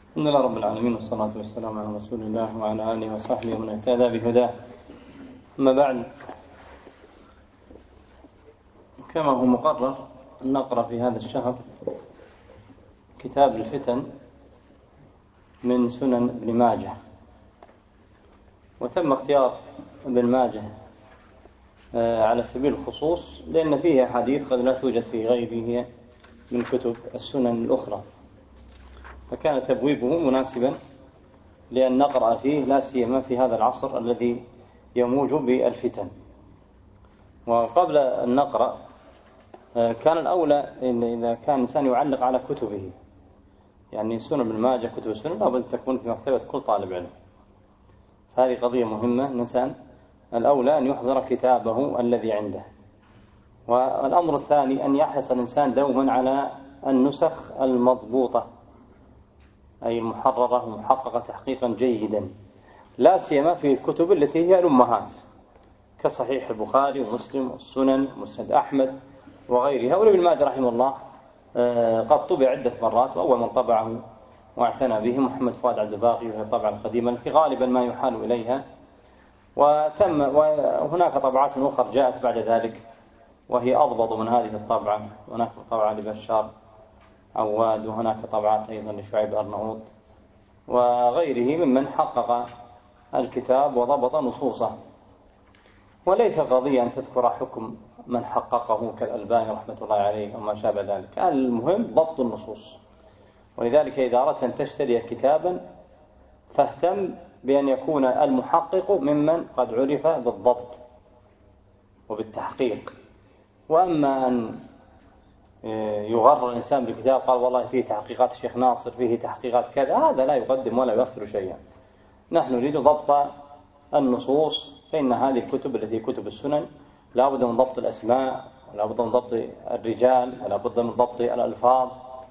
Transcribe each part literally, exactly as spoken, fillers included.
الحمد لله رب العالمين، والصلاة والسلام على رسول الله وعلى آله وصحبه ومن اهتدى بهداه. أما بعد، كما هو مقرر أن نقرأ في هذا الشهر كتاب الفتن من سنن ابن ماجه. وتم اختيار ابن ماجه على سبيل الخصوص لأن فيه حديث قد لا توجد في غيره من كتب السنن الأخرى، فكان تبويبه مناسبا لأن نقرأ فيه، لا سيما في هذا العصر الذي يموج بالفتن. وقبل أن نقرأ، كان الأولى إن إذا كان الإنسان يعلق على كتبه، يعني سنن ابن ماجه كتب السنن لابد تكون في مكتبة كل طالب علم. هذه قضية مهمة. الإنسان الأولى أن يحضر كتابه الذي عنده. والأمر الثاني أن يحرص الإنسان دوما على النسخ المضبوطة، أي المحررة ومحققة تحقيقا جيدا، لا سيما في الكتب التي هي الأمهات كصحيح البخاري ومسلم والسنن ومسند أحمد وغيرها. وابن ماجه رحمه الله قد طبع عدة مرات، وأول من طبعه واعتنى به محمد فؤاد عبد الباقي، وهي الطبعة القديمة التي غالبا ما يحال إليها. وتم وهناك طبعات أخرى جاءت بعد ذلك وهي أضبط من هذه الطبعة. هناك طبعة لبشار عواد، وهناك طبعات أيضا لشعيب أرناؤوط وغيره ممن حقق الكتاب وضبط نصوصه. وليس قضية أن تذكر حكم من حققه كالألباني رحمة الله عليه وما شابه ذلك، المهم ضبط النصوص. ولذلك إذا أردت أن تشتري كتابا فاهتم بأن يكون المحقق ممن قد عرف بالضبط وبالتحقيق. وأما أن يغرر الإنسان بكتاب قال والله فيه تحقيقات الشيخ ناصر، فيه تحقيقات كذا، هذا لا يقدم ولا يؤخر شيئا. نحن نريد ضبط النصوص، فإن هذه الكتب التي كتب السنن لا بد من ضبط الأسماء، ولا بد من ضبط الرجال، ولا بد من ضبط الألفاظ،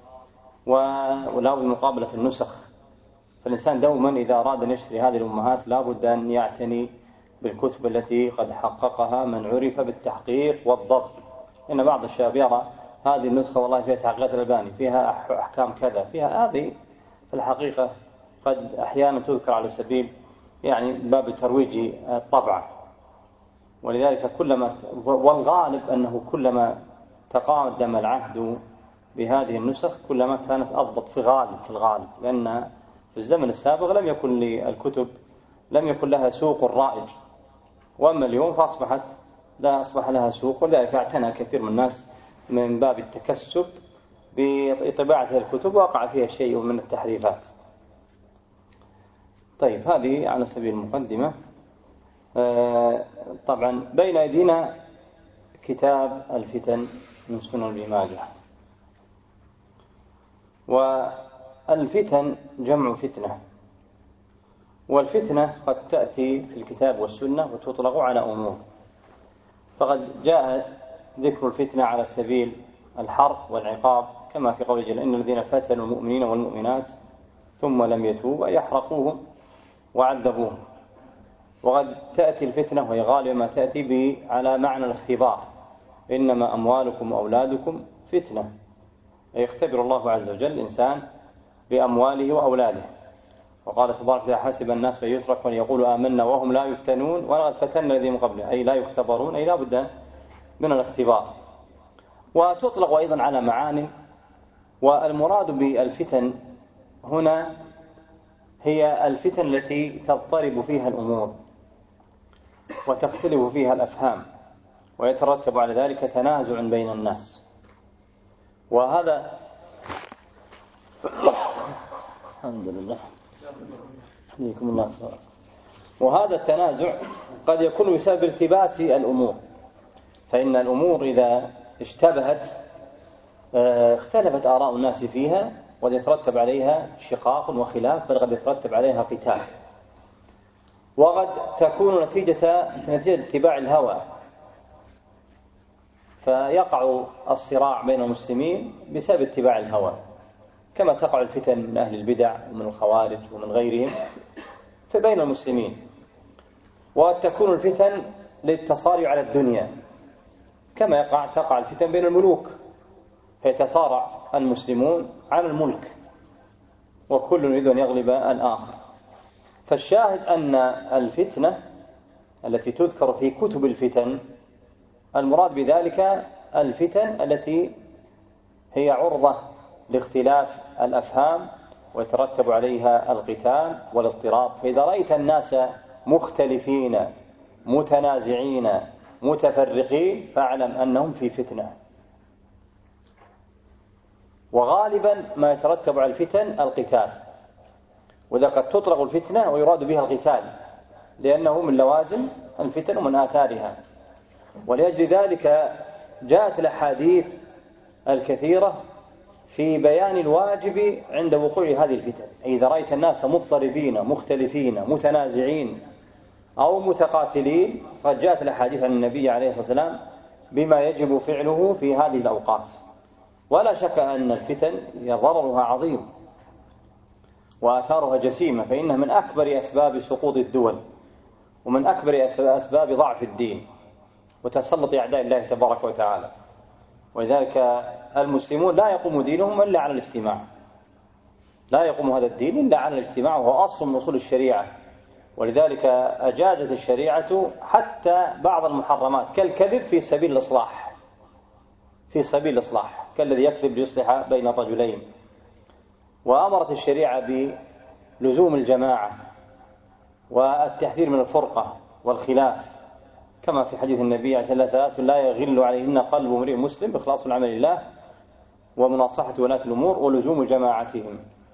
ولا بد من مقابلة النسخ. فالإنسان دوما إذا أراد أن يشتري هذه الأمهات لا بد أن يعتني بالكتب التي قد حققها من عرف بالتحقيق والضبط. إن بعض الشباب يرى هذه النسخة والله فيها تحقيقات الألباني، فيها أحكام كذا، فيها هذه في الحقيقة قد أحيانا تذكر على سبيل يعني باب ترويج الطبعة. ولذلك كلما والغالب أنه كلما تقدم العهد بهذه النسخ كلما كانت أضبط في غالب في الغالب لأن في الزمن السابق لم يكن للكتب لم يكن لها سوق رائج، وأما اليوم فأصبحت لا أصبح لها سوق. ولذلك اعتنى كثير من الناس من باب التكسب بطباعة الكتب، وقع فيها شيء من التحريفات. طيب، هذه على سبيل المقدمة. آه طبعا بين أيدينا كتاب الفتن من سنن ابن ماجه. والفتن جمع فتنة، والفتنة قد تأتي في الكتاب والسنة وتطلق على أمور. فقد جاء ذكر الفتنة على سبيل الحرب والعقاب، كما في قوله جل إن الذين فتنوا المؤمنين والمؤمنات ثم لم يتوبوا يحرقوهم وعذبوهم. وقد تأتي الفتنة وهي غالبا ما تأتي على معنى الاختبار، إنما أموالكم وأولادكم فتنة، يختبر الله عز وجل الإنسان بأمواله وأولاده. وقال تبارك وتعالى حسب الناس أن يتركوا أن يقولوا آمنا وهم لا يفتنون ولقد فتنا الذين من قبلهم، أي لا يختبرون، أي لا بد من الاختبار. وتطلق أيضا على معان. والمراد بالفتن هنا هي الفتن التي تضطرب فيها الأمور وتختلف فيها الأفهام ويترتب على ذلك تنازع بين الناس. وهذا الحمد لله يحييكم الله. وهذا التنازع قد يكون بسبب التباس الأمور، فإن الأمور إذا اشتبهت اختلفت آراء الناس فيها، وقد يترتب عليها شقاق وخلاف، بل قد يترتب عليها قتال. وقد تكون نتيجة نتيجة اتباع الهوى، فيقع الصراع بين المسلمين بسبب اتباع الهوى، كما تقع الفتن من أهل البدع ومن الخوارج ومن غيرهم فبين المسلمين. وقد تكون الفتن للتصارع على الدنيا، كما يقع تقع الفتن بين الملوك، فيتصارع المسلمون على الملك. وكل يريد أن يغلب الآخر. فالشاهد أن الفتنة التي تذكر في كتب الفتن المراد بذلك الفتن التي هي عرضة لاختلاف الأفهام ويترتب عليها القتال والاضطراب. فإذا رأيت الناس مختلفين متنازعين متفرقين فاعلم أنهم في فتنة. وغالبا ما يترتب على الفتن القتال، وإذا قد تطلق الفتنة ويراد بها القتال لأنه من لوازم الفتن ومن آثارها. ولأجل ذلك جاءت الأحاديث الكثيرة في بيان الواجب عند وقوع هذه الفتن. إذا رأيت الناس مضطربين مختلفين متنازعين أو متقاتلين قد جاءت الأحاديث عن النبي عليه الصلاة والسلام بما يجب فعله في هذه الأوقات. ولا شك أن الفتن ضررها عظيم وآثارها جسيمة، فإنها من أكبر أسباب سقوط الدول ومن أكبر أسباب ضعف الدين وتسلط أعداء الله تبارك وتعالى. ولذلك المسلمون لا يقوم دينهم إلا على الاجتماع، لا يقوم هذا الدين إلا على الاجتماع، وهو أصل من أصول الشريعة. ولذلك أجازت الشريعة حتى بعض المحرمات كالكذب في سبيل الإصلاح، في سبيل الإصلاح كالذي يكذب ليصلح بين الرجلين. وأمرت الشريعة بلزوم الجماعة والتحذير من الفرقة والخلاف، كما في حديث النبي عليه الصلاة والسلام: ثلاث لا يغل عليهن قلب امرئ مسلم بإخلاص العمل لله ومناصحة ولاة الأمور ولزوم جماعتهم.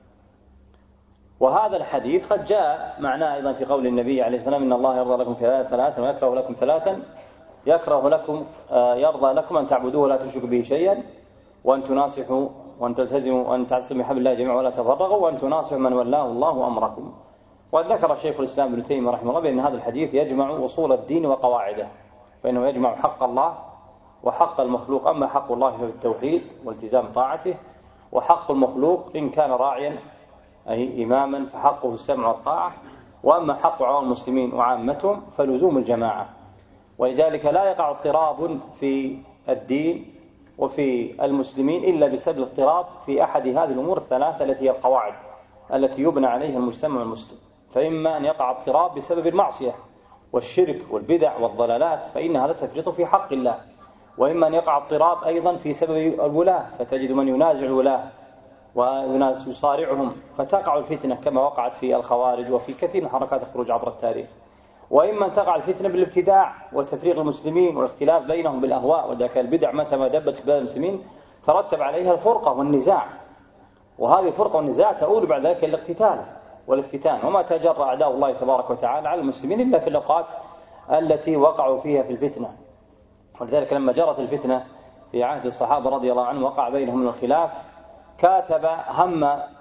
وهذا الحديث قد جاء معناه أيضا في قول النبي عليه الصلاة والسلام: إن الله يرضى لكم ثلاثا ويكره لكم ثلاثا، يكره لكم يرضى لكم أن تعبدوه ولا تشركوا به شيئا، وأن تناصحوا وأن تلتزموا وأن تعتصموا بحبل الله جميعا ولا تفرقوا، وأن تناصحوا من ولاه الله أمركم. وذكر الشيخ الإسلام ابن تيمية رحمه الله بأن هذا الحديث يجمع أصول الدين وقواعده، فإنه يجمع حق الله وحق المخلوق. أما حق الله في التوحيد والتزام طاعته، وحق المخلوق إن كان راعيا أي إماما فحقه السمع والطاعة، وأما حق عوام المسلمين وعامتهم فلزوم الجماعة. ولذلك لا يقع اضطراب في الدين وفي المسلمين إلا بسبب الاضطراب في أحد هذه الأمور الثلاثة التي هي القواعد التي يبنى عليها المجتمع المسلم. فإما أن يقع اضطراب بسبب المعصية والشرك والبدع والضلالات، فإن هذا تفريط في حق الله. وإما أن يقع اضطراب أيضا في سبب الولاة، فتجد من ينازع الولاة ويصارعهم فتقع الفتنة كما وقعت في الخوارج وفي كثير من حركات الخروج عبر التاريخ. وإما أن تقع الفتنة بالابتداع وتفريق المسلمين والاختلاف بينهم بالأهواء، وذاك البدع متى ما دبت في بلاد المسلمين ترتب عليها الفرقة والنزاع، وهذه الفرقة والنزاع تؤول بعد ذلك الاقتتال والافتتان. وما تجرى أعداء الله تبارك وتعالى على المسلمين إلا في الأوقات التي وقعوا فيها في الفتنة. ولذلك لما جرت الفتنة في عهد الصحابة رضي الله عنهم وقع بينهم من الخلاف، كاتب هم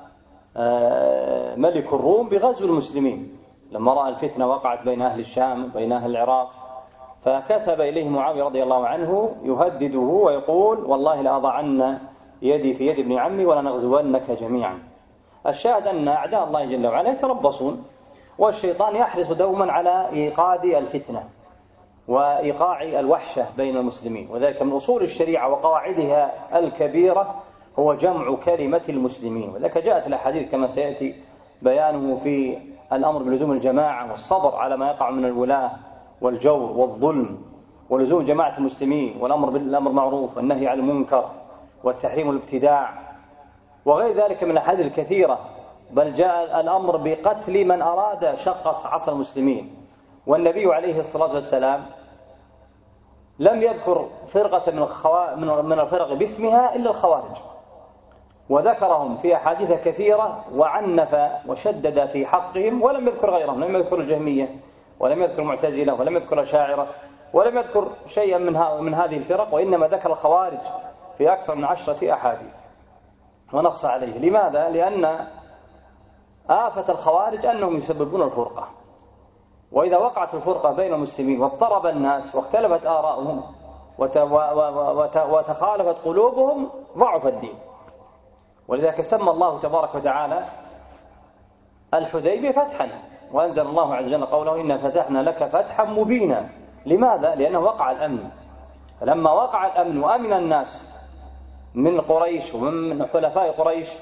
ملك الروم بغزو المسلمين لما رأى الفتنة وقعت بين أهل الشام وبين أهل العراق، فكتب إليه معاوية رضي الله عنه يهدده ويقول: والله لأضعن يدي في يد ابن عمي ولنغزونك جميعا. الشاهد أن أعداء الله جل وعلا يتربصون، والشيطان يحرص دوما على إيقاد الفتنة وإيقاع الوحشة بين المسلمين. وذلك من أصول الشريعة وقواعدها الكبيرة هو جمع كلمة المسلمين. وذلك جاءت الأحاديث كما سيأتي بيانه في الأمر بلزوم الجماعة والصبر على ما يقع من الولاة والجور والظلم، ولزوم جماعة المسلمين، والأمر بالأمر معروف والنهي عن المنكر والتحريم والابتداع وغير ذلك من الأحاديث الكثيرة. بل جاء الأمر بقتل من أراد شق عصا المسلمين. والنبي عليه الصلاة والسلام لم يذكر فرقة من, الخوا... من الفرق باسمها إلا الخوارج، وذكرهم في أحاديث كثيرة وعنف وشدد في حقهم، ولم يذكر غيرهم. لم يذكر الجهمية ولم يذكر المعتزلة ولم يذكر الأشاعرة ولم يذكر شيئا من, ها... من هذه الفرق، وإنما ذكر الخوارج في أكثر من عشرة أحاديث ونص عليه. لماذا؟ لأن آفة الخوارج أنهم يسببون الفرقة، وإذا وقعت الفرقة بين المسلمين واضطرب الناس واختلفت آراؤهم وت... وت... وتخالفت قلوبهم ضعف الدين. ولذلك سمى الله تبارك وتعالى الحديبية فتحا، وأنزل الله عز وجل قوله: إنا فتحنا لك فتحا مبينا. لماذا؟ لأنه وقع الأمن. فلما وقع الأمن وأمن الناس من قريش ومن حلفاء قريش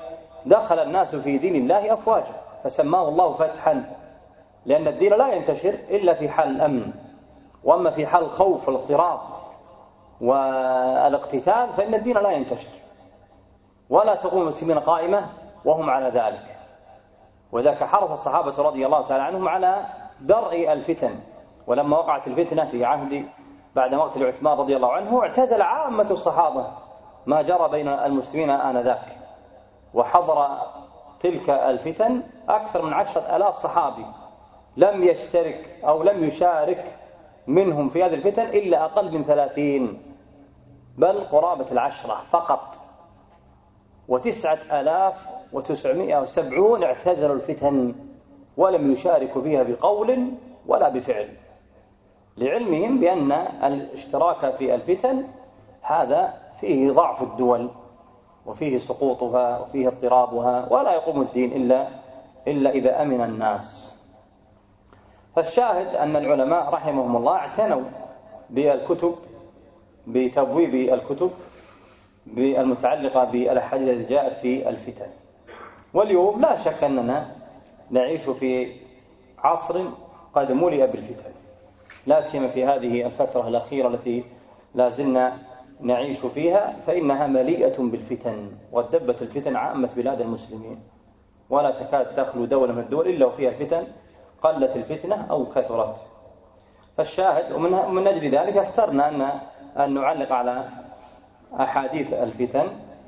دخل الناس في دين الله أفواجا فسماه الله فتحا، لأن الدين لا ينتشر إلا في حال الأمن، وأما في حال الخوف والاضطراب والاقتتال فإن الدين لا ينتشر، ولا تقوم المسلمين قائمة وهم على ذلك. وذاك حرص الصحابة رضي الله تعالى عنهم على درء الفتن، ولما وقعت الفتنة في عهد بعد مقتل عثمان رضي الله عنه اعتزل عامة الصحابة ما جرى بين المسلمين آنذاك، وحضر تلك الفتن أكثر من عشرة آلاف صحابي لم يشترك أو لم يشارك منهم في هذه الفتن إلا أقل من ثلاثين، بل قرابة العشرة فقط، وتسعة آلاف وتسعمائة وسبعون اعتزلوا الفتن ولم يشاركوا فيها بقول ولا بفعل، لعلمهم بأن الاشتراك في الفتن هذا فيه ضعف الدول وفيه سقوطها وفيه اضطرابها، ولا يقوم الدين إلا, إلا إذا أمن الناس. فالشاهد أن العلماء رحمهم الله اعتنوا بالكتب بتبويب الكتب المتعلقة بالأحاديث التي جاءت في الفتن. واليوم لا شك أننا نعيش في عصر قد ملئ بالفتن، لا سيما في هذه الفترة الأخيرة التي لا زلنا نعيش فيها، فإنها مليئة بالفتن، ودبت الفتن عامة بلاد المسلمين، ولا تكاد تخلو دولة من الدول إلا وفيها فتن، قلت الفتنة أو كثرت. فالشاهد ومن أجل ذلك اخترنا أن, أن نعلق على أحاديث الفتن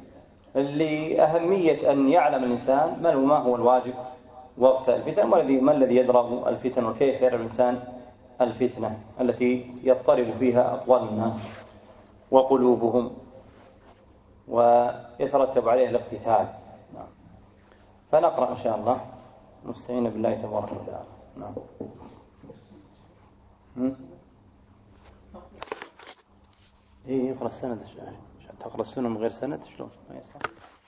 لأهمية أن يعلم الإنسان ما هو الواجب وقت الفتن، ما الذي يدرأ الفتن، وكيف يعلم الإنسان الفتنة التي يضطرب فيها أطوال الناس وقلوبهم ويترتب عليه الاقتتال. نعم. فنقرأ إن شاء الله مستعين بالله تبارك وتعالى. نعم. إيه يقرأ السند، تقرأ السنة من غير سند شلون؟ ما يصح.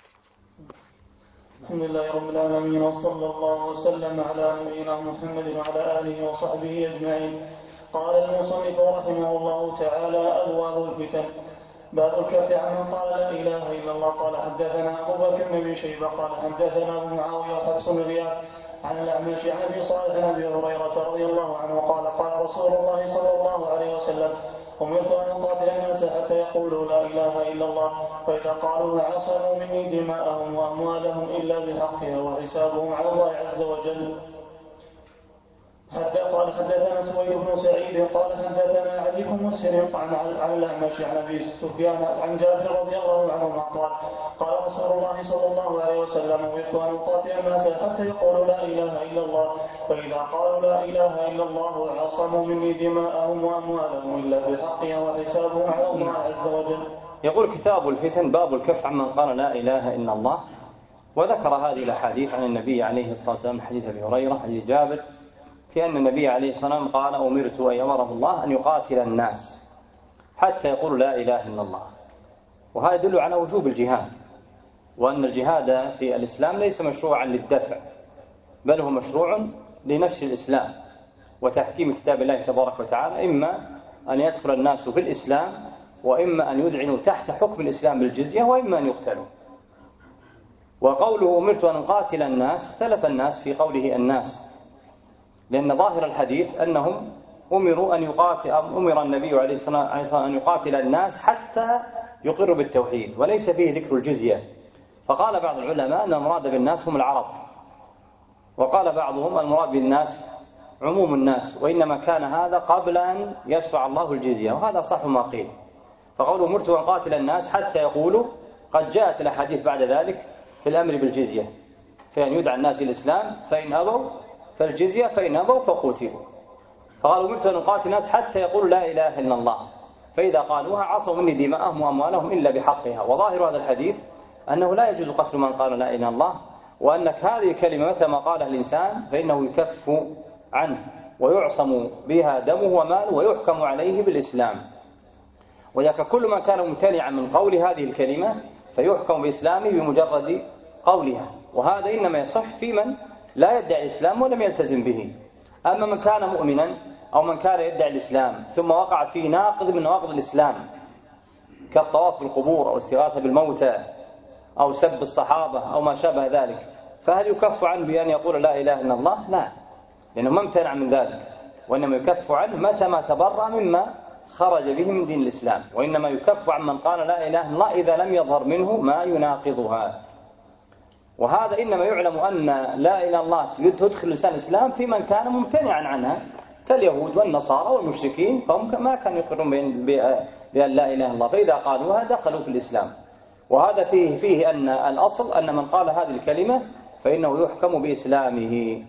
الحمد لله رب العالمين، وصلى الله وسلم على نبينا محمد وعلى آله وصحبه أجمعين. قال المصنف رحمه الله تعالى: أبواب الفتن. باب الكف عمن قال لا إله إلا الله. قال حدثنا أبو بكر بن شيبة قال حدثنا أبو معاوية وحفص بن غياث عن الأعمش عن أبي صالح عن أبي هريرة رضي الله عنه قال: قال رسول الله صلى الله عليه وسلم: أمرت أن أقاتل الناس حتى يقولوا لا إله إلا الله، فإذا قالوا عصموا مني دماءهم وأموالهم إلا بحقها وحسابهم على الله عز وجل. حتى قال حدثنا سويد بن سعيد قال حدثنا علي بن مسهر عن الأعمش عن أبي سفيان عن جابر رضي الله عنهما قال: قال رسول الله صلى الله عليه وسلم: أمرت أن أقاتل الناس حتى يقولوا لا إله إلا الله، فإذا قالوا لا إله إلا الله عصموا مني دماءهم وأموالهم إلا بحقها وحسابهم على الله عز وجل. يقول كتاب الفتن: باب الكف عمن قال لا إله إلا الله. وذكر هذه الأحاديث عن النبي عليه الصلاة والسلام، حديث أبي هريرة حديث جابر، في أن النبي عليه الصلاة والسلام قال: أمرت أن أمره الله أن يقاتل الناس حتى يقولوا لا إله إلا الله. وهذا يدل على وجوب الجهاد، وأن الجهاد في الإسلام ليس مشروعا للدفع، بل هو مشروع لنشر الإسلام وتحكيم كتاب الله تبارك وتعالى، إما أن يدخل الناس في الإسلام، وإما أن يذعنوا تحت حكم الإسلام بالجزية، وإما أن يقتلوا. وقوله أمرت أن أقاتل الناس، اختلف الناس في قوله الناس، لأن ظاهر الحديث أنهم أمروا أن يقاتل، أمر النبي عليه الصلاة والسلام أن يقاتل الناس حتى يقروا بالتوحيد، وليس فيه ذكر الجزية. فقال بعض العلماء أن المراد بالناس هم العرب، وقال بعضهم المراد بالناس عموم الناس، وإنما كان هذا قبل أن يشرع الله الجزية، وهذا صح ما قيل. فقالوا أمرت أن أقاتل الناس حتى يقولوا، قد جاءت الأحاديث بعد ذلك في الأمر بالجزية، فإن يدعى الناس الإسلام فإن أبوا فالجزية، فإن أبوا فقتلوا. فقالوا أمرت أن أقاتل الناس حتى يقولوا لا إله إلا الله، فإذا قالوها عصوا مني دماءهم وأموالهم إلا بحقها. وظاهر هذا الحديث أنه لا يجوز قتل من قال لا إله إلا الله، وأنك هذه الكلمة متى ما قالها الإنسان فإنه يكف عنه ويعصم بها دمه وماله ويحكم عليه بالإسلام. وذاك كل ما كان ممتنعا من قول هذه الكلمة فيحكم بإسلامه بمجرد قولها، وهذا إنما يصح في من لا يدعي الإسلام ولم يلتزم به. أما من كان مؤمنا أو من كان يدعي الإسلام ثم وقع في ناقض من نواقض الإسلام كالطواف بالقبور أو الاستغاثة بالموتى أو سب الصحابة أو ما شابه ذلك، فهل يكف عنه بأن يقول لا إله إلا الله؟ لا، لأنه ما امتنع من ذلك، وإنما يكف عنه متى ما تبرأ مما خرج به من دين الإسلام، وإنما يكف عن من قال لا إله إلا الله إذا لم يظهر منه ما يناقضها. وهذا إنما يعلم أن لا إله إلا الله تدخل الإنسان الإسلام في من كان ممتنعا عنها كاليهود والنصارى والمشركين، فهم ما كانوا يقرون بأن لا إله إلا الله، فإذا قالوها دخلوا في الإسلام. وهذا فيه, فيه أن الأصل أن من قال هذه الكلمة فإنه يحكم بإسلامه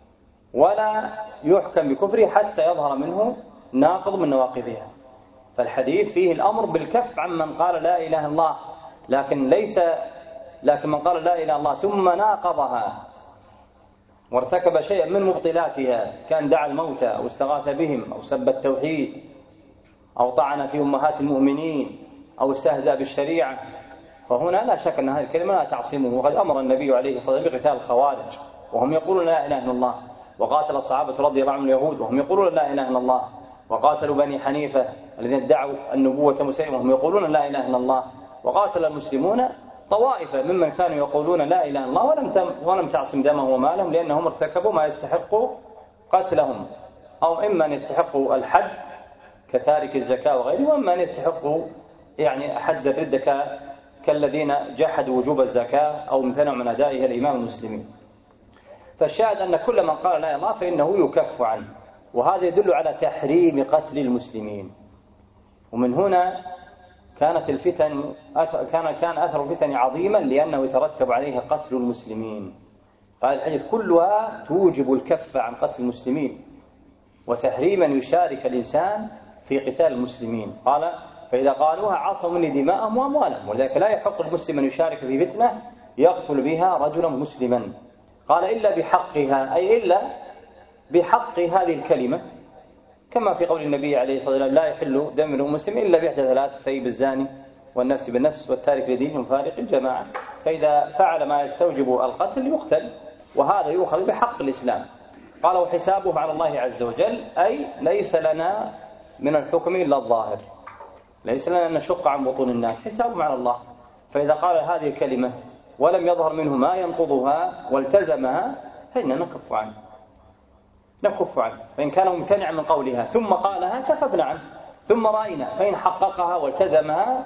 ولا يحكم بكفره حتى يظهر منه ناقض من نواقضها. فالحديث فيه الأمر بالكف عن من قال لا إله إلا الله، لكن ليس لكن من قال لا إله إلا الله ثم ناقضها وارتكب شيئا من مبطلاتها، كان دعا الموتى أو استغاث بهم أو سب التوحيد أو طعن في أمهات المؤمنين أو استهزأ بالشريعة، فهنا لا شك أن هذه الكلمة لا تعصمه. وقد أمر النبي عليه الصلاة والسلام بقتال الخوارج وهم يقولون لا إله إلا الله، وقاتل الصحابة رضي الله عنهم اليهود وهم يقولون لا إله إلا الله، وقاتلوا بني حنيفة الذين ادعوا النبوة مسيلمة وهم يقولون لا إله إلا الله، وقاتل المسلمون طوائف ممن كانوا يقولون لا إله إلا الله ولم ولم تعصم دمهم ومالهم، لأنهم ارتكبوا ما يستحق قتلهم، أو إما أن يستحقوا الحد كتارك الزكاة وغيره، وإما أن يستحقوا يعني حد الردة كالذين جحدوا وجوب الزكاة أو امتنعوا من أدائها لإمام المسلمين. فالشاهد أن كل من قال لا إله إلا الله فإنه يكف عنه، وهذا يدل على تحريم قتل المسلمين. ومن هنا كانت الفتن كان كان أثر الفتن عظيما لأنه يترتب عليها قتل المسلمين. فهذه الحديث كلها توجب الكف عن قتل المسلمين وتحريما يشارك الإنسان في قتال المسلمين. قال فإذا قالوها عصموا مني دماءهم وأموالهم، ولذلك لا يحق المسلم أن يشارك في فتنة يقتل بها رجلا مسلما. قال إلا بحقها، أي إلا بحق هذه الكلمة، كما في قول النبي عليه الصلاة والسلام لا يحل دم المسلم إلا بإحدى ثلاث: الثيب الزاني والنفس بالنفس والتارك لدينه وفارق الجماعة. فإذا فعل ما يستوجب القتل يقتل، وهذا يؤخذ بحق الإسلام. قال وحسابه على الله عز وجل، أي ليس لنا من الحكم إلا الظاهر، ليس لنا أن نشق عن بطون الناس، حسابه على الله. فإذا قال هذه الكلمة ولم يظهر منه ما ينقضها والتزمها فإننا نكف عنه نكف عنه فإن كان ممتنعا من قولها ثم قالها كففنا عنه ثم رأينا، فإن حققها والتزمها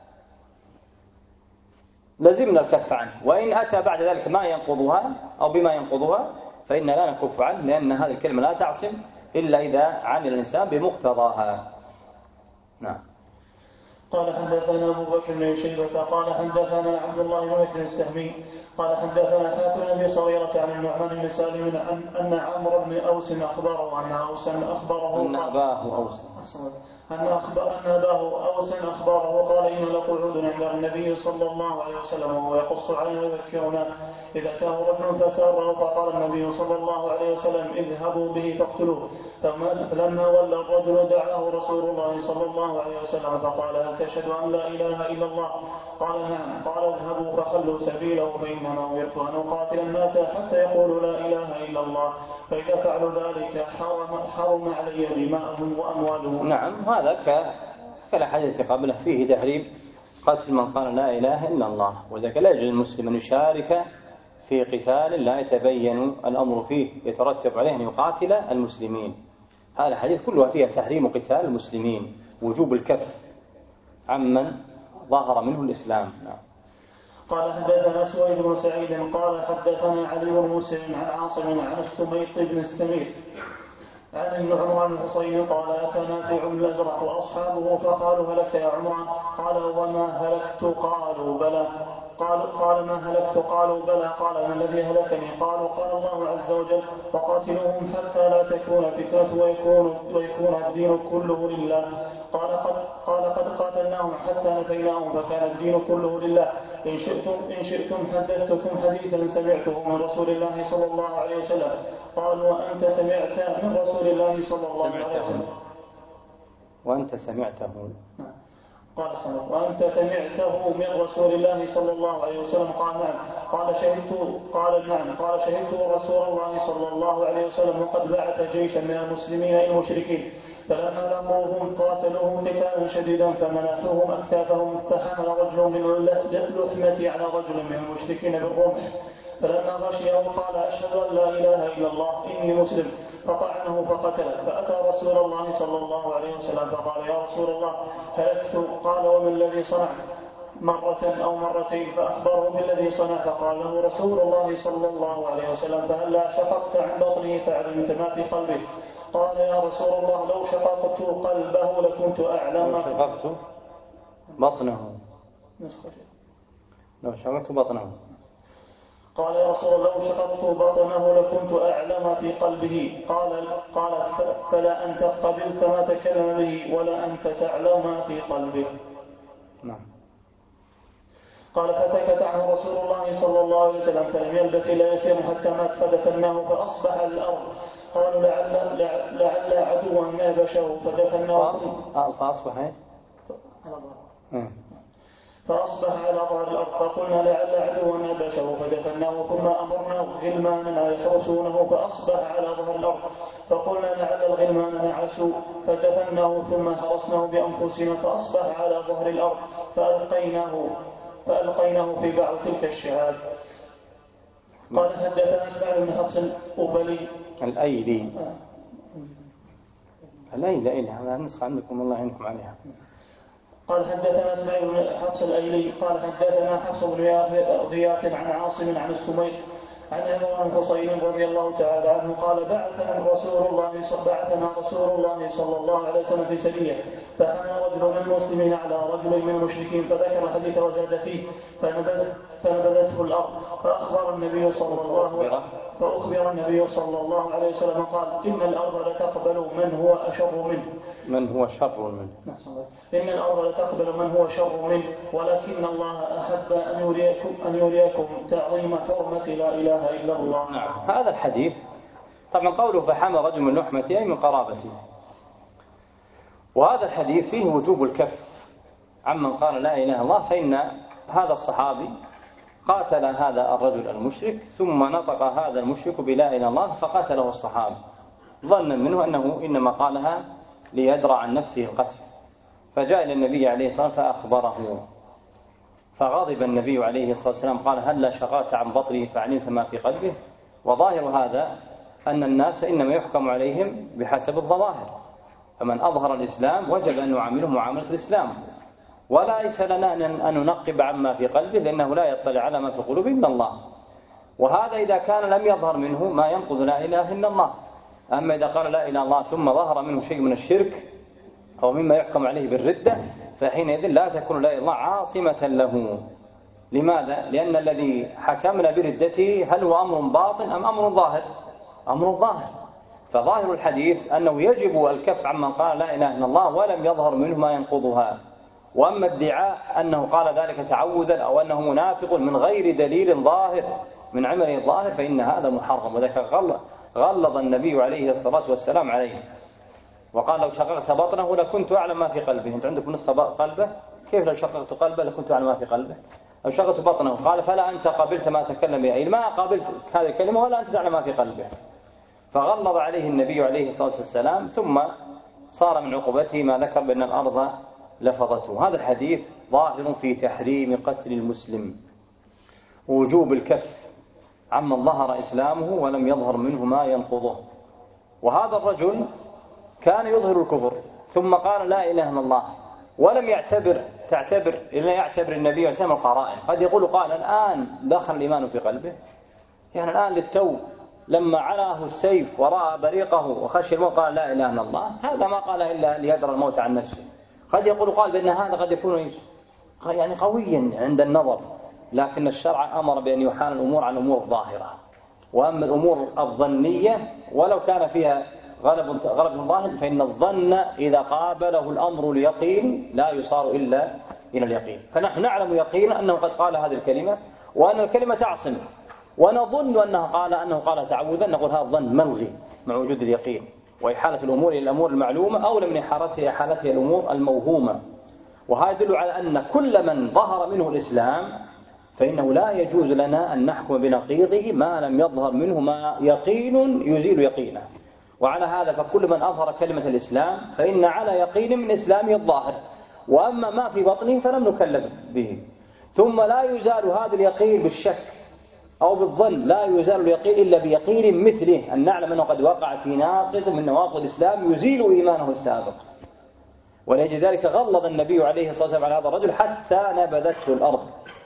لزمنا الكف عنه، وإن أتى بعد ذلك ما ينقضها أو بما ينقضها فإن لا نكف عنه، لأن هذه الكلمة لا تعصم إلا إذا عمل الإنسان بمقتضاها. نعم. قال حدثنا أبو بكر بن شيبة قال حدثنا عبد الله بن بكر السهمي قال حدثنا حاتم بن صغيرة عن النعمان بن سالم أن عمرو بن أوس أخبره أن أوسا أخبره أن أباه أوس أن أخبر أن أباه أوس أخبره قال إن لقعود عند النبي صلى الله عليه وسلم وهو يقص علينا ويذكرنا إذا أتاه رجل فساره فقال النبي صلى الله عليه وسلم اذهبوا به فاقتلوه. فلما ولى الرجل دعاه رسول الله صلى الله عليه وسلم فقال هل تشهد أن لا إله إلا الله؟ قال نعم. قال اذهبوا فخلوا سبيله فإنما أمرت أن أقاتل الناس حتى يقولوا لا إله إلا الله، فإذا فعلوا ذلك حرم, حرم علي دماءهم وأموالهم. نعم. هذا كالحديث قبله فيه تحريم قتل من قال لا إله إلا الله، وذلك لا يجوز للمسلم أن يشارك في قتال لا يتبين الأمر فيه يترتب عليه أن يقاتل المسلمين. هذا الحديث كلها فيها تحريم قتال المسلمين، وجوب الكف عمن ظهر منه الإسلام. نعم. قال حدثنا سويد بن سعيد قال حدثنا علي بن مسلم عن عاصم عن السميط بن السمير عن النعمان بن حصين قال أتى نافع الأزرق وأصحابه فقالوا هلكت يا عمران؟ قال وما هلكت؟ قالوا بلى. قال, قال ما هلكت؟ قالوا بلى. قال ما الذي هلكني؟ قالوا قال الله عز وجل وقاتلوهم حتى لا تكون فتنة ويكون, ويكون الدين كله لله. قال قد, قال قد قاتلناهم حتى نفيناهم فكان الدين كله لله. إن شئتم, إن شئتم حدثتكم حديثا سمعته من رسول الله صلى الله عليه وسلم. قالوا وأنت سمعت من رسول الله صلى الله عليه وسلم؟ وأنت سمعته قال وأنت سمعته من رسول الله صلى الله عليه وسلم؟ قال نعم. قال شهدت قال نعم قال شهدت رسول الله صلى الله عليه وسلم وقد بعث جيشا من المسلمين إلى المشركين فلما لقوهم قاتلوهم قتالا شديدا فمنحوهم أكتافهم، فحمل رجل من اللحمة على رجل من المشركين بالرمح، فلما غشيه قال أشهد أن لا إله إلا الله إني مسلم، فطعنه فقتله. فأتى رسول الله صلى الله عليه وسلم فقال يا رسول الله هلكت. قال وما الذي صنعت؟ مرة أو مرتين، فأخبره بالذي صنع. فقال له رسول الله صلى الله عليه وسلم فهلا شققت عن بطنه فعلمت ما في قلبه؟ قال يا رسول الله لو شققت قلبه لكنت أعلم. لو شققت بطنه لو شققت بطنه قال يا رسول الله لو شققت بطنه لكنت أعلم في قلبه. قال قال فلا أنت قبلت ما تكلم به ولا أنت تعلم ما في قلبه. نعم. قال فسكت عنه رسول الله صلى الله عليه وسلم فلم يلبث إلا يسير حتى مات فدفناه فأصبح على الأرض. قالوا لعل لعل عدوا نابشه فدفناه فأصبح فأصبح على ظهر الأرض. فقلنا لعل عدوا نابشه فدفناه ثم أمرنا غلمانا يحرسونه فأصبح على ظهر الأرض. فقلنا لعل الغلمان نعسوا فدفناه ثم حرسناه بأنفسنا فأصبح على ظهر الأرض فألقيناه فألقيناه في بعض تلك الشهاد. قال حدثنا إسماعيل بن حفص الأبلي الأيلي الأيلي هذا النسخة عندكم الله يعينكم عليها. قال حدثنا إسماعيل بن حفص الأيلي قال حدثنا حفص بن غياث عن عاصم عن السميط عن عمران بن حصين رضي الله تعالى عنه قال بعثنا رسول الله بعثنا رسول الله صلى الله عليه وسلم في سرية فحمل رجل من المسلمين على رجل من المشركين فذكر الحديث وزاد فيه فنبذ فنبذته الأرض فأخبر النبي صلى الله عليه فأخبر النبي صلى الله عليه وسلم قال إن الأرض لتقبل من هو أشر منه من هو شر منه إن الأرض لتقبل من هو شر منه ولكن الله أحب أن يريكم أن يريكم تعظيم حرمة لا إله إلا الله. نعم. هذا الحديث طبعا قوله فحمى رجل من لحمته أي من قرابته، وهذا الحديث فيه وجوب الكف عمن قال لا إله إلا الله، فإن هذا الصحابي قاتل هذا الرجل المشرك ثم نطق هذا المشرك بلا إله إلا الله فقتله الصحابي ظنا منه أنه إنما قالها ليدرع عن نفسه القتل، فجاء إلى النبي عليه الصلاة والسلام فأخبره، فغضب النبي عليه الصلاة والسلام قال هلا شققت عن بطنه فعلمت ما في قلبه. وظاهر هذا أن الناس إنما يحكم عليهم بحسب الظواهر، فمن أظهر الإسلام وجب أن نعامله معاملة الإسلام، وليس لنا أن ننقب عما في قلبه لأنه لا يطلع على ما في قلوبه إلا الله. وهذا إذا كان لم يظهر منه ما ينقض لا إله إلا الله. أما إذا قال لا إله إلا الله ثم ظهر منه شيء من الشرك أو مما يحكم عليه بالردة فحينئذ لا تكون لا إله إلا الله عاصمة له. لماذا؟ لأن الذي حكمنا بردته هل هو أمر باطن أم أمر ظاهر؟ أمر ظاهر. فظاهر الحديث أنه يجب الكف عمن قال لا إله إلا الله ولم يظهر منه ما ينقضها. وأما ادعاء أنه قال ذلك تعوذا أو أنه منافق من غير دليل ظاهر من عمله الظاهر فإن هذا محرم، وذلك غلظ النبي عليه الصلاة والسلام عليه وقال لو شققت بطنه لكنت أعلم ما في قلبه. أنت عندكم نسخة قلبه، كيف لو شققت قلبه لكنت أعلم ما في قلبه؟ لو شققت بطنه قال فلا أنت قبلت ما تكلم به، أي ما قبلت هذه الكلمة ولا أنت تعلم ما في قلبه. فغلظ عليه النبي عليه الصلاة والسلام ثم صار من عقوبته ما ذكر بأن الأرض لفظته. هذا الحديث ظاهر في تحريم قتل المسلم ووجوب الكف عمن ظهر إسلامه ولم يظهر منه ما ينقضه. وهذا الرجل كان يظهر الكفر ثم قال لا إله إلا الله ولم يعتبر تعتبر إلا يعتبر النبي عليه الصلاة والسلام القرائن. قد يقول قال الآن دخل الإيمان في قلبه، يعني الآن للتو لما علاه السيف ورأى بريقه وخشي الموت قال لا إله إلا الله، هذا ما قال إلا ليدرى الموت عن نفسه. قد يقول قال بأن هذا قد يكون يعني قويا عند النظر، لكن الشرع أمر بأن يحال الأمور عن الأمور الظاهرة. وأما الأمور الظنية ولو كان فيها غلب غلب ظاهر فإن الظن إذا قابله الأمر اليقين لا يصار إلا إلى اليقين. فنحن نعلم يقينا أنه قد قال هذه الكلمة وأن الكلمة تعصم، ونظن أنه قال أنه قال تعوذا، نقول هذا الظن ملغي مع وجود اليقين، وإحالة الأمور إلى الأمور المعلومة أولى من إحالتها إحالتها الأمور الموهومة. وهذا يدل على أن كل من ظهر منه الإسلام فإنه لا يجوز لنا أن نحكم بنقيضه ما لم يظهر منه ما يقين يزيل يقينه. وعلى هذا فكل من أظهر كلمة الإسلام فإن على يقين من إسلامه الظاهر، وأما ما في بطنه فلم نكلف به. ثم لا يزال هذا اليقين بالشك أو بالظن، لا يزال اليقين إلا بيقين مثله، أن نعلم أنه قد وقع في ناقض من نواقض الإسلام يزيل إيمانه السابق. ولأجل ذلك غلظ النبي عليه الصلاة والسلام على هذا الرجل حتى نبذته الأرض.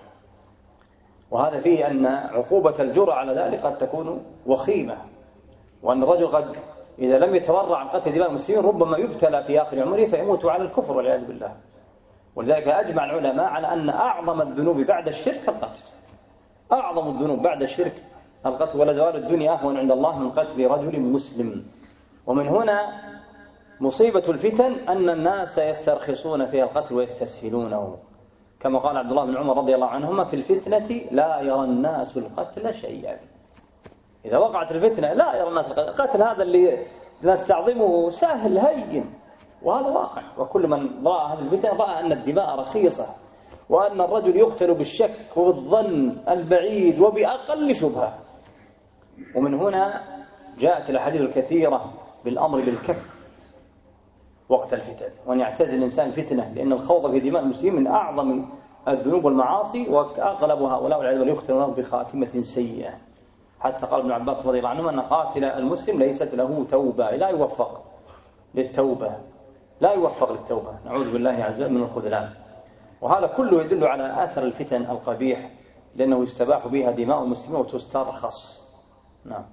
وهذا فيه أن عقوبة الجرأة على ذلك قد تكون وخيمة، وأن الرجل قد إذا لم يتورع عن قتل دماء المسلمين ربما يبتلى في آخر عمره فيموت على الكفر والعياذ بالله. ولذلك أجمع العلماء على أن أعظم الذنوب بعد الشرك القتل، أعظم الذنوب بعد الشرك القتل، ولا زوال الدنيا أهون عند الله من قتل رجل مسلم. ومن هنا مصيبة الفتن أن الناس يسترخصون فيها القتل ويستسهلونه، كما قال عبد الله بن عمر رضي الله عنهما: في الفتنة لا يرى الناس القتل شيئا. إذا وقعت الفتنة لا يرى الناس القتل، القتل هذا اللي نستعظمه سهل هين، وهذا واقع. وكل من رأى هذه الفتنة رأى أن الدماء رخيصة، وأن الرجل يقتل بالشك وبالظن البعيد وبأقل شبهة. ومن هنا جاءت الأحاديث الكثيرة بالأمر بالكف وقت الفتن، وأن يعتزل الإنسان الفتنة، لأن الخوض في دماء المسلمين من أعظم الذنوب والمعاصي، وأغلب هؤلاء والعياذ بالله يقتلون بخاتمة سيئة. حتى قال ابن عباس رضي الله عنهما أن قاتل المسلم ليست له توبة، لا يوفق للتوبة، لا يوفق للتوبة، نعوذ بالله عز وجل من الخذلان. وهذا كله يدل على أثر الفتن القبيح، لأنه يستباح بها دماء المسلمين وتسترخص. نعم.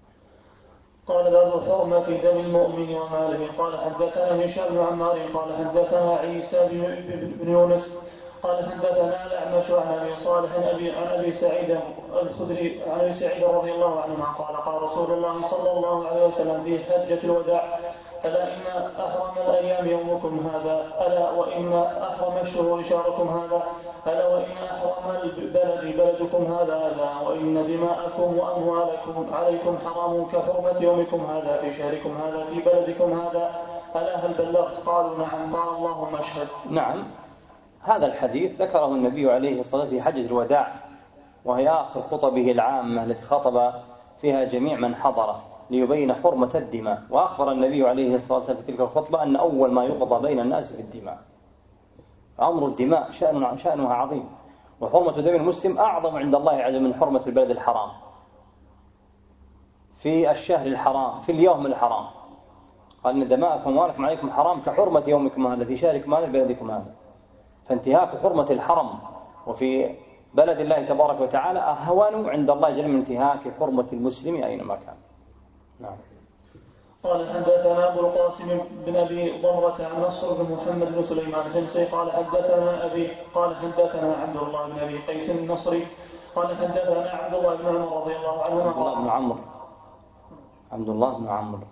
قال: باب حرمة دم المؤمن وماله. قال: حدثنا هشام بن عمار قال حدثنا عيسى بن يونس قال حدثنا الأعمش عن أبي صالح أبي عن أبي سعيد الخدري عن أبي سعيد رضي الله عنهما قال: قال رسول الله صلى الله عليه وسلم في حجة الوداع: ألا إن أحرم الأيام يومكم هذا، ألا وإن أحرم الشهور شهركم هذا، ألا وإن أحرم البلد بلدكم هذا، ألا وإن دماءكم وأموالكم عليكم حرام كحرمة يومكم هذا في شهركم هذا في بلدكم هذا، ألا هل بلغت؟ قالوا: نعم. قال: اللهم اشهد. نعم. هذا الحديث ذكره النبي عليه الصلاة والسلام في حجة الوداع، وهي آخر خطبه العامة التي خطب فيها جميع من حضره ليبين حرمة الدماء. وأخبر النبي عليه الصلاة والسلام في تلك الخطبة أن أول ما يقضى بين الناس في الدماء. أمر الدماء شأن شأنها عظيم، وحرمة دم المسلم أعظم عند الله عز وجل من حرمة البلد الحرام، في الشهر الحرام، في اليوم الحرام. قال: إن دماءكم وأموالكم عليكم حرام كحرمة يومكم هذا في شهركم هذا بلدكم هذا. فانتهاك حرمة الحرم وفي بلد الله تبارك وتعالى أهون عند الله جل من انتهاك حرمة المسلم أينما كان. نعم. قال: حدثنا أبو القاسم بن أبي ضمرة عن نصر بن محمد بن سليمان الحمصي قال حدثنا أبي قال حدثنا عبد الله بن أبي قيس النصري قال حدثنا عبد الله بن عمر رضي الله عنهما عبد الله بن عمرو عبد الله بن عمرو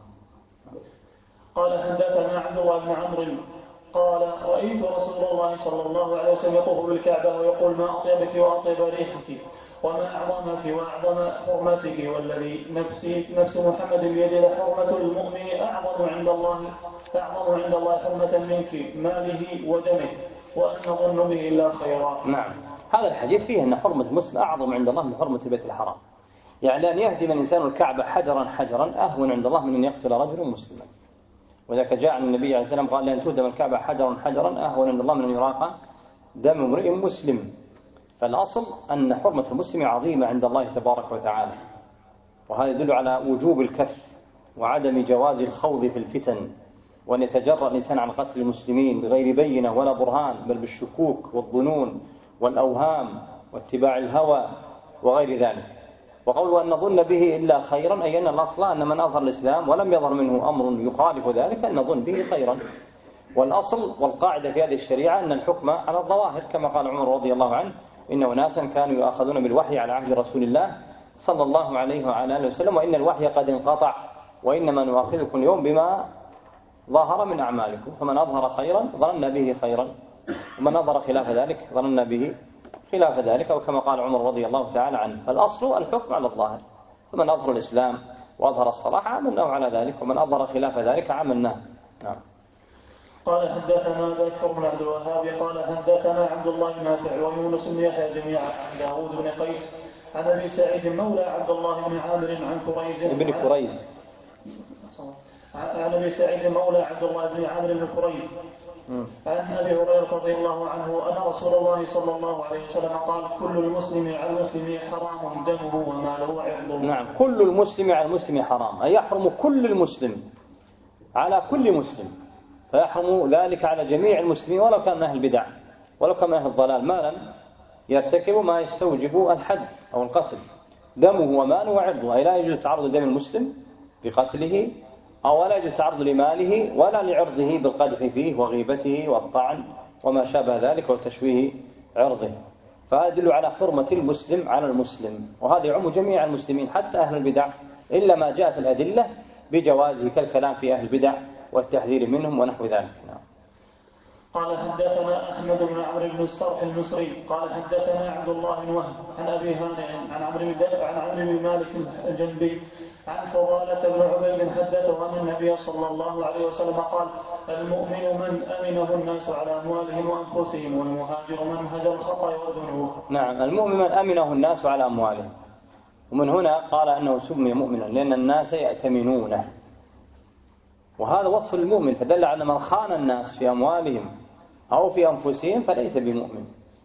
قال حدثنا عبد الله بن عمرو قال: رأيت رسول الله صلى الله عليه وسلم يطوف بالكعبة ويقول: ما أطيبك وأطيب ريحك وما أعظمك وأعظم حرمتك، والذي نفسي نفس محمد بيده لحرمة المؤمن أعظم عند الله أعظم عند الله حرمة منك ماله ودمه، وأن نظن به إلا خيرا. نعم. هذا الحديث فيه أن حرمة المسلم أعظم عند الله من حرمة البيت الحرام، يعني أن يهدم الإنسان الكعبة حجرا حجرا أهون عند الله من أن يقتل رجل مسلما. وذلك جاء عن النبي عليه الصلاة والسلام قال: لأن تهدم الكعبة حجرا حجرا أهون عند الله من أن يراق دم امرئ مسلم. فالأصل أن حرمة المسلم عظيمة عند الله تبارك وتعالى، وهذا يدل على وجوب الكف وعدم جواز الخوض في الفتن، وأن يتجرأ الإنسان عن قتل المسلمين بغير بينة ولا برهان، بل بالشكوك والظنون والأوهام واتباع الهوى وغير ذلك. وقوله أن نظن به إلا خيرا، أي أن الأصل أن من أظهر الإسلام ولم يظهر منه أمر يخالف ذلك أن نظن به خيرا. والأصل والقاعدة في هذه الشريعة أن الحكم على الظواهر، كما قال عمر رضي الله عنه: إن أناسا كانوا يؤاخذون بالوحي على عهد رسول الله صلى الله عليه وعلى آله وسلم، وإن الوحي قد انقطع، وإنما نؤاخذكم اليوم بما ظهر من أعمالكم، فمن أظهر خيرا ظننا به خيرا، ومن أظهر خلاف ذلك ظننا به خلاف ذلك، أو كما قال عمر رضي الله تعالى عنه. فالأصل الحكم على الظاهر، فمن أظهر الإسلام وأظهر الصلاح عملناه على ذلك، ومن أظهر خلاف ذلك عملناه. نعم. قال حدثنا بكر بن عبد الوهاب قال حدثنا عبد الله بن نافع ويونس بن يحيى جميعا عن داوود بن قيس عن أبي سعيد مولى عبد الله بن عامر عن كريز ابن كريز عن أبي سعيد مولى عبد الله بن عامر بن فريث عن أبي هريرة رضي الله عنه أن رسول الله صلى الله عليه وسلم قال كل المسلم على المسلم حرام دمه وماله وعرضه. نعم، كل المسلم على المسلم حرام، أي يحرم كل المسلم على كل مسلم، فيحرم ذلك على جميع المسلمين ولو كان من أهل البدع ولو كان من أهل الضلال، ما لم يرتكب ما يستوجب الحد أو القتل. دمه وماله وعرضه، أي لا يجوز تعرض دم المسلم بقتله، أو لا يجوز تعرض لماله ولا لعرضه بالقذف فيه وغيبته والطعن وما شابه ذلك وتشويه عرضه. فهذا يدل على حرمة المسلم على المسلم، وهذا يعم جميع المسلمين حتى أهل البدع، إلا ما جاءت الأدلة بجوازه كالكلام في أهل البدع والتحذير منهم ونحو ذلك. نعم. قال حدثنا أحمد بن عمرو بن الصرح المصري قال حدثنا عبد الله بن وهب عن أبي هانئ عن عمرو عن عمرو بن مالك الجنبي عن فضالة بن عبيد حدثه أن النبي صلى الله عليه وسلم قال المؤمن من أمنه الناس على أموالهم وأنفسهم، والمهاجر من هجر الخطأ والذنوب. نعم، المؤمن من أمنه الناس على أموالهم، ومن هنا قال أنه سمي مؤمنا لأن الناس يأتمنونه، وهذا وصف المؤمن، فدل على من خان الناس في أموالهم أو في أنفسهم فليس بمؤمن،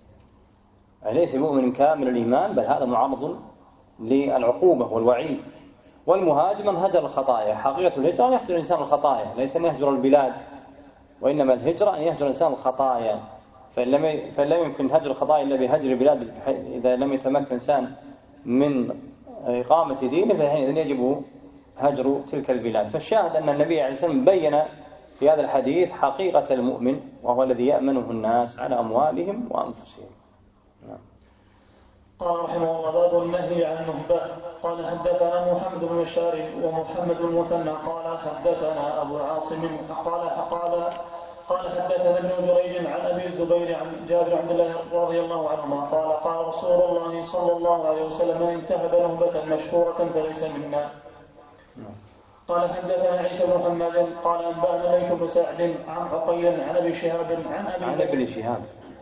ليس بمؤمن كامل الإيمان، بل هذا معرض للعقوبة والوعيد. والمهاجر من هجر الخطايا، حقيقة الهجرة أن يهجر الإنسان الخطايا، ليس أن يهجر البلاد، وإنما الهجرة أن يهجر الإنسان الخطايا، فإن لم فلم يمكن هجر الخطايا إلا بهجر البلاد، إذا لم يتمكن الإنسان من إقامة دينه فحينئذ يجب هجر تلك البلاد. فالشاهد أن النبي عليه الصلاة والسلام بين في هذا الحديث حقيقة المؤمن، وهو الذي يأمنه الناس على أموالهم وأنفسهم. نعم. قال رحمه الله باب النهي عن النهبة. قال حدثنا محمد بن بشار ومحمد المثنى قال حدثنا أبو عاصم قال قال قال حدثنا ابن جريج عن أبي الزبير عن جابر عبد الله رضي الله عنهما قال قال رسول الله صلى الله عليه وسلم من انتهب نهبة مشهورة فليس منا. قال حدثنا عيسى بن محمد قال أنبأنا ليث بن سعد عن عقيل عن أبي شهاب عن أبي عن ابن شهاب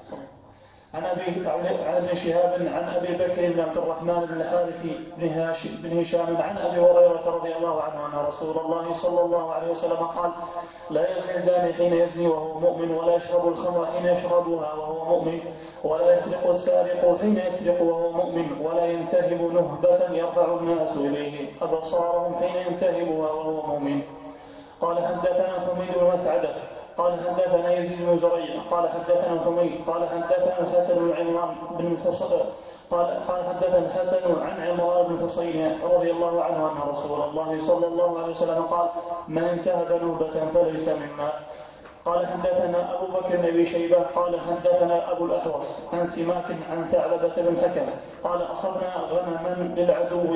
عن أبي عن ابن شهاب عن أبي بكر بن عبد الرحمن بن الحارث بن هشام عن أبي هريرة رضي الله عنه أن رسول الله صلى الله عليه وسلم قال لا يزني الزاني حين يزني وهو مؤمن، ولا يشرب الخمر حين يشربها وهو مؤمن، ولا يسرق السارق حين يسرق وهو مؤمن، ولا ينتهب نهبة يرفع الناس إليه أبصارهم حين ينتهبها وهو مؤمن. قال حدثنا حميد بن مسعدة قال حدثنا يزيد بن زريع قال حدثنا حميد قال حدثنا الحسن بن عمران بن الحصين قال قال حدثنا الحسن عن عمران بن الحصين رضي الله عنه أن رسول الله صلى الله عليه وسلم قال من انتهب نهبة فليس منا. قال حدثنا أبو بكر بن أبي شيبة قال حدثنا أبو الأحوص عن سماك عن ثعلبة بن الحكم قال أصبنا غنما للعدو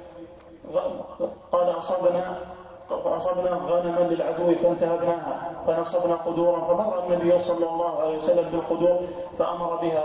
قال أصبنا فأصبنا غنما للعدو فانتهبناها فنصبنا قدورا، فمر النبي صلى الله عليه وسلم بالقدور فأمر بها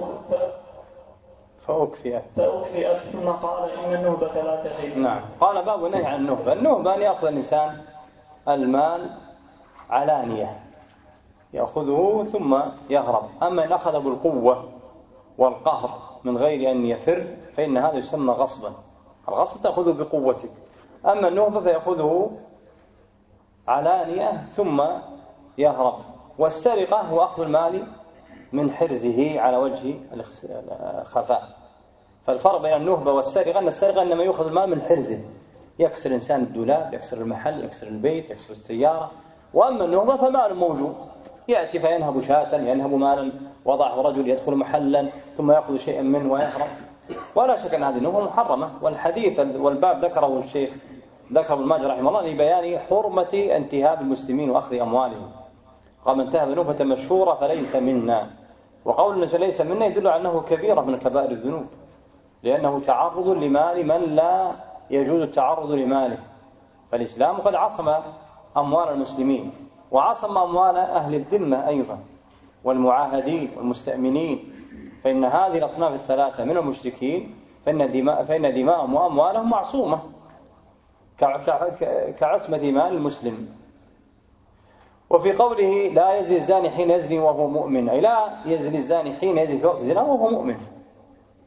فأكفئت فأكفئت ثم قال إن النهبة لا تحل. نعم. قال باب النهي عن النهبة. النهبة أن يأخذ الإنسان المال علانية، يأخذه ثم يهرب. أما إن أخذ بالقوة والقهر من غير أن يفر فإن هذا يسمى غصبا. الغصب تأخذه بقوتك، أما النهبة فيأخذه علانية ثم يهرب. والسرقة هو أخذ المال من حرزه على وجه الخفاء. فالفرق بين النهبة والسرقة أن السرقة إنما يأخذ المال من حرزه، يكسر الإنسان الدولاب، يكسر المحل، يكسر البيت، يكسر السيارة. وأما النهبة فمال موجود، يأتي فينهب شاة، ينهب مالا وضعه رجل، يدخل محلا ثم يأخذ شيئا منه ويهرب. ولا شك أن هذه النهبة محرمة. والحديث والباب ذكره الشيخ ذكر الماجد رحمه الله لبيان حرمة انتهاب المسلمين وأخذ أموالهم. قال من انتهب نهبة مشهورة فليس منا. وقول أنه ليس منا يدل على أنه كبيرة من كبائر الذنوب، لأنه تعرض لمال من لا يجوز التعرض لماله. فالإسلام قد عصم أموال المسلمين وعصم أموال أهل الذمة أيضا والمعاهدين والمستأمنين، فإن هذه الأصناف الثلاثة من المشركين فإن دماء فإن دماءهم وأموالهم معصومة كعصمة مال المسلم. وفي قوله لا يزني الزاني حين يزني وهو مؤمن، أي لا يزني الزاني حين يزني في وقت الزنا وهو مؤمن.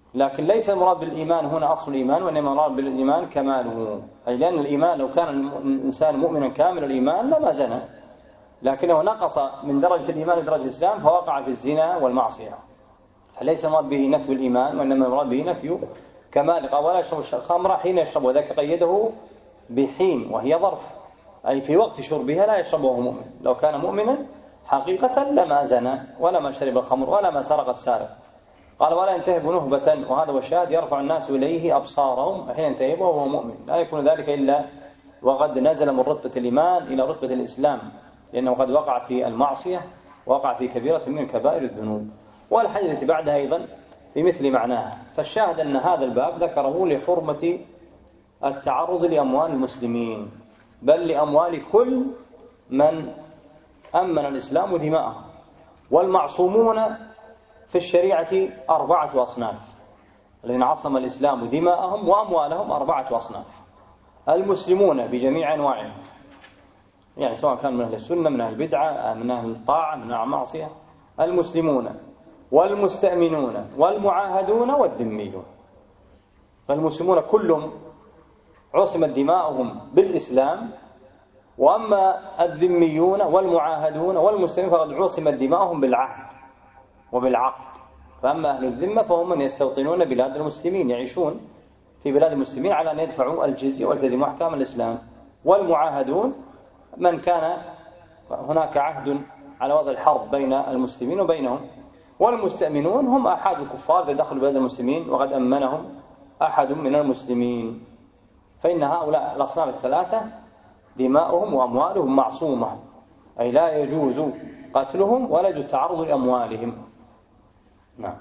لكن ليس المراد بالإيمان هنا أصل الإيمان، وإنما المراد بالإيمان كماله، أي لأن الإيمان لو كان الإنسان مؤمنا كامل الإيمان لما زنى، لكنه نقص من درجة الإيمان إلى درجة الإسلام فوقع في الزنا والمعصية، فليس المراد به نفي الإيمان، وإنما المراد به نفي كمال. قال ولا يشرب الخمر حين يشرب، وذاك قيده بحين وهي ظرف، أي في وقت شربها لا يشربه مؤمن. لو كان مؤمنا حقيقة لما زنى ولما شرب الخمر ولما سرق السارق. قال ولا ينتهب نهبة، وهذا والشاهد يرفع الناس إليه أبصارهم حين ينتهبه وهو مؤمن، لا يكون ذلك إلا وقد نزل من رتبة الإيمان إلى رتبة الإسلام، لأنه قد وقع في المعصية، وقع في كبيرة من كبائر الذنوب. والحديث التي بعدها أيضا بمثل معناه. فالشاهد أن هذا الباب ذكره لحرمة التعرض لأموال المسلمين، بل لأموال كل من أمن الإسلام دماءهم. والمعصومون في الشريعة أربعة أصناف، الذين عصم الإسلام دماءهم وأموالهم أربعة أصناف: المسلمون بجميع أنواعهم، يعني سواء كان من أهل السنة من أهل البدعة من أهل الطاعة من أهل المعصية، المسلمون والمستأمنون والمعاهدون والذميون. فالمسلمون كلهم عصمت دماؤهم بالإسلام، وأما الذميون والمعاهدون والمستأمنون فقد عصمت دماؤهم بالعهد وبالعقد. فأما أهل الذمة فهم من يستوطنون بلاد المسلمين، يعيشون في بلاد المسلمين على أن يدفعوا الجزية والتزموا أحكام الإسلام. والمعاهدون من كان هناك عهد على وضع الحرب بين المسلمين وبينهم. والمستأمنون هم أحد الكفار إذا دخلوا بلاد المسلمين وقد أمنهم أحد من المسلمين. فإن هؤلاء الأصناف الثلاثة دماؤهم وأموالهم معصومة، أي لا يجوز قتلهم ولا يجوز التعرض لأموالهم. نعم.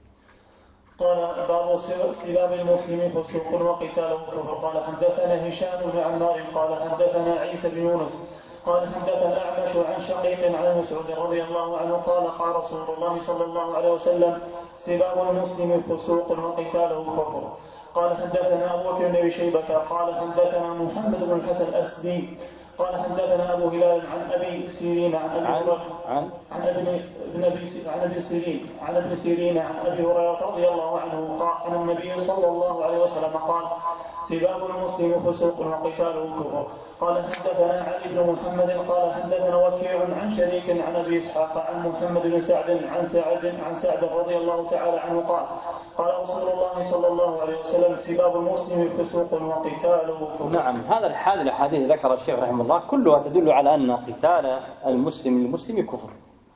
قال باب سلام المسلم فسوق وقتاله كفر. قال حدثنا هشام بن عمار قال حدثنا عيسى بن يونس قال حدثنا الأعمش عن شقيق عن مسعود رضي الله عنه قال قال رسول الله صلى الله عليه وسلم سلام المسلم فسوق وقتاله كفر. قال حدثنا أبو بكر بن شيبة قال حدثنا محمد بن الحسن الأسدي قال حدثنا أبو هلال عن أبي سيرين عن أبي هريرة عن عن ابن عن أبي سيرين عن ابن سيرين عن أبي هريرة رضي الله عنه قال عن النبي صلى الله عليه وسلم قال سباب المسلم فسوق وقتاله كفر. قال حدثنا علي بن محمد قال حدثنا وكيع عن شريك عن أبي إسحاق عن محمد بن سعد عن سعد عن سعد رضي الله تعالى عنه قال قال رسول الله صلى الله عليه وسلم سباب المسلم فسوق وقتاله كفر. نعم. هذا الحال الأحاديث ذكر الشيخ رحمه الله كلها تدل على أن قتال المسلم للمسلم كفر.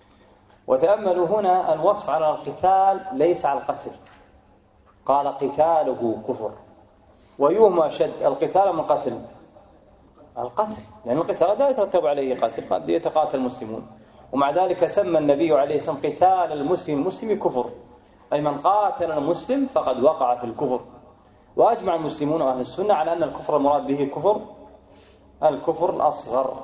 وتأملوا هنا الوصف على القتال ليس على القتل، قال قتاله كفر. ويوم أشد القتال من قتل القتل، لأن القتال لا يترتب عليه قتل، قد يتقاتل المسلمون. ومع ذلك سمى النبي عليه الصلاة والسلام قتال المسلم المسلم كفر، أي من قاتل المسلم فقد وقع في الكفر. وأجمع المسلمون وأهل السنة على أن الكفر المراد به كفر الكفر الأصغر.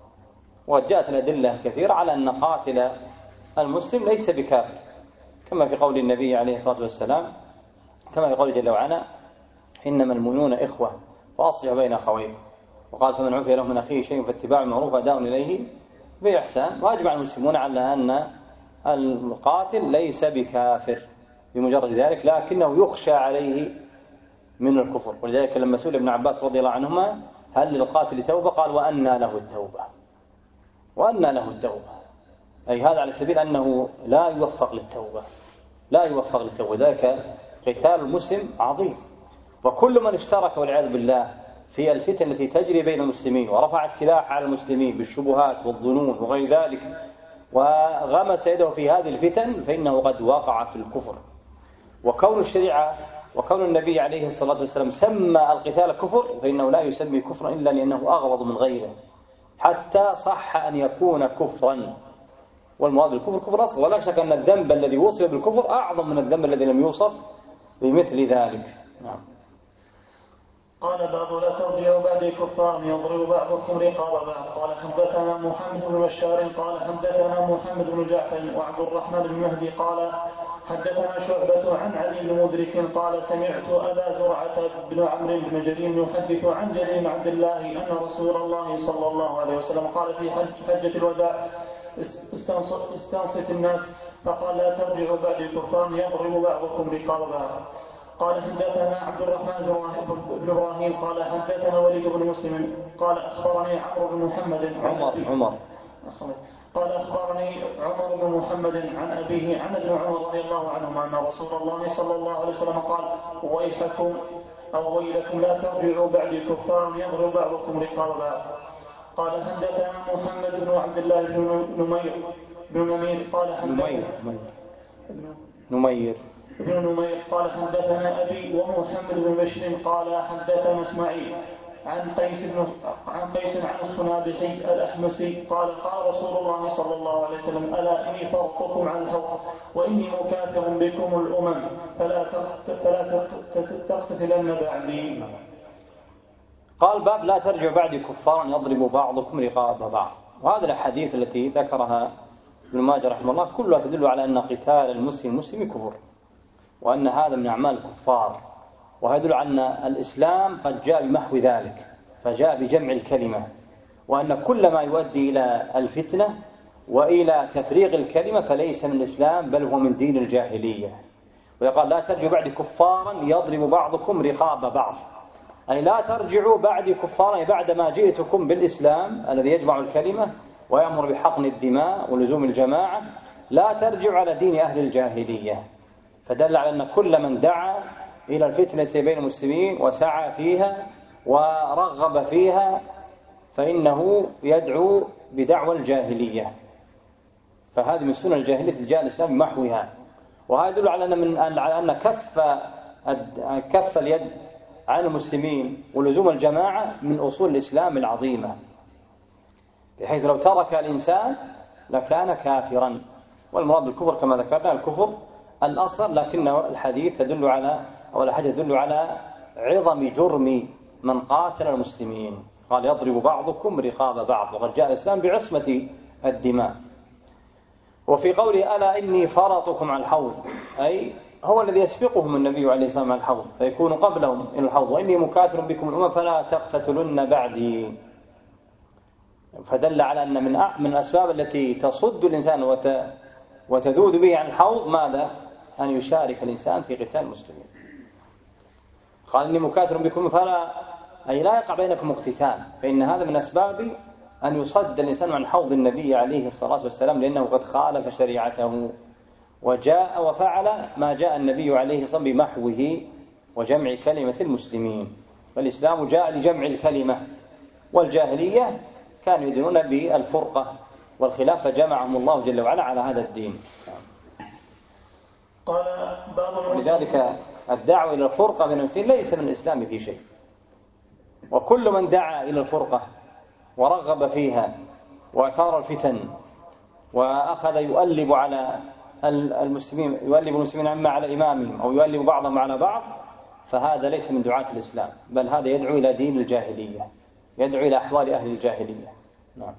وجاءت الأدلة الكثيرة على أن قاتل المسلم ليس بكافر، كما في قول النبي عليه الصلاة والسلام، كما في قول جل وعلا إنما المؤمنون إخوة فأصلحوا بين أخويكم. وقال فمن عفي له من أخيه شيء فاتباع المعروف أداء إليه بإحسان. وأجمع المسلمون على أن القاتل ليس بكافر بمجرد ذلك، لكنه يخشى عليه من الكفر. ولذلك لما سئل ابن عباس رضي الله عنهما هل للقاتل توبة قال وأنى له التوبة، وأنى له التوبة، أي هذا على سبيل أنه لا يوفق للتوبة، لا يوفق للتوبة. ذلك قتال المسلم عظيم. وكل من اشترك والعياذ بالله في الفتن التي تجري بين المسلمين ورفع السلاح على المسلمين بالشبهات والظنون وغير ذلك وغمس يده في هذه الفتن فإنه قد وقع في الكفر. وكون الشريعة وكون النبي عليه الصلاة والسلام سمى القتال كفر فإنه لا يسمي كفرا إلا لأنه أغلظ من غيره، حتى صح أن يكون كفرا. والمراد بالكفر كفر أصغر، ولا شك أن الذنب الذي وصف بالكفر أعظم من الذنب الذي لم يوصف بمثل ذلك. نعم. قال باب لا ترجعوا بعد كفار يضرب بعضكم رقاب بعض. قال حدثنا محمد بن بشار قال حدثنا محمد بن جعفر وعبد الرحمن بن مهدي قال حدثنا شعبة عن علي بن مدرك قال سمعت أبا زرعة بن عمرو بن جرير يحدث عن جرير بن عبد الله أن رسول الله صلى الله عليه وسلم قال في حج حجة الوداع استنصت الناس فقال لا ترجعوا بعد كفار يضرب بعضكم رقاب بعض. قال حدثنا عبد الرحمن بن إبراهيم قال حدثنا وليد بن مسلم قال أخبرني عمرو بن محمد عمر عمر قال أخبرني عمر بن محمد عن أبيه عن ابن عمر رضي الله عنهما أن رسول الله صلى الله عليه وسلم قال ويحكم أو ويلكم لا ترجعوا بعد كفار يضرب بعضكم رقاب بعض. قال حدثنا محمد بن عبد الله بن نمير بن نمير قال حدثنا نمير ابن نمير قال حدثنا أبي ومحمد بن بشر قال حدثنا إسماعيل عن قيس بن عن قيس عن الصنابحي الأحمسي قال قال رسول الله صلى الله عليه وسلم ألا إني فرطكم على الحوض وإني مكافر بكم الأمم فلا فلا تقتتلن بعدي. قال باب لا ترجع بعد كفارا يضرب بعضكم رقاب بعض. وهذه الأحاديث التي ذكرها ابن ماجه رحمه الله كلها تدل على أن قتال المسلم المسلم كفر، وأن هذا من أعمال الكفار، ويدل على أن الإسلام قد جاء بمحو ذلك فجاء بجمع الكلمة، وأن كل ما يؤدي إلى الفتنة وإلى تفريغ الكلمة فليس من الإسلام بل هو من دين الجاهلية. ويقال لا ترجعوا بعد كفارا يضرب بعضكم رقاب بعض، أي لا ترجعوا بعد كفارا بعدما جئتكم بالإسلام الذي يجمع الكلمة ويأمر بحقن الدماء ولزوم الجماعة، لا ترجعوا على دين أهل الجاهلية. فدل على أن كل من دعا إلى الفتنة بين المسلمين وسعى فيها ورغب فيها فإنه يدعو بدعوى الجاهلية، فهذه من سنن الجاهلية جاء الإسلام بمحوها. وهذا يدل على أن من على أن كف كف اليد عن المسلمين ولزوم الجماعة من أصول الإسلام العظيمة، بحيث لو ترك الإنسان لكان كافرا. والمراد بالكفر كما ذكرنا الكفر الأصغر، لكن الحديث تدل على أو الحديث يدل على عظم جرم من قاتل المسلمين. قال يضرب بعضكم رقاب بعض، وقد جاء الإسلام بعصمة الدماء. وفي قوله ألا إني فرطكم على الحوض، أي هو الذي يسبقهم النبي عليه الصلاة والسلام على الحوض فيكون قبلهم إلى الحوض، وإني مكاثر بكم الأمم فلا تقتتلن بعدي. فدل على أن من من الأسباب التي تصد الإنسان وتذود به عن الحوض ماذا؟ أن يشارك الإنسان في قتال المسلمين. قال إني مكاثر بكم فلا أي لا يقع بينكم اقتتال، فإن هذا من أسباب أن يصد الإنسان عن حوض النبي عليه الصلاة والسلام، لأنه قد خالف شريعته وجاء وفعل ما جاء النبي عليه الصلاة والسلام بمحوه وجمع كلمة المسلمين. فالإسلام جاء لجمع الكلمة، والجاهلية كانوا يدينون بالفرقة والخلاف فجمعهم الله جل وعلا على هذا الدين. قال ولذلك الدعوة إلى الفرقة بين المسلمين ليس من الإسلام في شيء، وكل من دعا إلى الفرقة ورغب فيها وأثار الفتن وأخذ يؤلب على المسلمين يؤلب المسلمين أما على إمامهم أو يؤلب بعضهم على بعض فهذا ليس من دعاة الإسلام، بل هذا يدعو إلى دين الجاهلية، يدعو إلى أحوال أهل الجاهلية. نعم.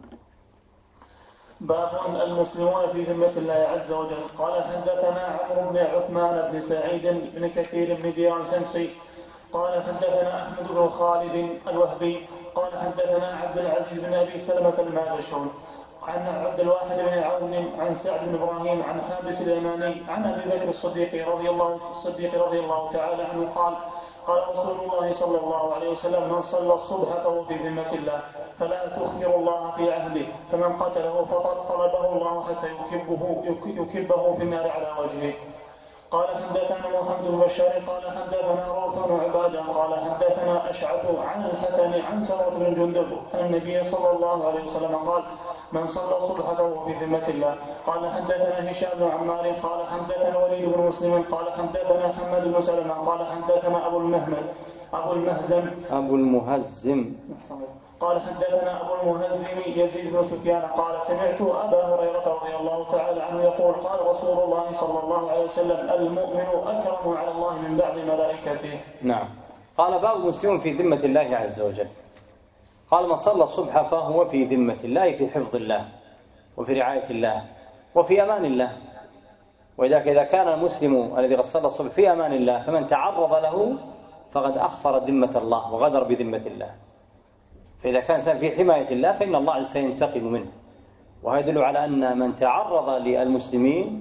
باب المسلمون في ذمة الله عز وجل. قال حدثنا عمرو بن عثمان بن سعيد بن كثير بن ديار الحمصي قال حدثنا أحمد بن خالد الوهبي قال حدثنا عبد العزيز بن أبي سلمة الماجشون عن عبد الواحد بن عون عن سعد بن إبراهيم عن حابس اليماني عن أبي بكر الصديق رضي الله الصديق رضي الله تعالى عنه قال قال رسول الله صلى الله عليه وسلم من صلى الصبح فهو في ذمة الله فلا تخبر الله في عهده، فمن قتله فطلبه الله حتى يكبه, يكبه في النار على وجهه. قال حدثنا محمد بن بشار قال حدثنا روح بن عبادة قال حدثنا أشعث عن الحسن عن سمرة بن جندب أن النبي صلى الله عليه وسلم قال من صلى الصبح فهو في ذمة الله. قال حدثنا هشام بن عمار قال حدثنا وليد بن مسلم قال حدثنا حماد بن سلمة قال حدثنا أبو المهمل أبو المهزم أبو المهزم قال حدثنا أبو المهزم يزيد بن سفيان قال سمعت أبا هريرة رضي الله تعالى عنه يقول قال رسول الله صلى الله عليه وسلم المؤمن أكرم على الله من بعض ملائكته. نعم. قال باب المسلمون في ذمة الله عز وجل. قال من صلى الصبح فهو في ذمة الله، في حفظ الله وفي رعاية الله وفي أمان الله. وإذا إذا كان المسلم الذي قد صلى الصبح في أمان الله فمن تعرض له فقد أخفر ذمة الله وغدر بذمة الله. فإذا كان إنسان في حماية الله فإن الله سينتقم منه. وهذا يدل على أن من تعرض للمسلمين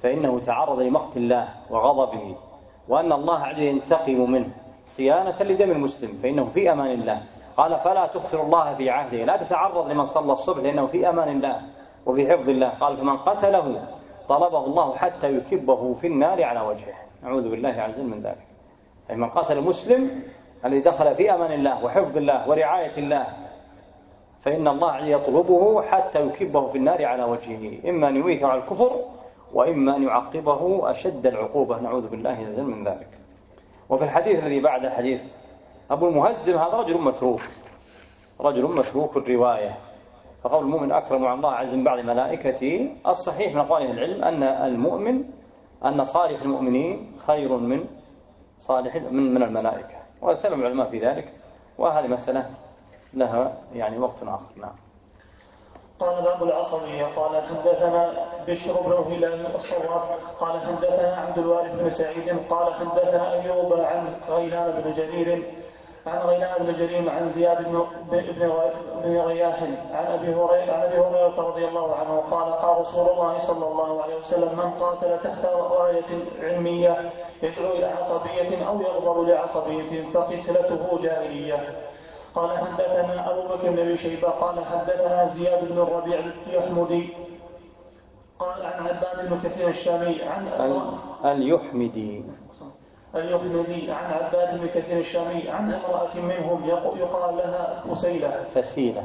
فإنه تعرض لمقت الله وغضبه، وأن الله عز وجل ينتقم منه صيانة لدم المسلم فإنه في أمان الله. قال فلا تخسر الله في عهده، لا تتعرض لمن صلى الصبح لأنه في أمان الله وفي حفظ الله. قال فمن قتله طلبه الله حتى يكبه في النار على وجهه، أعوذ بالله عز وجل من ذلك. أي من قتل مسلم الذي دخل في أمان الله وحفظ الله ورعاية الله فإن الله يطلبه حتى يكبه في النار على وجهه، إما أن يميته على الكفر وإما أن يعقبه أشد العقوبة، نعوذ بالله عز وجل من ذلك. وفي الحديث الذي بعد حديث أبو المهزم هذا رجل متروك، رجل متروك الرواية، فقول المؤمن أكرم عن الله عز من بعض ملائكته. الصحيح من أقوال العلم أن المؤمن أن صالح المؤمنين خير من صالح من من الملائكة، وثبت العلماء في ذلك، وهذه مسألة لها يعني وقت آخر. نعم. قال باب العصبية. قال حدثنا بشر بن هلال الصواب قال حدثنا عبد الوارث بن سعيد قال حدثنا أيوب عن غيلان بن جرير عن غيلان بن جرير عن زياد بن بن غياح عن أبي هريرة عن أبي هريرة رضي الله عنه قال قال رسول الله صلى الله عليه وسلم من قاتل تحت راية علمية يدعو إلى عصبية أو يغضب لعصبية فقتلته جاهلية. قال حدثنا أبو بكر بن أبي شيبة قال حدثنا زياد بن الربيع اليحمدي قال عن عباد بن كثير الشامي عن اليحمدي اليحمدي عن عباد بن كثير الشامي عن امرأة منهم يقال لها فسيلة فسيلة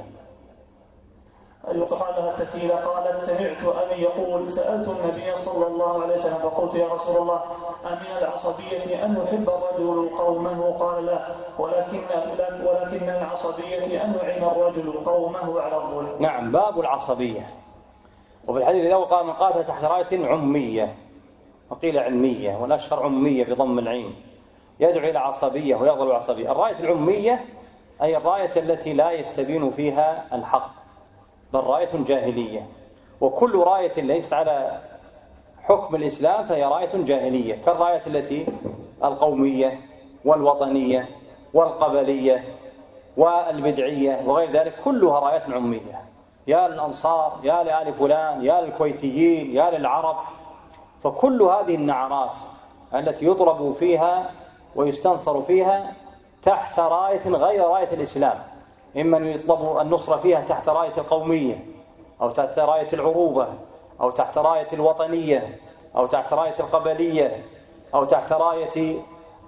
يقال لها فسيلة قالت سمعت أبي يقول سألت النبي صلى الله عليه وسلم فقلت يا رسول الله أمن العصبية أن يحب الرجل قومه؟ قال لا ولكن ولكن العصبية أن يعين الرجل قومه على الظلم. نعم. باب العصبية. وفي الحديث الأول قال من قاتل تحت راية عمية وقيل علمية، والأشهر عمية بضم العين، يدعو إلى عصبية ويغضب العصبية. الراية العمية أي الراية التي لا يستبين فيها الحق، بل راية جاهلية، وكل راية ليست على حكم الإسلام فهي راية جاهلية، كالراية التي القومية والوطنية والقبلية والبدعية وغير ذلك، كلها رايات عمية، يا للأنصار يا لآل فلان يا للكويتيين يا للعرب. فكل هذه النعرات التي يطلب فيها ويستنصر فيها تحت راية غير راية الإسلام، إما أن يطلب النصر فيها تحت راية القومية أو تحت راية العروبة أو تحت راية الوطنية أو تحت راية القبلية أو تحت راية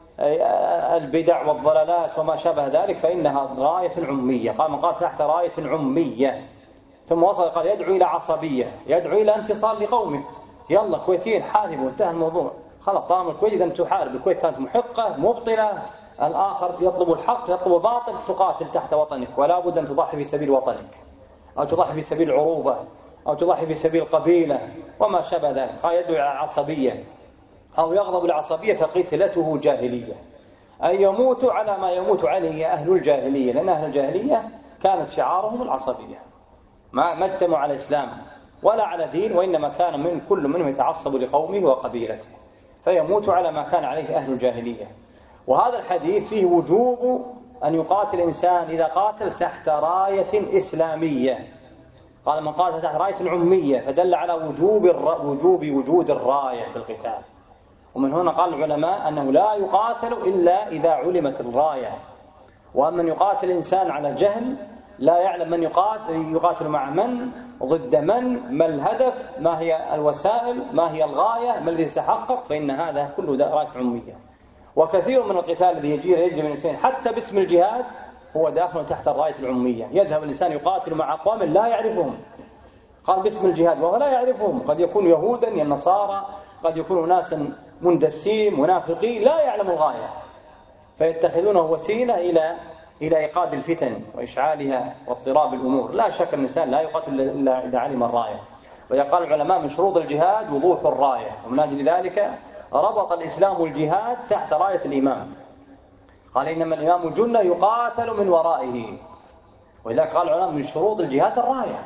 البدع والضلالات وما شابه ذلك، فإنها راية عمية. قال من قال تحت راية عمية، ثم وصل قال يدعو إلى عصبية، يدعو إلى انتصار لقومه. يلا كويتيين حاربوا وانتهى الموضوع، خلاص طالما الكويت إذا تحارب، الكويت كانت محقة مبطلة، الآخر يطلب الحق يطلب الباطل، تقاتل تحت وطنك، ولا بد أن تضحي في سبيل وطنك أو تضحي في سبيل عروبة أو تضحي في سبيل قبيلة وما شابه ذلك. قال يدعو إلى عصبية أو يغضب العصبية فقتلته جاهلية، أي يموت على ما يموت عليه أهل الجاهلية، لأن أهل الجاهلية كانت شعارهم العصبية، ما اجتمعوا على الإسلام ولا على دين، وإنما كان من كل منهم يتعصب لقومه وقبيلته، فيموت على ما كان عليه أهل الجاهلية. وهذا الحديث فيه وجوب أن يقاتل الإنسان إذا قاتل تحت راية إسلامية. قال من قاتل تحت راية عمية، فدل على وجوب وجوب وجود الراية في القتال. ومن هنا قال العلماء أنه لا يقاتل إلا إذا علمت الراية. وأما من يقاتل الإنسان على جهل لا يعلم من يقاتل، يقاتل مع من ضد من، ما الهدف، ما هي الوسائل، ما هي الغاية، ما الذي يتحقق، فإن هذا كله راية عمية. وكثير من القتال الذي يجري يجري من الإنسان حتى باسم الجهاد هو داخل تحت الراية العمية. يذهب الإنسان يقاتل مع أقوام لا يعرفهم، قال باسم الجهاد وهو لا يعرفهم، قد يكون يهودا يا النصارى، قد يكونوا ناسا مندسين منافقين لا يعلم الغاية، فيتخذونه وسيلة إلى إلى إيقاد الفتن وإشعالها واضطراب الأمور. لا شك أن الإنسان لا يقاتل إلا إذا علم الراية. ويقال العلماء من شروط الجهاد وضوح الراية، ومن أجل ذلك ربط الإسلام الجهاد تحت راية الإمام، قال إنما الإمام جنة يقاتل من ورائه. ولذلك قال العلماء من شروط الجهاد الراية.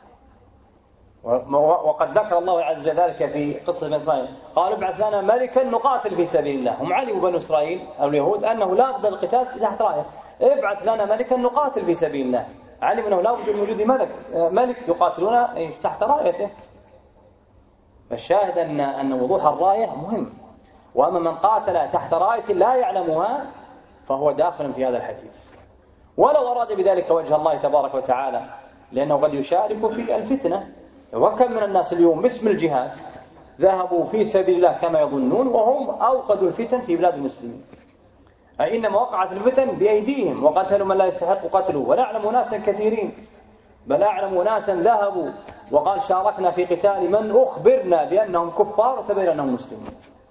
وقد ذكر الله عز وجل ذلك في قصة بني إسرائيل، قال ابعث لنا ملكا نقاتل في سبيل الله. هم علموا بني إسرائيل أو اليهود أنه لا بد القتال تحت راية، ابعث لنا ملكا نقاتل في سبيل الله، علم أنه لا بد من وجود ملك ملك يقاتلون تحت رايته. فالشاهد أن أن وضوح الراية مهم. وأما من قاتل تحت راية لا يعلمها فهو داخل في هذا الحديث، ولو أراد بذلك وجه الله تبارك وتعالى، لأنه قد يشارك في الفتنة. وكم من الناس اليوم باسم الجهاد ذهبوا في سبيل الله كما يظنون وهم أوقدوا الفتن في بلاد المسلمين، أي إنما وقعت الفتن بأيديهم وقتلوا من لا يستحق قتله. ولا أعلم ناسا كثيرين، بل أعلم ناسا ذهبوا وقال شاركنا في قتال من أخبرنا بأنهم كفار وتبين أنهم مسلمون.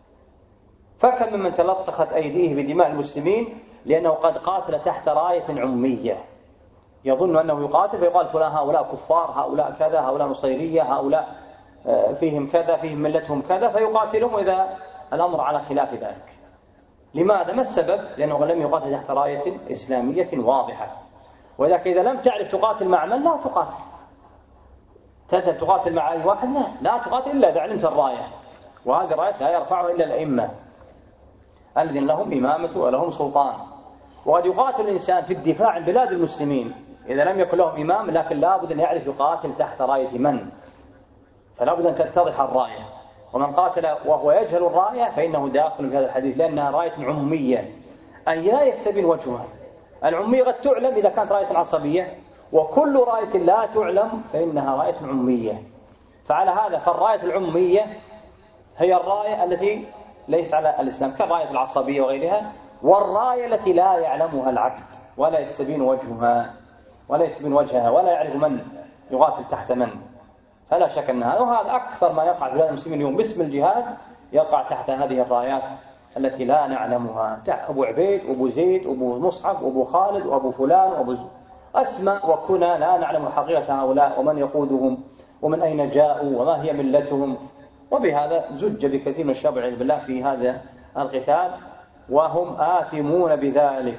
فكم ممن تلطخت أيديه بدماء المسلمين لأنه قد قاتل تحت راية عمية، يظن أنه يقاتل فيقال فلان هؤلاء كفار، هؤلاء كذا، هؤلاء نصيرية، هؤلاء فيهم كذا، فيهم ملتهم كذا، فيقاتلهم إذا الأمر على خلاف ذلك. لماذا؟ ما السبب؟ لأنه لم يقاتل تحت راية إسلامية واضحة. وذلك إذا لم تعرف تقاتل مع من لا تقاتل. تذهب تقاتل مع أي واحد؟ لا لا تقاتل إلا إذا علمت الراية، وهذه الراية لا يرفعها إلا الأئمة الذين لهم إمامة ولهم سلطان. وقد يقاتل الإنسان في الدفاع عن بلاد المسلمين إذا لم يكن لهم إمام، لكن لا بد أن يعرف يقاتل تحت راية من، فلا بد أن تتضح الراية. ومن قاتل وهو يجهل الراية فإنه داخل في هذا الحديث، لأنها راية عمومية أي لا يستبين وجهها. العمومية قد تعلم إذا كانت راية عصبية، وكل راية لا تعلم فإنها راية عمومية. فعلى هذا فالراية العمومية هي الراية التي ليس على الإسلام كالراية العصبية وغيرها، والراية التي لا يعلمها العبد ولا يستبين وجهها ولا يستبين وجهها ولا يعرف من يقاتل تحت من. فلا شك أن هذا، وهذا أكثر ما يقع في بلاد المسلمين اليوم باسم الجهاد، يقع تحت هذه الرايات التي لا نعلمها، أبو عبيد وأبو زيد وأبو مصعب وأبو خالد وأبو فلان وأبو أسماء وكنا لا نعلم حقيقة هؤلاء ومن يقودهم ومن أين جاءوا وما هي ملتهم. وبهذا زج بكثير من الشباب والعياذ بالله في هذا القتال، وهم آثمون بذلك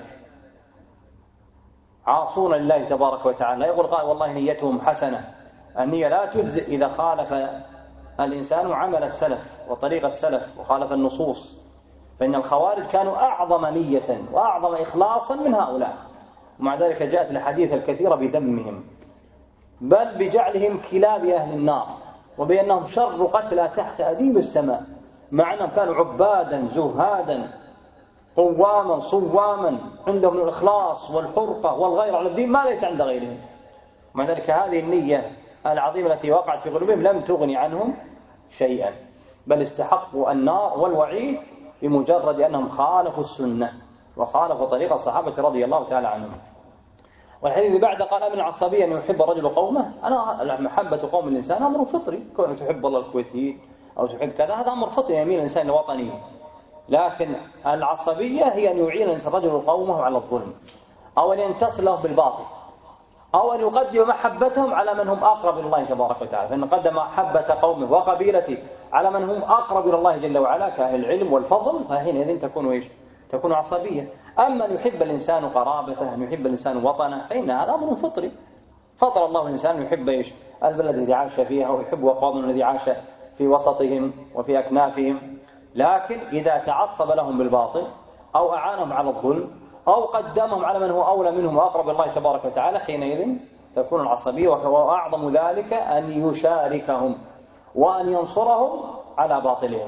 عاصون لله تبارك وتعالى. يقول قال والله نيتهم حسنة، النية لا تجزئ إذا خالف الإنسان عمل السلف وطريق السلف وخالف النصوص، فإن الخوارج كانوا أعظم نية وأعظم إخلاصا من هؤلاء، ومع ذلك جاءت الحديث الكثيرة بذمهم بل بجعلهم كلاب أهل النار، وبأنهم شر قتلى تحت أديم السماء، مع أنهم كانوا عبادا زهادا قواما صواما عندهم الإخلاص والحرقة والغير على الدين ما ليس عند غيرهم. مع ذلك هذه النية العظيمة التي وقعت في قلوبهم لم تغني عنهم شيئا، بل استحقوا النار والوعيد بمجرد أنهم خالفوا السنة وخالفوا طريق الصحابة رضي الله تعالى عنهم. والحديث بعد قال من العصبية أن يحب الرجل قومه. أنا محبة قوم الإنسان أمر فطري، كونه تحب الله الكويتيين أو تحب كذا هذا أمر فطري يميل الإنسان الوطني، لكن العصبية هي أن يعين الرجل قومه على الظلم، أو أن ينتصر له بالباطل، أو أن يقدم محبتهم على من هم أقرب إلى الله تبارك وتعالى. فإن قدم محبة قومه وقبيلته على من هم أقرب إلى الله جل وعلا كأهل العلم والفضل، فحينئذ تكون إيش؟ تكون عصبية. أما أن يحب الإنسان قرابته، أن يحب الإنسان وطنه، فإن هذا أمر فطري، فطر الله الإنسان يحب إيش؟ البلد الذي عاش فيها، ويحب قوم الذي عاش في وسطهم وفي أكنافهم. لكن إذا تعصب لهم بالباطل أو أعانهم على الظلم أو قدمهم على من هو أولى منهم وأقرب الله تبارك وتعالى، حينئذ تكون العصبية. وأعظم ذلك أن يشاركهم وأن ينصرهم على باطلهم،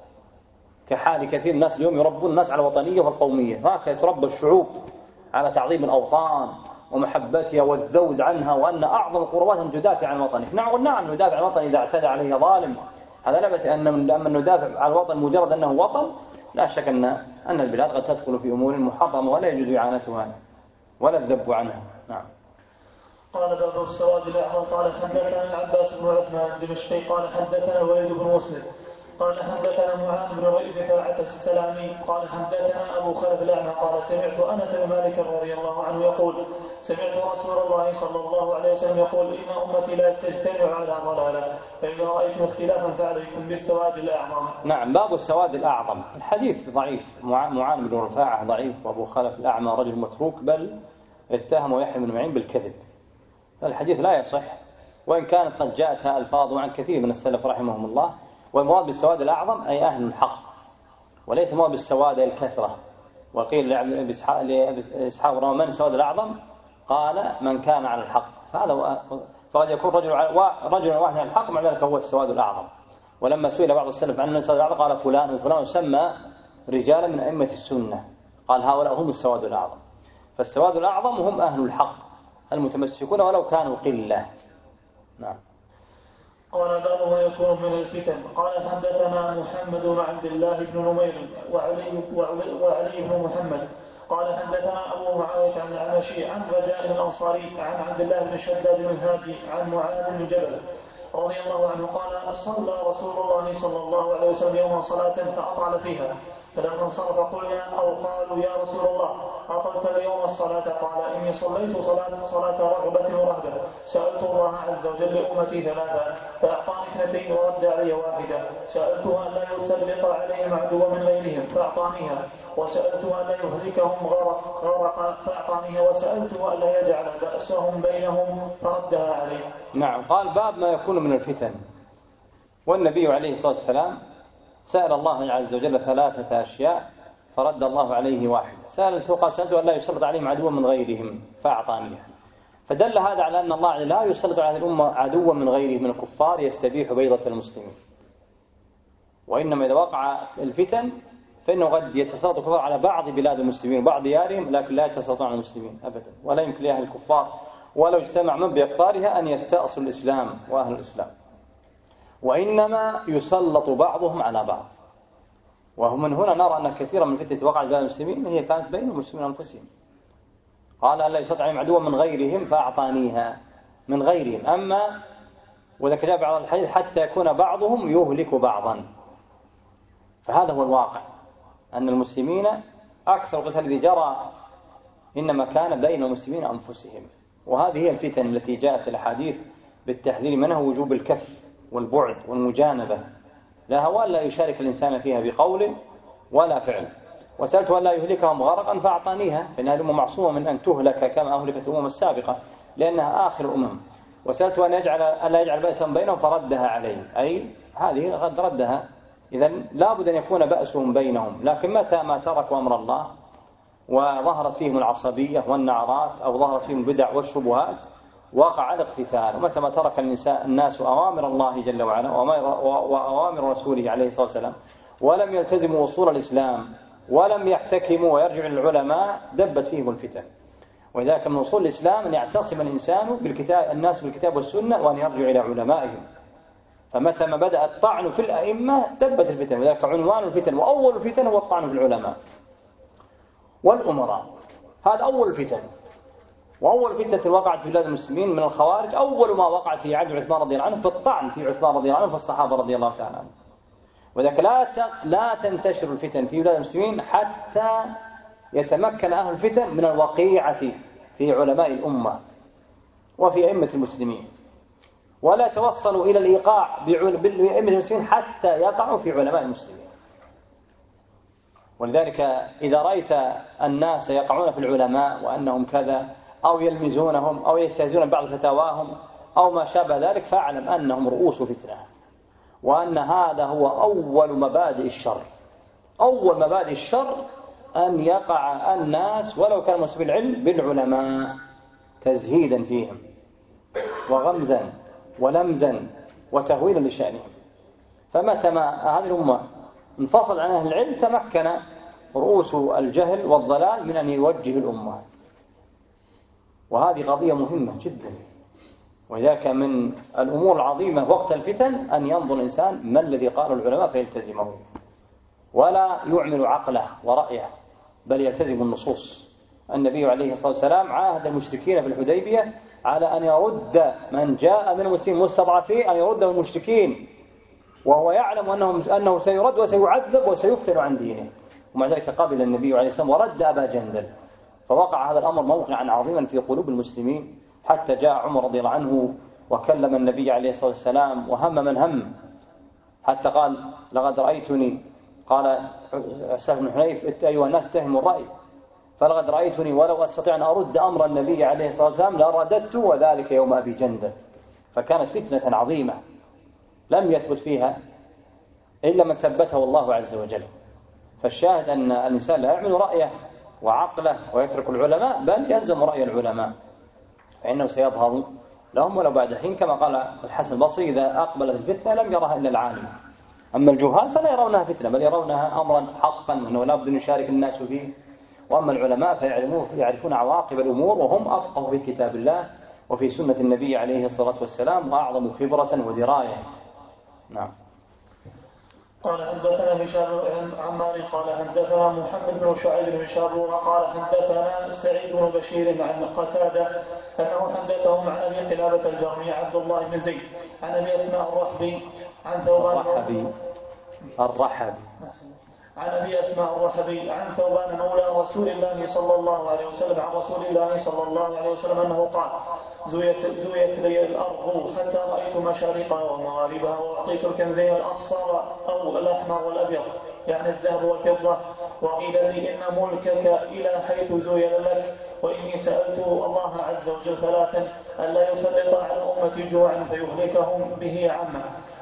كحال كثير من الناس اليوم يربون الناس على الوطنية والقومية. هكذا تربى الشعوب على تعظيم الأوطان ومحبتها والذود عنها، وأن أعظم القربات أن تدافع عن وطنك. نعم نعم ندافع عن الوطن إذا اعتدى عليه ظالم، هذا لا بس. أن أما ندافع عن الوطن مجرد أنه وطن، لا شك أن أن البلاد قد تدخل في أمور محرمة ولا يجوز إعانتها ولا الذب عنها. نعم. قال باب السواد الأعظم. قال حدثنا العباس بن عثمان الدمشقي قال حدثنا الوليد بن مسلم قال حدثنا معاذ بن رفاعة السلامي قال حدثنا أبو خلف الأعمى قال سمعت أنس بن مالك رضي الله عنه يقول سمعت رسول الله صلى الله عليه وسلم يقول إن أمتي لا تجتمع على ضلالة، فإذا رأيتم اختلافا فعليكم بالسواد الأعظم. نعم. باب السواد الأعظم. الحديث ضعيف، معاذ بن رفاعة ضعيف، وأبو خلف الأعمى رجل متروك، بل اتهم يحيى بن معين بالكذب. الحديث لا يصح، وإن كانت قد جاءتها ألفاظ عن كثير من السلف رحمهم الله. والمراد بالسواد الأعظم أي أهل الحق، وليس مراد بالسواد الكثرة. وقيل لإسحاق من السواد الأعظم؟ قال من كان على الحق. فهذا فقد يكون رجل رجل واحد على الحق، مع ذلك هو السواد الأعظم. ولما سئل بعض السلف عن النبي قال فلان وفلان سمى رجالا من أئمة السنة، قال هؤلاء هم السواد الأعظم. فالسواد الأعظم هم أهل الحق المتمسكون ولو كانوا قلة. نعم. قال باب ما يكون من الفتن. قال حدثنا محمد بن عبد الله بن نمير وعلي, وعلي بن محمد قال حدثنا أبو معاوية عن الأعمشي عن رجاء الأنصاري عن عبد الله بن شداد بن الهادي عن معاذ بن جبل رضي الله عنه قال صلى رسول الله صلى الله عليه وسلم يوما صلاة فأطال فيها، فلما انصرف قلنا أو قالوا يا رسول الله أطلت اليوم الصلاة؟ قال إني صليت صلاة, صلاة رغبة ورهبة، سألت الله عز وجل لأمتي ثلاثة فأعطاني اثنتين ورد علي واحدة، سألتها أن لا يسلط عليهم عدوا من غيرهم فأعطانيها، وسألتها أن لا يهلكهم غرق, غرق فأعطانيها، وسألتها أن لا يجعل بأسهم بينهم فردها عليه. نعم. قال باب ما يكون من الفتن. والنبي عليه الصلاة والسلام سأل الله عز وجل ثلاثة أشياء فرد الله عليه واحد. سألته قال سألته أن لا يسلط عليهم عدوا من غيرهم فأعطانيها. فدل هذا على أن الله لا يسلط على الأمة عدوا من غيره من الكفار يستبيح بيضة المسلمين، وإنما إذا وقع الفتن فإنه قد يتسلط الكفار على بعض بلاد المسلمين وبعض ديارهم، لكن لا يتسلطون على المسلمين أبدا، ولا يمكن لأهل الكفار ولو اجتمع من بإقطارها أن يستأصلوا الإسلام وأهل الإسلام، وإنما يسلط بعضهم على بعض. ومن هنا نرى أن كثيرا من الفتن وقعت بين المسلمين هي كانت بين المسلمين أنفسهم. قال ألا يسلط عليهم عدوا من غيرهم فأعطانيها، من غيرهم. أما وذلك جاء بعض الحديث حتى يكون بعضهم يهلك بعضا. فهذا هو الواقع، أن المسلمين أكثر القتال الذي جرى إنما كان بين المسلمين أنفسهم. وهذه هي الفتن التي جاءت الحديث بالتحذير منها، وجوب الكف والبعد والمجانبة، لا هوان لا يشارك الإنسان فيها بقول ولا فعل. وسألت أن لا يهلكهم غرقا فأعطانيها، فإنها الأمة معصومة من أن تهلك كما أهلكت الأمم السابقة لأنها آخر الأمم. وسألت أن يجعل ألا يجعل بأسا بينهم فردها عليه، أي هذه قد ردها. إذن لا بد أن يكون بأسهم بينهم، لكن متى ما تركوا أمر الله وظهرت فيهم العصبية والنعرات أو ظهرت فيهم البدع والشبهات وقع الاقتتال. ومتى ما ترك الناس أوامر الله جل وعلا وأوامر رسوله عليه الصلاة والسلام ولم يلتزموا وصول الإسلام ولم يحتكموا ويرجعوا للعلماء دبت فيهم الفتن. وذلك من وصول الإسلام أن يعتصم الإنسان بالكتاب الناس بالكتاب والسنة وأن يرجع إلى علمائهم. فمتى ما بدأ الطعن في الأئمة دبت الفتن، وذلك عنوان الفتن وأول الفتن هو الطعن في العلماء والأمراء. هذا أول الفتن. وأول فتنة وقعت في بلاد المسلمين من الخوارج أول ما وقعت في عهد عثمان رضي الله عنه في الطعن في عثمان رضي الله عنه في الصحابة رضي الله تعالى عنهم. وذلك لا لا تنتشر الفتن في بلاد المسلمين حتى يتمكن أهل الفتن من الوقيعة في علماء الأمة وفي أئمة المسلمين، ولا توصلوا إلى الإيقاع بأئمة المسلمين حتى يقعوا في علماء المسلمين. ولذلك إذا رأيت الناس يقعون في العلماء وأنهم كذا أو يلمزونهم أو يستهزئون بعض فتاواهم أو ما شابه ذلك فاعلم أنهم رؤوس فتنة، وأن هذا هو أول مبادئ الشر. أول مبادئ الشر أن يقع الناس ولو كان مسلم العلم بالعلماء تزهيدا فيهم وغمزا ولمزا وتهويلا لشأنهم. فمتى ما هذه الأمة انفصل عن أهل العلم تمكن رؤوس الجهل والضلال من أن يوجه الأمة. وهذه قضية مهمة جدا. وذلك من الأمور العظيمة وقت الفتن أن ينظر الإنسان ما الذي قاله العلماء فيلتزمه، ولا يعمل عقله ورأيه بل يلتزم النصوص. النبي عليه الصلاة والسلام عاهد المشركين في الحديبية على أن يرد من جاء من المسلمين مستضعفين أن يرده المشركين، وهو يعلم أنه, أنه سيرد وسيعذب وسيفتن عن دينه. ومع ذلك قبل النبي عليه الصلاة والسلام ورد أبا جندل. فوقع هذا الأمر موقعا عظيما في قلوب المسلمين حتى جاء عمر رضي الله عنه وكلم النبي عليه الصلاة والسلام وهم من هم، حتى قال لقد رأيتني، قال سهل بن حنيف أيها الناس اتهموا الرأي، فلقد رأيتني ولو أستطيع أن أرد أمر النبي عليه الصلاة والسلام لرددت، وذلك يوم أبي جندل. فكانت فتنة عظيمة لم يثبت فيها إلا من ثبته الله عز وجل. فالشاهد أن الإنسان لا يعمل رأيه وعقله ويترك العلماء بل يلزم رأي العلماء، فإنه سيظهر لهم ولو بعد حين، كما قال الحسن البصري إذا أقبلت الفتنة لم يرها إلا العالم. أما الجهال فلا يرونها فتنة، بل يرونها أمرا حقا أنه لا بد أن يشارك الناس فيه. وأما العلماء فيعرفون عواقب الأمور وهم أفقه في كتاب الله وفي سنة النبي عليه الصلاة والسلام وأعظم خبرة ودراية. نعم. قال حدثنا هشام بن عمار قال حدثنا محمد بن شعيب بن شابور قال حدثنا سعيد بن بشير عن قتادة أنه حدثهم عن أبي قلابة الجرمي عبد الله بن زيد عن أبي أسماء الرحبي عن ثوبان الرحبي الرحبي عن أبي أسماء الرحبي عن ثوبان مولى رسول الله صلى الله عليه وسلم عن رسول الله صلى الله عليه وسلم أنه قال زويت, زويت لي الأرض حتى رأيت مشارقها ومغاربها وأعطيت الكنزين الأصفر أو الأحمر والأبيض يعني الذهب والفضة، وقيل لي إن ملكك إلى حيث زوي لك، وإني سألت الله عز وجل ثلاثا ألا يسلط على أمتي جوعا فيهلكهم به عامة،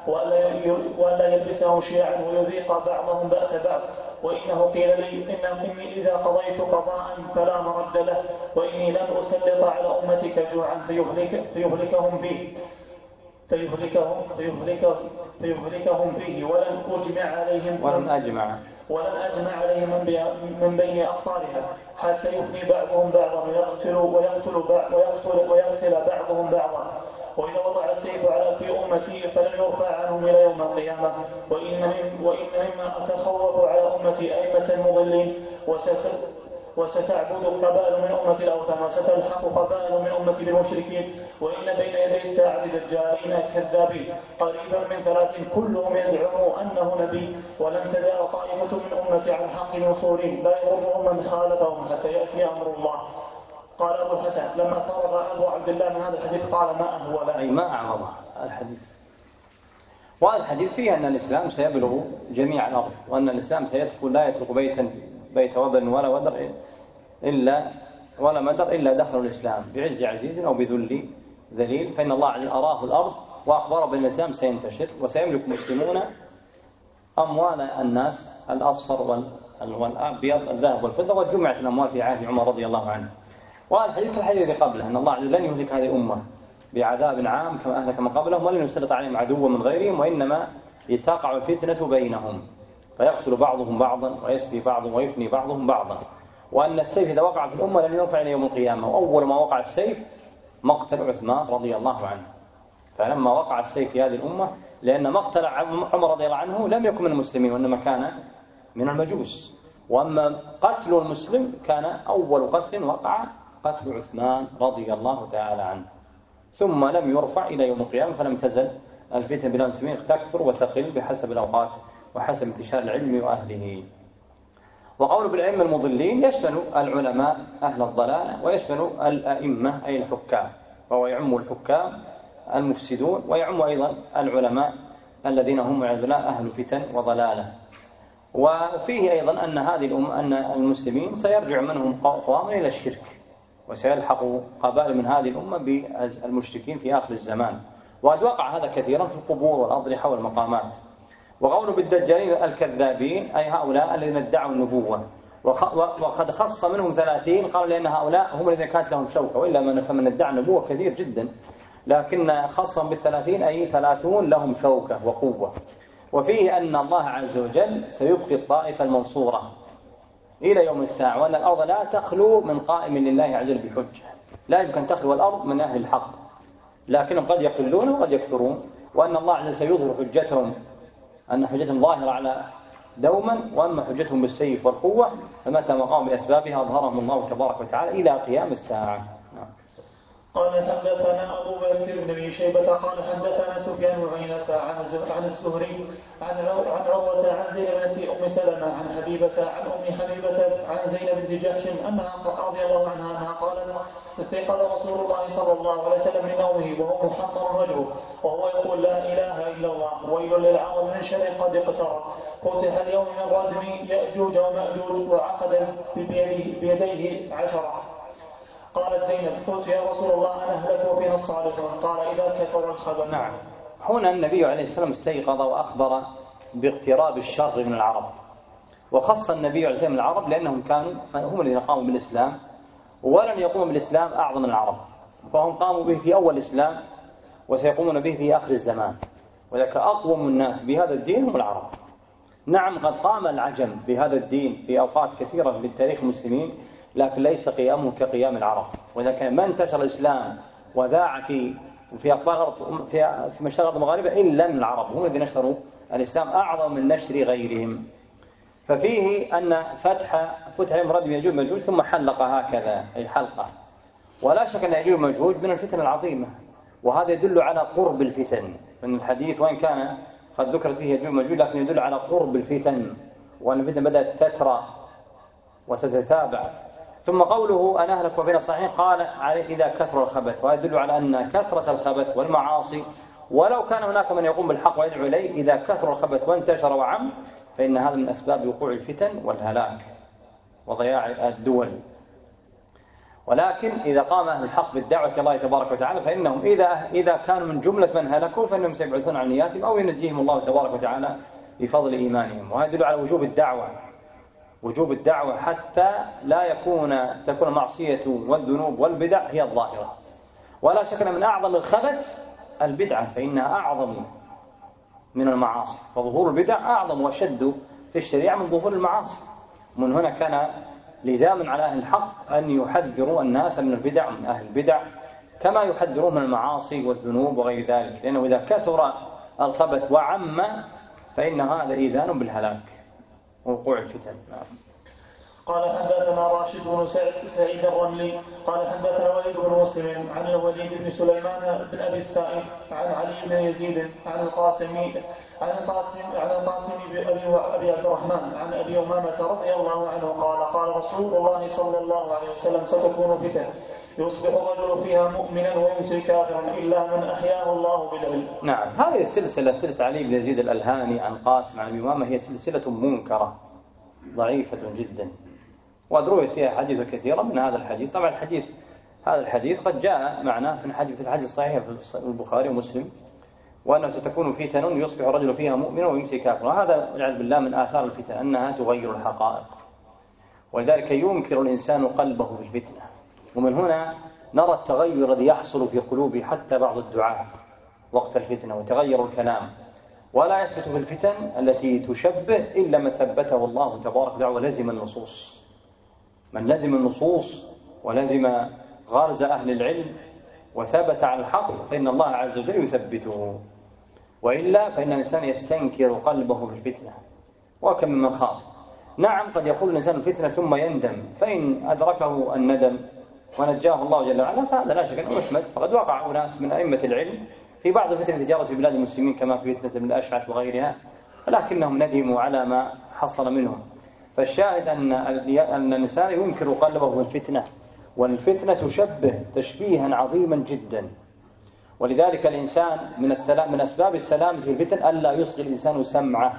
وألا يلبسهم شيعا ويذيق بعضهم بأس بعض، وإنه قيل لي إن إني إذا قضيت قضاء فلا مرد له، وإني لن أسلط على أمتك جوعا فيهلك فيهلكهم فيه فيهلكهم فيهلكهم فيهلكهم فيه ولن أجمع عليهم ولن أجمع ولن أجمع عليهم من بين أقطارها حتى يفني بعضهم بعضا ويقتل ويقتل ويقتل ويقتل بعضهم بعضا، وإذا وضع السيف على في أمتي فلن يرفع عنهم إلى يوم القيامة، وإن من وإن مما أتخوف على أمتي أئمة مضلين وستعبد قبائل من أمة الأوثان وستلحق قبائل من أمة المشركين، وإن بين يدي الساعة دجالين كذابين قريبا من ثلاث كلهم يزعم أنه نبي، ولن تزال طائفة من أمتي على الحق منصورين لا يضرهم من خالفهم حتى يأتي أمر الله. قال أبو الحسن لما فرغ أبو عبد الله من هذا الحديث قال ما أهول أي ما أعظم الحديث. وهذا الحديث فيه أن الإسلام سيبلغ جميع الأرض، وأن الإسلام سيدخل لا يترك بيتا بيت وبن ولا ودر إلا ولا مدر إلا دخل الإسلام بعز عزيز أو بذل ذليل، فإن الله عز وجل أراه الأرض وأخبره بأن الإسلام سينتشر وسيملك المسلمون أموال الناس الأصفر والأبيض الذهب والفضة، وجمعت الأموال في عهد عمر رضي الله عنه. وهذا الحديث كالحديث اللي قبله أن الله عز وجل لن يهلك هذه الأمة بعذاب عام كما أهلك من قبلهم، ولن يسلط عليهم عدوا من غيرهم، وإنما يتقع الفتنة بينهم فيقتل بعضهم بعضا ويسبي بعضهم ويفني بعضهم بعضا، وأن السيف إذا وقع في الأمة لن ينفع إلى يوم القيامة. وأول ما وقع السيف مقتل عثمان رضي الله عنه، فلما وقع السيف في هذه الأمة لأن مقتل عمر رضي الله عنه لم يكن من المسلمين وإنما كان من المجوس، وأما قتل المسلم كان أول قتل وقع قتل عثمان رضي الله تعالى عنه، ثم لم يرفع إلى يوم القيامة، فلم تزل الفتن بين المسلمين تكثر وتقل بحسب الأوقات وحسب انتشار العلم وأهله. وقول بالأئمة المضلين يشمل العلماء أهل الضلال ويشمل الأئمة أي الحكام، فهو يعم الحكام المفسدون ويعم أيضا العلماء الذين هم أهل فتن وضلالة. وفيه أيضا أن هذه الأمة أن المسلمين سيرجع منهم قوام إلى الشرك، وسيلحق قبائل من هذه الأمة بالمشركين في آخر الزمان، وقد وقع هذا كثيرا في القبور والأضرحة والمقامات. وقولوا بالدجالين الكذابين أي هؤلاء الذين ادعوا النبوة، وقد خص منهم ثلاثين قالوا لأن هؤلاء هم الذين كانت لهم شوكة، وإلا من ادعى النبوة كثير جدا، لكن خصهم بالثلاثين أي ثلاثون لهم شوكة وقوة. وفيه أن الله عز وجل سيبقي الطائفة المنصورة إلى يوم الساعة، وأن الأرض لا تخلو من قائم لله عز وجل بحجة، لا يمكن تخلو الأرض من أهل الحق، لكنهم قد يقلون وقد يكثرون، وأن الله عز وجل سيظهر حجتهم، أن حجتهم ظاهرة على دوما، وأما حجتهم بالسيف والقوة فمتى ما قاموا بأسبابها أظهرهم الله تبارك وتعالى إلى قيام الساعة. قال حدثنا أبو بكر بن أبي شيبة قال حدثنا سفيان بن عيينة عن الزهري عن عروة عن زينب أم سلمة عن حبيبة عن أم حبيبة عن زينب بنت جحش أنها رضي الله عنها أنها قالت استيقظ رسول الله صلى الله عليه وسلم من نومه وهو محمر وجهه وهو يقول لا إله إلا الله ويل للعرب من شر قد اقترب فتح اليوم من ردم يأجوج ومأجوج وعقد بيديه, بيديه عشرة. قالت زينب قلت يا رسول الله أنا أهلك وفينا الصالحون قال إذا كثر الخبر. نعم. هنا النبي عليه السلام استيقظ وأخبر باقتراب الشر من العرب، وخص النبي عليه السلام العرب لأنهم كانوا هم الذين قاموا بالإسلام، ولن يقوموا بالإسلام أعظم من العرب، فهم قاموا به في أول الإسلام وسيقومون به في آخر الزمان، وذاك أقوم الناس بهذا الدين هم العرب. نعم قد قام العجم بهذا الدين في أوقات كثيرة في تاريخ المسلمين، لكن ليس قيامه كقيام العرب. وذاك ما انتشر الإسلام وذاع في في أقطار في في مشارق المغاربة إلا من العرب، هم الذين نشروا الإسلام أعظم من نشر غيرهم. ففيه أن فتح فتح المراد يجوج مجوج ثم حلق هكذا أي حلقة. ولا شك أن يجوج مجوج من الفتن العظيمة، وهذا يدل على قرب الفتن. فإن الحديث وإن كان قد ذكرت فيه يجوج مجوج لكن يدل على قرب الفتن، وأن الفتن بدأت تترى وتتتابع. ثم قوله أنا أهلك وبين الصحيحين قال إذا كثر الخبث، وهذا يدل على أن كثرة الخبث والمعاصي ولو كان هناك من يقوم بالحق ويدعو إليه، إذا كثر الخبث وانتشر وعم فإن هذا من أسباب وقوع الفتن والهلاك وضياع الدول. ولكن إذا قام أهل الحق بالدعوة إلى الله تبارك وتعالى فإنهم إذا إذا كانوا من جملة من هلكوا فإنهم سيبعثون عن نياتهم أو ينجيهم الله تبارك وتعالى بفضل إيمانهم. وهذا يدل على وجوب الدعوة وجوب الدعوة حتى لا يكون تكون المعصية والذنوب والبدع هي الظاهرة. ولا شك أن من أعظم الخبث البدعة، فإنها أعظم من المعاصي، فظهور البدع أعظم وشد في الشريعة من ظهور المعاصي. من هنا كان لزاما على أهل الحق أن يحذروا الناس من البدع من أهل البدع كما يحذرون من المعاصي والذنوب وغير ذلك، لأنه إذا كثر الخبث وعم فإن هذا إيذان بالهلاك ووقوع الفتن. قال حدثنا راشد بن سعيد الرملي قال حدثنا وليد بن مسلم عن الوليد بن سليمان بن ابي السائب عن علي بن يزيد عن القاسم عن القاسم عن القاسم ابي عبد الرحمن عن ابي امامه رضي الله عنه قال قال رسول الله صلى الله عليه وسلم ستكون فتن يصبح الرجل فيها مؤمنا ويمسي كافرا الا من احياه الله بالعلم. نعم، هذه السلسله سلسله علي بن يزيد الالهاني عن قاسم عن ابي امامه هي سلسله منكره ضعيفه جدا، وأدرويت فيها حديث كثيرة من هذا الحديث. طبعا الحديث هذا الحديث قد جاء معناه في الحديث في الحديث الصحيح في البخاري ومسلم، وأنه ستكون فتن يصبح الرجل فيها مؤمنا ويمسي كافرا. هذا والعياذ بالله من آثار الفتن أنها تغير الحقائق، ولذلك ينكر الإنسان قلبه في الفتنة. ومن هنا نرى التغير الذي يحصل في قلوب حتى بعض الدعاة وقت الفتنة، وتغير الكلام، ولا يثبت في الفتن التي تشبه إلا من ثبته الله تبارك وتعالى ولزم النصوص. من لزم النصوص ولزم غرز أهل العلم وثبت على الحق فإن الله عز وجل يثبته، وإلا فإن الإنسان يستنكر قلبه في الفتنة. وكم من خاف. نعم قد يقول الإنسان الفتنة ثم يندم، فإن أدركه الندم ونجاه الله جل وعلا فهذا لا شك أنه يحمد. فقد وقع أناس من أئمة العلم في بعض الفتن التي جرت في بلاد المسلمين كما في فتنة ابن الأشعث وغيرها، ولكنهم ندموا على ما حصل منهم. فالشاهد أن أن الإنسان ينكر قلبه في الفتنة، والفتنة تشبه تشبيها عظيما جدا. ولذلك الإنسان من السلام من أسباب السلامة في الفتن ألا يصغي الإنسان سمعه،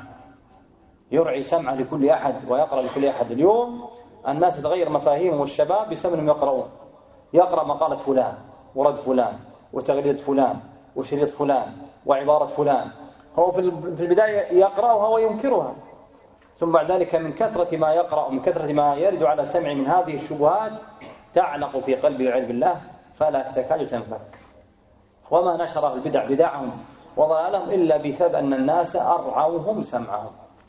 يرعي سمعه لكل أحد ويقرأ لكل أحد. اليوم الناس تغير مفاهيمهم، والشباب بسبب أنهم يقرؤون، يقرأ مقالة فلان ورد فلان وتغريدة فلان وشريط فلان وعبارة فلان. هو في البداية يقرأها وينكرها، ثم بعد ذلك من كثرة ما يقرأ ومن كثرة ما يرد على سمع من هذه الشبهات تعلق في قلبه والعياذ بالله فلا تكاد تنفك. وما نشر البدع بدعهم وضلالهم إلا بسبب أن الناس أرعوهم سمعهم،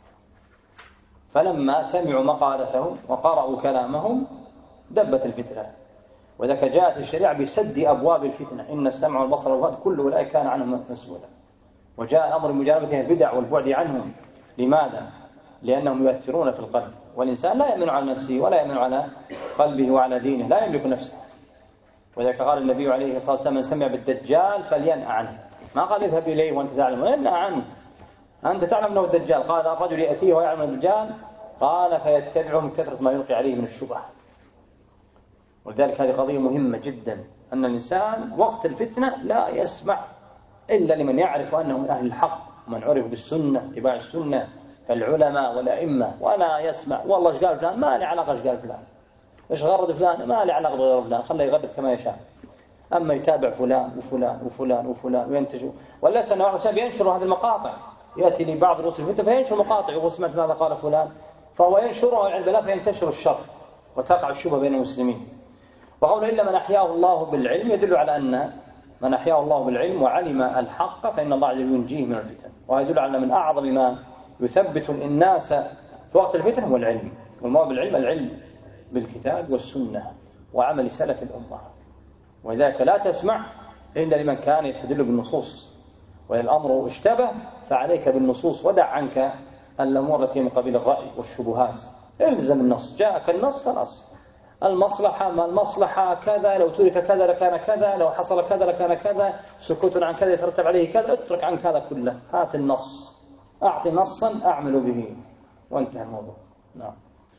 فلما سمعوا مقالتهم وقرأوا كلامهم دبت الفتنة. وذلك جاءت الشريعة بسد أبواب الفتنة، إن السمع والبصر والفؤاد كل أولئك كان عنهم مسؤولا. وجاء الأمر بمجانبة البدع والبعد عنهم. لماذا؟ لأنهم يؤثرون في القلب، والإنسان لا يأمن على نفسه ولا يأمن على قلبه وعلى دينه، لا يملك نفسه. وذلك قال النبي عليه الصلاة والسلام من سمع بالدجال فلينأ عنه، ما قال اذهب إليه وأنت تعلم، ينأ عنه، أنت تعلم أنه الدجال. قال الرجل يأتيه ويعلم الدجال، قال فيتبعه من كثرة ما يلقي عليه من الشبه. ولذلك هذه قضية مهمة جدا، أن الإنسان وقت الفتنة لا يسمع إلا لمن يعرف أنه من أهل الحق، من عرف بالسنة اتباع السنة كالعلماء والأئمة، ولا يسمع والله ايش قال فلان، ما لي علاقة ايش قال فلان، ايش غرد فلان، ما لي علاقة بغير فلان، خليه يغرد كما يشاء. أما يتابع فلان وفلان وفلان وفلان وينتج. وليس أن بعض الشباب ينشر هذه المقاطع، يأتي لبعض رؤوس الفتن فينشر مقاطع يقول سمعت ماذا قال فلان، فهو ينشرها عند الله فينتشر الشر وتقع الشبهة بين المسلمين. وقول إلا من أحياه الله بالعلم يدل على أن من أحياه الله بالعلم وعلم الحق فإن الله عز وجل ينجيه من الفتن. وهذا يدل على من أعظم ما يثبت الناس في وقت الفتن هو العلم. والمراد بالعلم العلم بالكتاب والسنة وعمل سلف الأمة. ولذلك لا تسمع إلا لمن كان يستدل بالنصوص، والأمر اشتبه فعليك بالنصوص ودع عنك الأمور التي من قبيل الرأي والشبهات. الزم النص، جاءك النص خلاص. المصلحة ما المصلحة كذا، لو ترك كذا لكان كذا، لو حصل كذا لكان كذا، سكوت عن كذا يترتب عليه كذا، اترك عن كذا كله، هات النص، أعطي نصا أعمل به وانتهى الموضوع. نعم.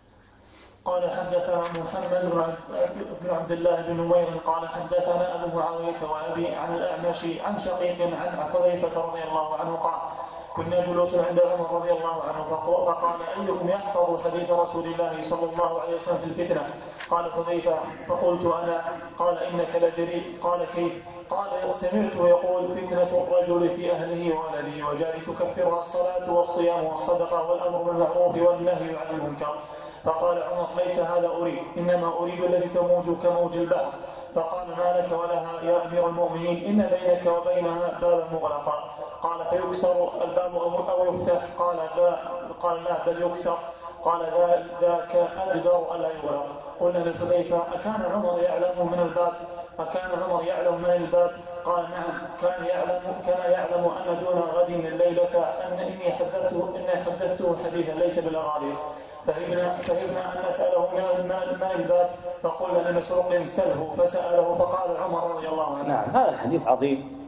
قال حدثنا محمد بن عبد الله بن نمير قال حدثنا أبو معاوية وأبي عن الأعمش عن شقيق عن حذيفة رضي الله عنه قال كنا جلوسا عند عمر رضي الله عنه فقال أيكم يحفظ حديث رسول الله صلى الله عليه وسلم في الفتنة؟ قال حذيفة فقلت أنا. قال إنك لجريء. قال كيف؟ قال سمعته يقول فتنة الرجل في أهله وولده وجاري تكفرها الصلاة والصيام والصدقة والأمر بالمعروف والنهي عن المنكر. فقال عمر ليس هذا أريد، إنما أريد الذي تموج كموج البحر. فقال ما لك ولها يا أمير المؤمنين؟ إن بينك وبينها بابا مغلقا. قال فيكسر الباب أو يفتح؟ قال لا قال لا بل يكسر. قال ذاك أجدر ألا يغلق. قلنا لحذيفة أكان عمر يعلم من الباب؟ أكان عمر يعلم من الباب؟ قال نعم كان يعلم كان يعلم أن دون غد الليلة أن إني حدثته إني حدثته حديثا ليس بالأغاليط. فهمنا فهمنا أن نسأله من من الباب، فقلنا لمسروق سله، فسأله فقال عمر رضي الله عنه. نعم هذا الحديث عظيم.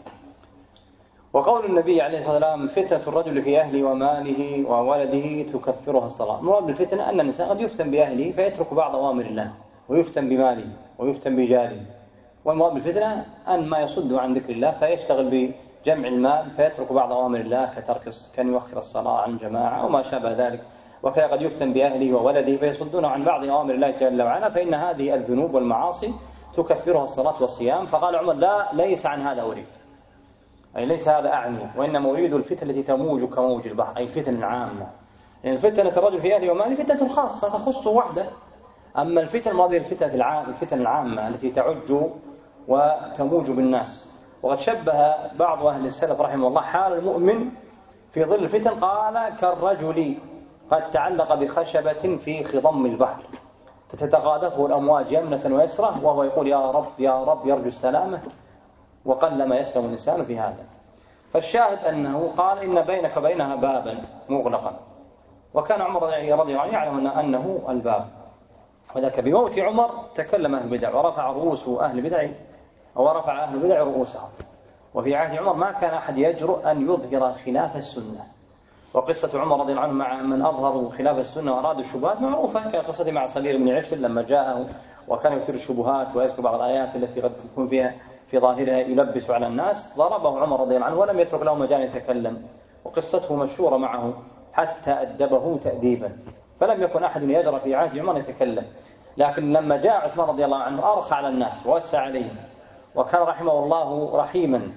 وقول النبي عليه الصلاة والسلام فتنة الرجل في أهله وماله وولده تكفرها الصلاة. المراد بالفتنة أن الإنسان قد يفتن بأهله فيترك بعض أوامر الله، ويفتن بماله ويفتن بجاره. والمراد بالفتنة أن ما يصد عن ذكر الله فيشتغل بجمع المال فيترك بعض أوامر الله كترك كان يؤخر الصلاة عن جماعة وما شابه ذلك. وكذا قد يفتن بأهله وولده فيصدون عن بعض أوامر الله جل وعلا، فإن هذه الذنوب والمعاصي تكفرها الصلاة والصيام. فقال عمر لا ليس عن هذا أريد، أي ليس هذا أعني، وإنما أريد الفتنة التي تموج كموج البحر، أي الفتن العامة. يعني فتنة الرجل في أهله وماله فتنة خاصة تخصه وحده. أما الفتن الماضية الفتنة العام الفتن العامة التي تعج وتموج بالناس. وقد شبه بعض أهل السلف رحمه الله حال المؤمن في ظل الفتن، قال كالرجل قد تعلق بخشبة في خضم البحر فتتقاذفه الأمواج يمنة ويسرة وهو يقول يا رب يا رب يرجو السلامة، وقل ما يسلم الإنسان في هذا. فالشاهد أنه قال إن بينك وبينها بابا مغلقا، وكان عمر رضي الله عنه يعلم أنه الباب. وذاك بموت عمر تكلم أهل البدع ورفع رؤوس أهل البدع أو رفع أهل البدع رؤوسهم. وفي عهد عمر ما كان أحد يجرؤ أن يظهر خلاف السنة. وقصة عمر رضي الله عنه مع من أظهروا خلاف السنة وأرادوا الشبهات معروفة، كقصة مع صغير بن عسل لما جاءه وكان يثير الشبهات ويذكر بعض الآيات التي قد تكون فيها في ظاهرها يلبس على الناس، ضربه عمر رضي الله عنه ولم يترك له مجال يتكلم. وقصته مشهورة معه حتى أدبه تأديبا، فلم يكن أحد يجرى في عهد عمر يتكلم. لكن لما جاء عثمان رضي الله عنه أرخى على الناس ووسع عليهم، وكان رحمه الله رحيما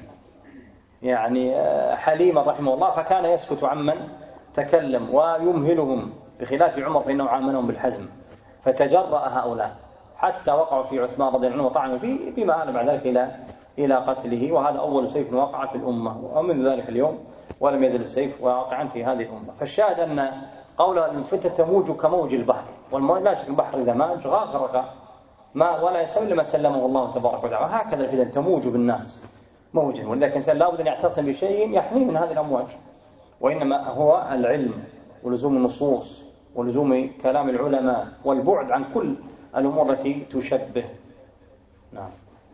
يعني حليما رحمه الله، فكان يسكت عمن تكلم ويمهلهم، بخلاف عمر فإنه عاملهم بالحزم. فتجرأ هؤلاء حتى وقعوا في عثمان رضي الله عنه وطعنوا فيه بما آل بعد ذلك إلى إلى قتله. وهذا أول سيف وقع في الأمة، ومن ذلك اليوم ولم يزل السيف واقعا في هذه الأمة. فالشاهد أن قول الفتنة تموج كموج البحر، والموج لا شك البحر إذا ماج غرق ما ولا يسوي لما سلمه الله تبارك وتعالى. هكذا الفتن تموج بالناس موجا، ولذلك الإنسان لابد أن يعتصم بشيء يحميه من هذه الأمواج، وإنما هو العلم ولزوم النصوص ولزوم كلام العلماء والبعد عن كل الأمور التي تشبه. نعم.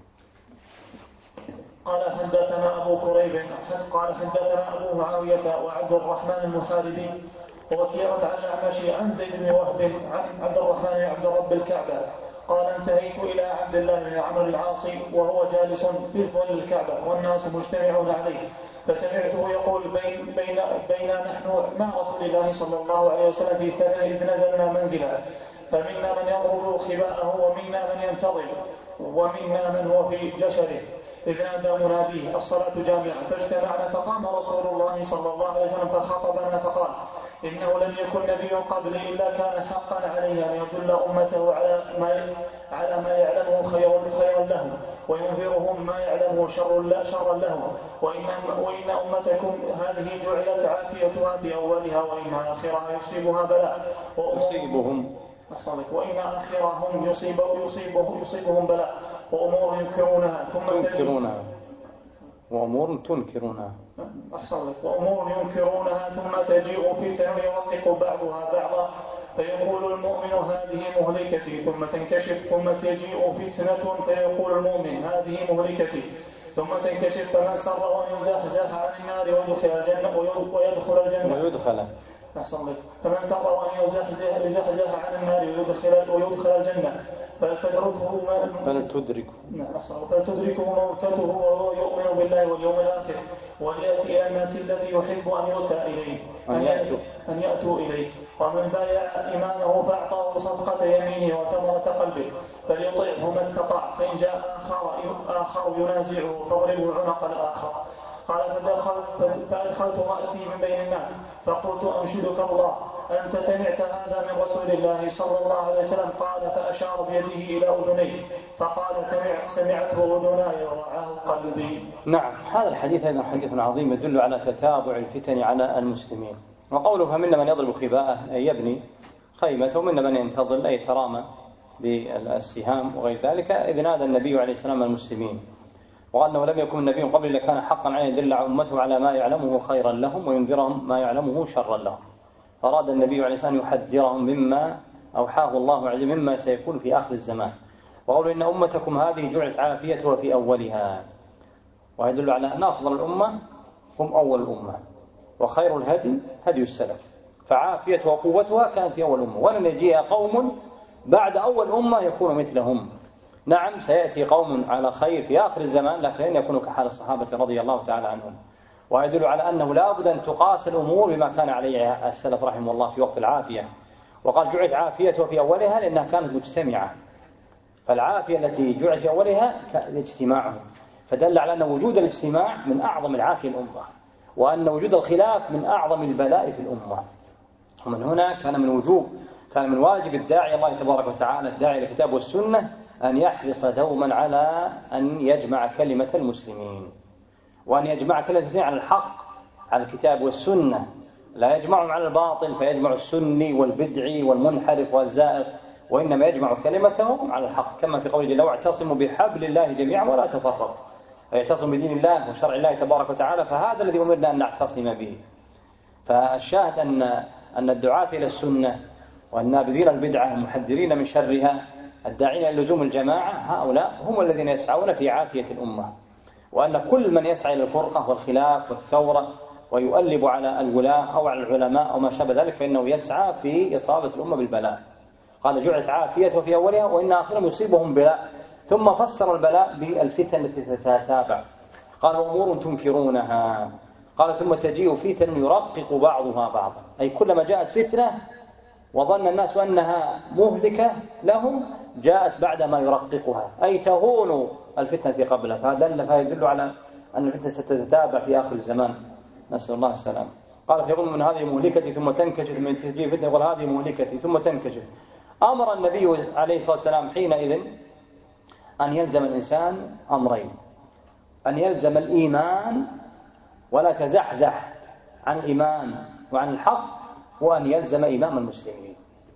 قال حدثنا أبو كريب قال حدثنا أبو معاوية وعبد الرحمن المحاربي ووكيع عن الأعمش عن زيد بن وهب عن عبد الرحمن عبد رب الكعبة قال انتهيت إلى عبد الله بن عمرو العاصي وهو جالس في ظل الكعبة والناس مجتمعون عليه، فسمعته يقول بين بين بين نحن مع رسول الله صلى الله عليه وسلم في سفر إذ نزلنا منزلا، فمنا من يضرب خباءه ومنا من ينتظر ومنا من هو في جشره، إذ نادى مناديه الصلاة جامعة، فاجتمعنا فقام رسول الله صلى الله عليه وسلم فخطبنا فقال إنه لم يكن نبي قبلي إلا كان حقا عليه أن يدل أمته على ما على ما يعلمه خير خير لهم، وينذرهم ما يعلمه شر شرا لهم. وإن, وإن أمتكم هذه جعلت عافيتها في أولها وإن آخرها يصيبها بلاء يصيبهم وإن آخرهم يصيب يصيبه يصيبهم بلاء وأمور ينكرونها ثم تنكرونها وأمور تنكرونها أحسن لك وأمور ينكرونها ثم تجيء فتن يرقق بعضها بعضا فيقول المؤمن هذه مهلكتي ثم تنكشف ثم تجيء فتنة فيقول المؤمن هذه مهلكتي ثم تنكشف فمن سره أن يزحزح عن النار ويدخل الجنة ويدخل الجنة ويدخل أحسن لك فمن سره أن يزحزح يزحزح عن النار ويدخل ويدخل الجنة فلتدركه فلتدركه فلتدركه موتته وهو يؤمن بالله واليوم الآخر وليأتي إلى الناس الذي يحب أن يؤتى إليه أن يأتوا أن يأتوا إليه. ومن بايع إمامه فأعطاه صدقة يمينه وثمرة قلبه فليطيعه ما استطاع فإن جاء آخر, آخر ينازعه فاضربه عنق الآخر. قال فدخلت فأدخلت رأسي من بين الناس فقلت أنشدك الله أنت سمعت هذا من رسول الله صلى الله عليه وسلم؟ قال فأشار بيده إلى أذنيه فقال سمع سمعته أذناي ووعاه قلبي. نعم هذا الحديث أيضا حديث عظيم يدل على تتابع الفتن على المسلمين. وقوله فمنا من يضرب خباءه أي يبني خيمته ومنا من ينتظر أي يترامى بالسهام وغير ذلك إذ نادى النبي عليه السلام المسلمين وقال أنه لم يكن النبي قبل لكان حقا عليه يدل أمته على ما يعلمه خيرا لهم وينذرهم ما يعلمه شرا لهم. فأراد النبي عليه السلام يحذرهم مما أوحاه الله عز وجل مما سيكون في آخر الزمان. وقالوا إن أمتكم هذه جعلت عافيتها في أولها ويدل على أن أفضل الأمة هم أول الأمة وخير الهدي هدي السلف فعافيتها وقوتها كانت في أول الأمة ولن يجيء قوم بعد أول أمة يكون مثلهم. نعم سيأتي قوم على خير في آخر الزمان لكن لن يكونوا كحال الصحابة رضي الله تعالى عنهم. ويدل على أنه لا بد أن تقاس الأمور بما كان عليه السلف رحمه الله في وقت العافية. وقال جعلت عافيته في أولها لأنها كانت مجتمعة فالعافية التي جعلت في أولها اجتماعهم فدل على أن وجود الاجتماع من أعظم العافية الأمة وأن وجود الخلاف من أعظم البلاء في الأمة. ومن هنا كان من وجوب كان من واجب الداعي الله تبارك وتعالى الداعي للكتاب والسنة أن يحرص دوما على أن يجمع كلمة المسلمين وأن يجمع كلمة المسلمين على الحق على الكتاب والسنة لا يجمعهم على الباطل فيجمع السني والبدعي والمنحرف والزائف وإنما يجمع كلمتهم على الحق كما في قوله جل وعلا اعتصموا بحبل الله جميعا ولا تفرقوا يعتصم بدين الله وشرع الله تبارك وتعالى فهذا الذي أمرنا أن نعتصم به. فالشاهد أن أن الدعاة إلى السنة والنابذين البدعة المحذرين من شرها الداعين إلى لزوم الجماعة هؤلاء هم الذين يسعون في عافية الأمة وأن كل من يسعى إلى الفرقة والخلاف والثورة ويؤلب على الولاة أو على العلماء أو ما شابه ذلك فإنه يسعى في إصابة الأمة بالبلاء. قال جعلت عافيته في أولها وإن آخرهم يصيبهم بلاء ثم فسر البلاء بالفتن التي تتتابع قال وأمور تنكرونها قال ثم تجيء فتن يرقق بعضها بعضا أي كلما جاءت فتنة وظن الناس أنها مهلكة لهم جاءت بعد ما يرققها أي تهون الفتنة قبلها فهذا يدل على أن الفتنة ستتتابع في آخر الزمان نسأل الله السلام. قال فيقول من هذه مهلكتي ثم تنكشف من تجيء فتنة يقول هذه مهلكتي ثم تنكشف. أمر النبي عليه الصلاة والسلام حينئذ أن يلزم الإنسان أمرين أن يلزم الإيمان ولا تزحزح عن الإيمان وعن الحق وأن يلزم إمام المسلمين.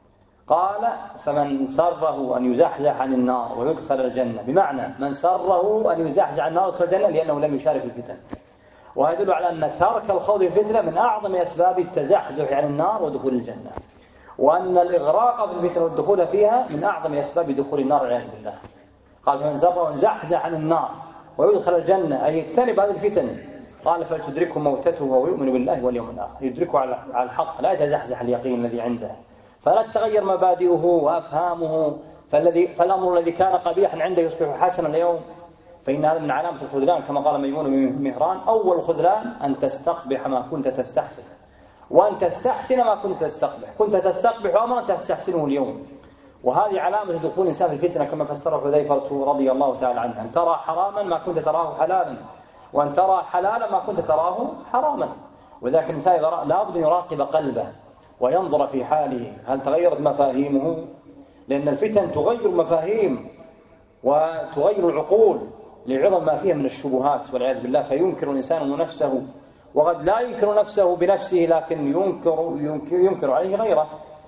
قال فمن سره أن يزحزح عن النار ويدخل الجنة بمعنى من سره أن يزحزح عن النار ويدخل الجنة لأنه لم يشارك الفتن وهذا يدل على أن ترك الخوض في الفتنة من أعظم أسباب التزحزح عن النار ودخول الجنة وأن الإغراق في الفتنة والدخول فيها من أعظم أسباب دخول النار والعياذ بالله. قال فمن سره أن يزحزح عن النار ويدخل الجنة أي يجتنب هذه الفتن قال فلتدركه موتته وهو يؤمن بالله واليوم الآخر يدركه على الحق لا يتزحزح اليقين الذي عنده فلا تتغير مبادئه وأفهامه فالذي فالأمر الذي كان قبيحا عنده يصبح حسنا اليوم فإن هذا من علامة الخذلان كما قال ميمون بن مهران أول الخذلان أن تستقبح ما كنت تستحسن وأن تستحسن ما كنت تستقبح كنت تستقبح أمرا تستحسنه اليوم وهذه علامة دخول الإنسان في الفتنة كما فسره حذيفة رضي الله تعالى عنه أن ترى حراما ما كنت تراه حلالا وأن ترى حلالا ما كنت تراه حراما. وذلك الإنسان لا بد أن يراقب قلبه وينظر في حاله هل تغيرت مفاهيمه لأن الفتن تغير مفاهيم وتغير العقول لعظم ما فيها من الشبهات والعياذ بالله، فينكر الإنسان نفسه، وقد لا ينكر نفسه بنفسه لكن ينكر, ينكر, ينكر عليه غيره.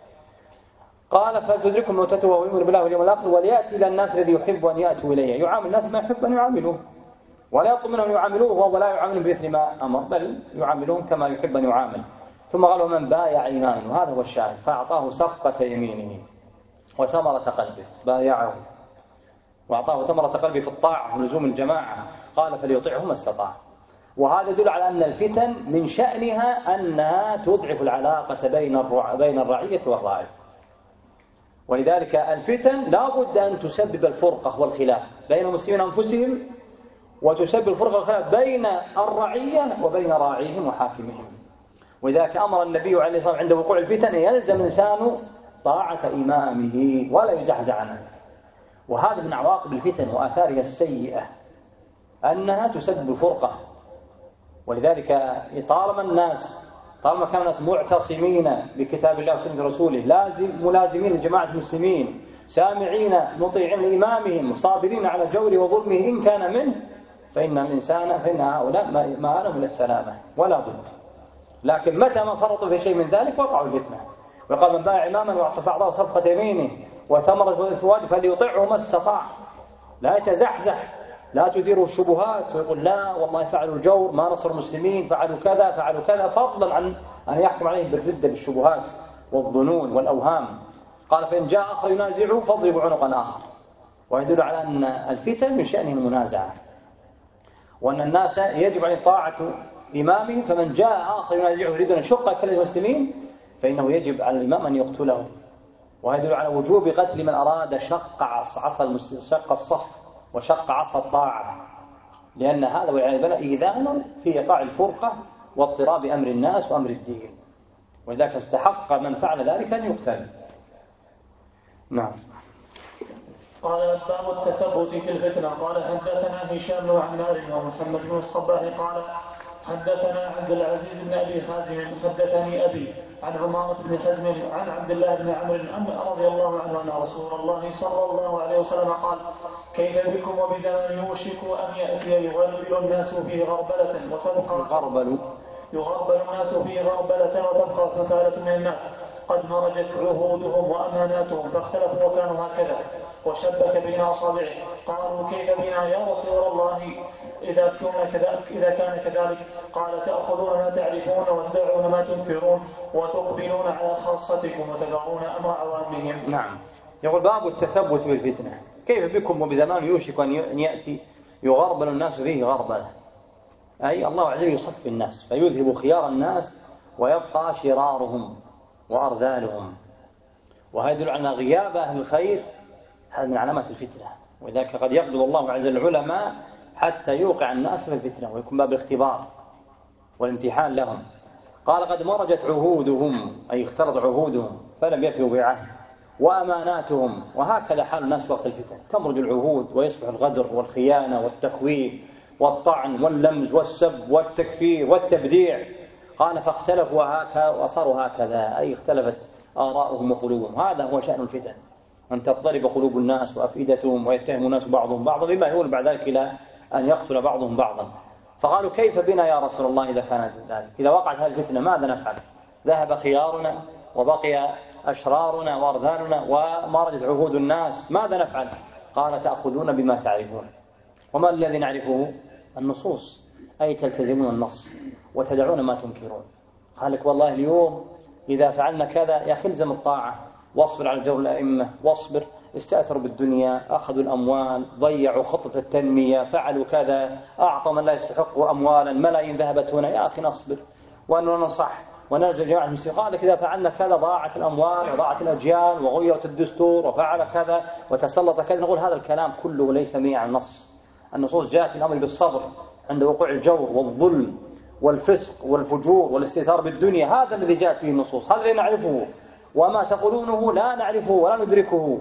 قال فلتدركم موتته وهو يؤمن بالله واليوم الآخر وليأتي إلى الناس الذي يحب أن يأتوا إليه، يعامل الناس ما يحب أن يعاملوه، ولا يطلب منهم يعاملوه وهو لا يعاملهم بمثل ما أمر، بل يعاملون كما يحب أن يعامل. ثم قال ومن بايع إيمانه، وهذا هو الشاهد، فأعطاه صفقة يمينه وثمرة قلبه، بايعه وأعطاه ثمرة قلبه في الطاعة ولزوم الجماعة، قال فليطيعه ما استطاع. وهذا يدل على أن الفتن من شأنها أنها تضعف العلاقة بين بين الرعية والراعي، ولذلك الفتن لا بد أن تسبب الفرقة والخلاف بين المسلمين أنفسهم، وتسبب الفرقة والخلاف بين الرعية وبين راعيهم وحاكمهم. ولذلك أمر النبي عليه الصلاة والسلام عند وقوع الفتن يلزم الإنسان طاعة إمامه ولا يزحزح عنه. وهذا من عواقب الفتن وآثارها السيئة أنها تسبب الفرقة. ولذلك طالما الناس طالما كان الناس معتصمين بكتاب الله وسنة رسوله، لازم ملازمين لجماعة المسلمين، سامعين مطيعين لإمامهم، صابرين على جوره وظلمه إن كان منه، فإن الإنسان فإن هؤلاء ما أنا من السلامة ولا بد. لكن متى ما فرطوا في شيء من ذلك وقعوا الفتنة. وقال من باع إماما وأعطى بعضه صفقة يمينه وثمرة الفواد فليطعه ما استطاع، لا يتزحزح، لا تثيره الشبهات ويقول لا والله فعلوا الجور، ما نصر المسلمين، فعلوا كذا فعلوا كذا، فضلا عن أن يحكم عليهم بالردة بالشبهات والظنون والأوهام. قال فإن جاء آخر ينازعه فاضربوا عنقا آخر. ويدل على أن الفتن من شأنهم المنازعة، وأن الناس يجب عليه طاعة إمامه، فمن جاء آخر ينازعه يريد أن يشق كل المسلمين فإنه يجب على الإمام أن يقتله. ويدل على وجوب قتل من أراد شق عصا المسلم، شق الصف وشق عصا الطاعة، لأن هذا والعياذ بالله إيذان في إيقاع الفرقة واضطراب أمر الناس وأمر الدين، ولذلك استحق من فعل ذلك أن يقتل. نعم. قال باب التثبت في الفتنة. قال حدثنا هشام بن عمار ومحمد بن الصباح قال حدثنا عبد العزيز بن أبي حازم حدثني أبي عن عمارة بن حزم عن عبد الله بن عمرو رضي الله عنه أن رسول الله صلى الله عليه وسلم قال كيف بكم وبزمن يوشك أن يأتي يغربل الناس فيه غربلة وتبقى يغربل يغربل الناس فيه غربلة وتبقى فتالة من الناس قد مرجت عهودهم وأماناتهم فاختلفوا وكانوا هكذا وشبك بين أصابعه. قالوا كيف بنا يا رسول الله إذا كان كذلك, إذا كان كذلك؟ قال تأخذون ما تعرفون وتدعون ما تنكرون وتقبلون على خاصتكم وتدعون أمر عوامهم. نعم. يقول باب التثبت في الفتنة. كيف بكم وبزمان يوشك أن يأتي يغربل الناس فيه غربلة، أي الله عز وجل يصفي الناس فيذهب خيار الناس ويبقى شرارهم وأرذالهم. وهذا يدل على غياب أهل الخير، هذا من علامات الفتنة. وذلك قد يقبض الله عز وجل العلماء حتى يوقع الناس في الفتنة ويكون باب الاختبار والامتحان لهم. قال قد مرجت عهودهم، أي اختلط عهودهم فلم يفوا بعهد، وأماناتهم، وهكذا حال الناس وقت الفتن، تمرج العهود ويصبح الغدر والخيانة والتخويف والطعن واللمز والسب والتكفير والتبديع. قال فاختلفوا هكذا وصاروا هكذا، أي اختلفت آراؤهم وقلوبهم. هذا هو شأن الفتن، أن تضطرب قلوب الناس وأفئدتهم ويتهم الناس بعضهم بعضا، بما يقول بعد ذلك إلى أن يقتل بعضهم بعضا. فقالوا كيف بنا يا رسول الله إذا كان ذلك؟ إذا وقعت هذه الفتنة ماذا نفعل؟ ذهب خيارنا وبقي أشرارنا وأرذالنا ومرجت عهود الناس، ماذا نفعل؟ قال تأخذون بما تعرفون. وما الذي نعرفه؟ النصوص، أي تلتزمون النص وتدعون ما تنكرون. قال لك والله اليوم إذا فعلنا كذا يا أخي الزم الطاعة واصبر على جور الأئمة، واصبر، استأثروا بالدنيا، أخذوا الأموال، ضيعوا خطة التنمية، فعلوا كذا، أعطوا من لا يستحق أموالا، ملايين ذهبت هنا، يا أخي نصبر وننصح ونلزم جماعة المسلمين. قال لك إذا فعلنا كذا ضاعت الأموال وضاعت الأجيال وغيرت الدستور وفعل كذا وتسلط كذا. نقول هذا الكلام كله ليس مبني على النص. النصوص جاءت الأمر بالصبر عند وقوع الجور والظلم والفسق والفجور والاستئثار بالدنيا، هذا الذي جاءت فيه النصوص، هذا اللي نعرفه. وما تقولونه لا نعرفه ولا ندركه،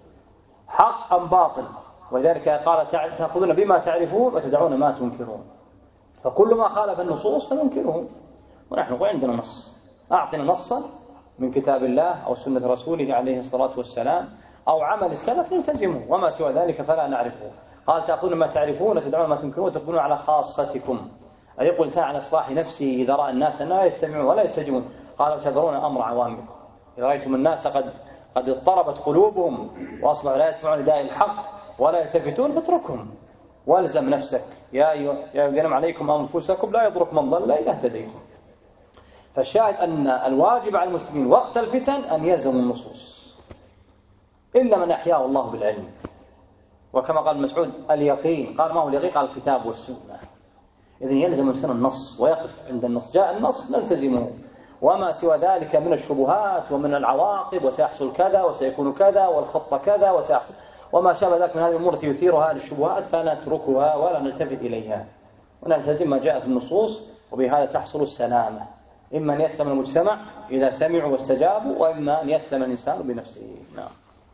حق أم باطل. ولذلك قال تأخذون بما تعرفون وتدعون ما تنكرون. فكل ما خالف النصوص فننكره، ونحن نقول عندنا نص، أعطنا نصا من كتاب الله أو سنة رسوله عليه الصلاة والسلام أو عمل السلف نلتزمه، وما سوى ذلك فلا نعرفه. قال تأخذون ما تعرفون وتدعون ما تنكرون وتقبلون على خاصتكم، أي يقول الإنسان على إصلاح نفسه إذا رأى الناس لا يستمعون ولا يستجيبون. قال وتذرون أمر عوامكم، إذا رأيتم الناس قد قد اضطربت قلوبهم وأصبحوا لا يسمعون نداء الحق ولا يلتفتون فاتركهم والزم نفسك. يا أيها الذين عليكم أنفسكم لا يضركم من ضل إذا اهتديتم. فالشاهد أن الواجب على المسلمين وقت الفتن أن يلزموا النصوص إلا من أحياه الله بالعلم. وكما قال مسعود اليقين، قال ما هو اليقين؟ قال الكتاب والسنة. إذن يلزم الإنسان النص ويقف عند النص، جاء النص نلتزمه، وما سوى ذلك من الشبهات ومن العواقب وسيحصل كذا وسيكون كذا والخطة كذا وسيحصل وما شابه ذلك من هذه الأمور التي يثيرها للشبهات فنتركها ولا نلتفت إليها ونلتزم ما جاء في النصوص، وبهذا تحصل السلامة، إما أن يسلم المجتمع إذا سمعوا واستجابوا، وإما أن يسلم الإنسان بنفسه. نعم.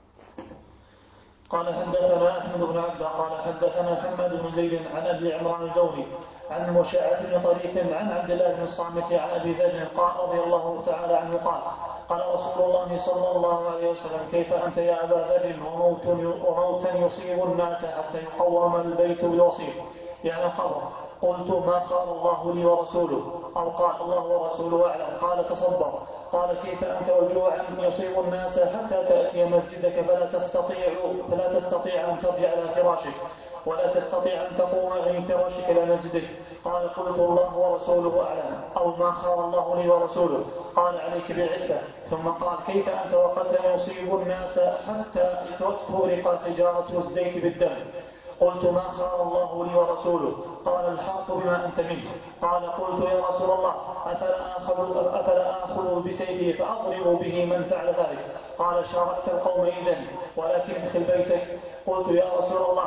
قال حدثنا أحمد بن عبد قال حدثنا حماد بن زيد عن أبي عمران الجوري عن مشاعة بن طريف عن عبد الله بن الصامت عن أبي ذر قال رضي الله تعالى عنه قال قال رسول الله صلى الله عليه وسلم كيف أنت يا أبا ذر وموت, وموت يصيب الناس حتى يقوم البيت بالوصيف يعني القبر. قلت ما قال الله لي ورسوله، أو قال الله ورسوله أعلم. قال تصبر. قال كيف أنت وجوعا يصيب الناس حتى تأتي مسجدك فلا تستطيع فلا تستطيع أن ترجع إلى فراشك ولا تستطيع أن تقوم من فراشك إلى مسجدك. قال قلت الله ورسوله أعلم، أو ما قال الله لي ورسوله. قال عليك بالعفة. ثم قال كيف أنت وقد يصيب الناس حتى تغرق حجارة الزيت بالدم. قلت ما قال الله لي ورسوله. قال الحق بما أنت منه. قال قلت يا رسول الله أفلا آخذ, أفلا آخذ بسيفي فأضرب به من فعل ذلك. قال شاركت القوم إذن ولكن ادخل بيتك. قلت يا رسول الله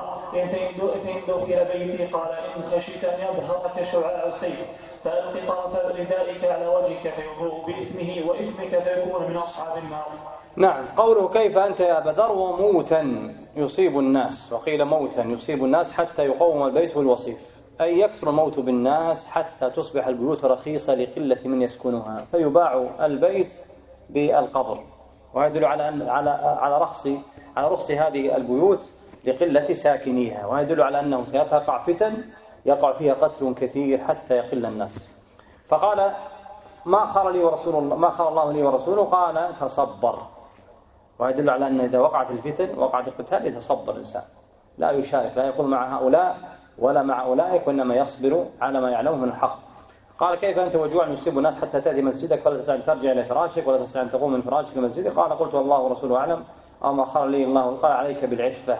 إن دخل بيتي. قال إن خشيت أن يظهرك شعاع السيف فألق طرف ردائك على وجهك فيضوء باسمه واسمك فيكون من أصحاب النار. نعم. قوله كيف أنت يا أبا ذر وموتا يصيب الناس، وقيل موتا يصيب الناس حتى يقوم البيت والوصيف، أي يكثر الموت بالناس حتى تصبح البيوت رخيصة لقلة من يسكنها فيباع البيت بالقبر، ويدل على أن على على رخص على رخص هذه البيوت لقلة ساكنيها، ويدل على أنه سيقع فتن يقع فيها قتل كثير حتى يقل الناس. فقال ما خر لي ورسول الله ما خر الله لي ورسوله. قال تصبر، ويدل على أن إذا وقعت الفتن وقعت القتال يتصبر الإنسان، لا يشارك، لا يقول مع هؤلاء ولا مع أولئك، وإنما يصبر على ما يعلمه من الحق. قال كيف أنت وجوع يصيب الناس حتى تأتي مسجدك فلا تستطيع أن ترجع إلى فراشك ولا تستطيع أن تقوم من فراشك المسجد. قال قلت الله ورسوله أعلم، أو ما خر لي الله. قال عليك بالعفة،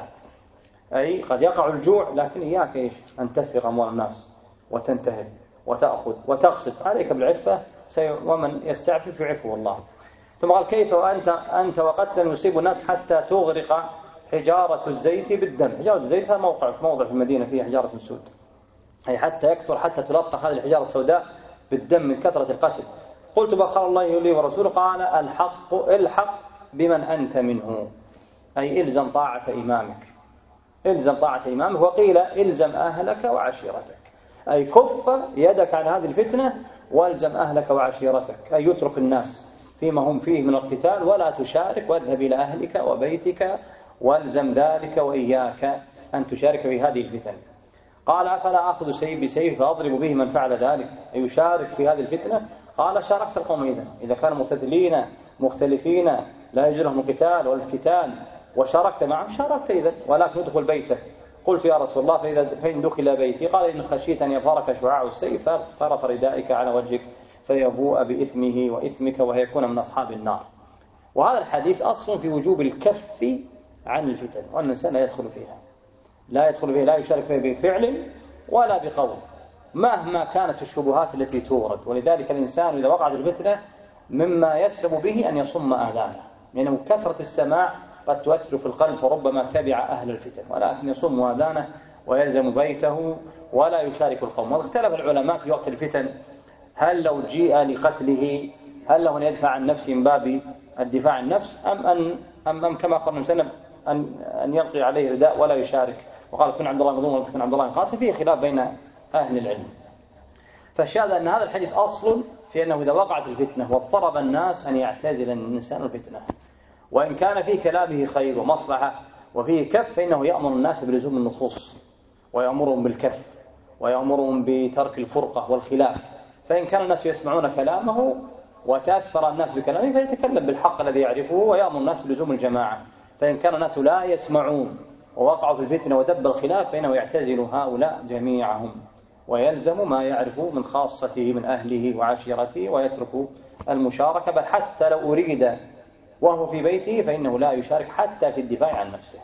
أي قد يقع الجوع لكن إياك إيش أن تسرق أموال الناس وتنتهب وتأخذ وتقصف، عليك بالعفة ومن يستعفف يعفه الله. ثم قال كيف وأنت أنت وقتلا يصيب الناس حتى تغرق حجارة الزيت بالدم. حجارة الزيت هذا موقع في موضع في المدينة فيه حجارة سود، أي حتى يكثر حتى تلطخ هذه الحجارة السوداء بالدم من كثرة القتل. قلت بخر الله لي ورسوله. قال الحق الحق بمن أنت منه، أي إلزم طاعة إمامك، إلزم طاعة إمامك. وقيل إلزم أهلك وعشيرتك، أي كف يدك عن هذه الفتنة والزم أهلك وعشيرتك، أي يترك الناس فيما هم فيه من القتال ولا تشارك، واذهب إلى أهلك وبيتك والزم ذلك وإياك أن تشارك في هذه الفتن. قال أفلا أخذ سيف بسيف فأضرب به من فعل ذلك، أي يشارك في هذه الفتنة. قال شاركت القوم إذن، إذا كانوا مقتتلين مختلفين لا يجوز لهم القتال والافتتان وشاركت معهم شاركت إذن، ولكن ادخل بيتك. قلت يا رسول الله فإذا فإن دخل بيتي. قال إن خشيت أن يظهرك شعاع السيف طرف ردائك على وجهك فيبوء بإثمه وإثمك ويكون من أصحاب النار. وهذا الحديث أصل في وجوب الكف عن الفتن، وأن الإنسان لا يدخل فيها لا يدخل فيها لا يشارك فيها بفعل ولا بقول مهما كانت الشبهات التي تورد. ولذلك الإنسان إذا وقعت الفتنة مما يسلم به أن يصم آذانه، لأنه كثرة السماع قد تؤثر في القلب فربما تبع أهل الفتن، ولكن يصم آذانه ويلزم بيته ولا يشارك القوم. واختلف العلماء في وقت الفتن هل لو جيء لقتله هل له أن يدفع عن نفسه من باب الدفاع عن النفس أم أن أم, أم كما قال وسلم أن أن يلقي عليه رداء ولا يشارك. وقال كن عبد الله مظلوم ولا تكن عبد الله قاتل. فيه خلاف بين أهل العلم. فالشاهد أن هذا الحديث أصل في أنه إذا وقعت الفتنة واضطرب الناس أن يعتزل الإنسان الفتنة وإن كان في كلامه خير ومصلحة وفيه كف فإنه يأمر الناس بلزوم النصوص ويأمرهم بالكف ويأمرهم بترك الفرقة والخلاف. فإن كان الناس يسمعون كلامه وتأثر الناس بكلامه فيتكلم بالحق الذي يعرفه ويأمر الناس بلزوم الجماعة. فإن كان الناس لا يسمعون ووقعوا في الفتنة ودب الخلاف فإنه يعتزل هؤلاء جميعهم ويلزم ما يعرفه من خاصته من أهله وعشيرته ويترك المشاركة، بل حتى لو أريد وهو في بيته فإنه لا يشارك حتى في الدفاع عن نفسه.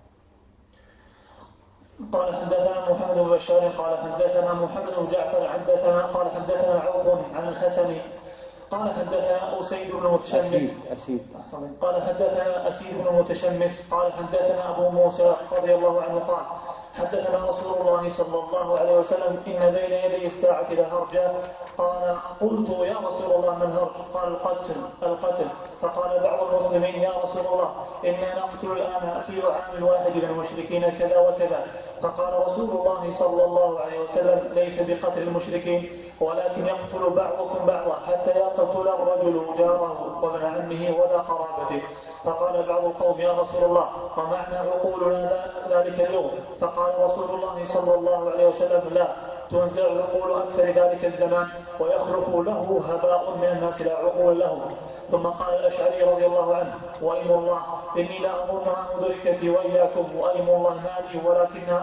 قال حدثنا محمد بن بشار قال حدثنا محمد بن جعفر حدثنا قال حدثنا عوف عن الحسن قال حدثنا أسيد بن المتشمس أسيد أسيد قال حدثنا أسيد بن المتشمس قال حدثنا أبو موسى رضي الله عنه قال حدثنا رسول الله صلى الله عليه وسلم إن بين يدي الساعة لهرجا. قال قلت يا رسول الله ما الهرج؟ قال القتل القتل. فقال بعض المسلمين يا رسول الله إنا نقتل الآن في عام واحد من المشركين كذا وكذا. فقال رسول الله صلى الله عليه وسلم ليس بقتل المشركين ولكن يقتل بعضكم بعضا حتى يقتل الرجل جاره وابن عمه ولا قرابته. فقال بعض القوم يا رسول الله ومعنى عقولنا ذلك اليوم؟ فقال رسول الله صلى الله عليه وسلم لا تنزع عقول أكثر ذلك الزمان ويخلق له هباء من الناس لا عقول لهم. ثم قال الأشعري رضي الله عنه وأيم الله إني لا أظنها مدركتي وإياكم وأيم الله مالي ولكنها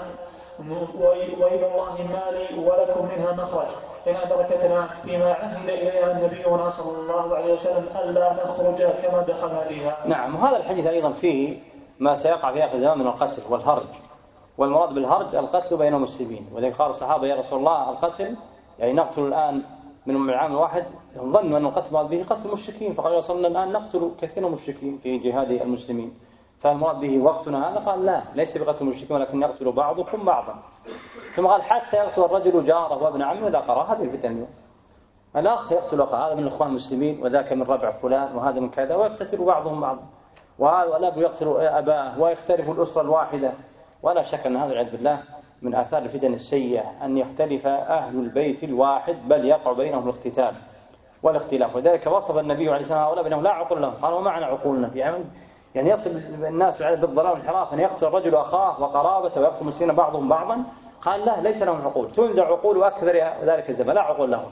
وإيم الله مالي ولكم منها مخرج إن أدركتنا فيما عهد إليها نبينا صلى الله عليه وسلم ألا نخرج كما دخلنا فيها. نعم. وهذا الحديث أيضا فيه ما سيقع في آخر الزمان من القتل والهرج، والمراد بالهرج القتل بين المسلمين. وذلك قال الصحابة يا رسول الله القتل يعني نقتل الآن من العام الواحد، ظنوا أن القتل مراد به قتل المشركين، فقال وصلنا الآن نقتل كثير المشركين في جهاد المسلمين، فالمراد به وقتنا هذا؟ قال لا ليس بقتل المشركين ولكن يقتل بعضكم بعضا. ثم قال حتى يقتل الرجل جاره وابن عمه إذا قرأ. هذه الفتن اليوم الأخ يقتل أخاه، هذا من الإخوان المسلمين وذاك من ربع فلان وهذا من كذا، ويقتتل بعضهم بعضا، وهذا الأب يقتل أباه ويختلف الأسرة الواحدة. ولا شك أن هذا العياذ بالله من آثار الفتن السيئة أن يختلف أهل البيت الواحد بل يقع بينهم الاختتال والاختلاف. وذلك وصف النبي عليه الصلاة والسلام بأنه لا عقول لهم. قال ومعنى عقولنا في عمل يعني يصل الناس بالضلال والانحراف أن يقتل الرجل أخاه وقرابته ويقتل المسلمين بعضهم بعضا. قال لا ليس لهم عقول، تنزع عقول أكثر ذلك الزمان لا عقول لهم.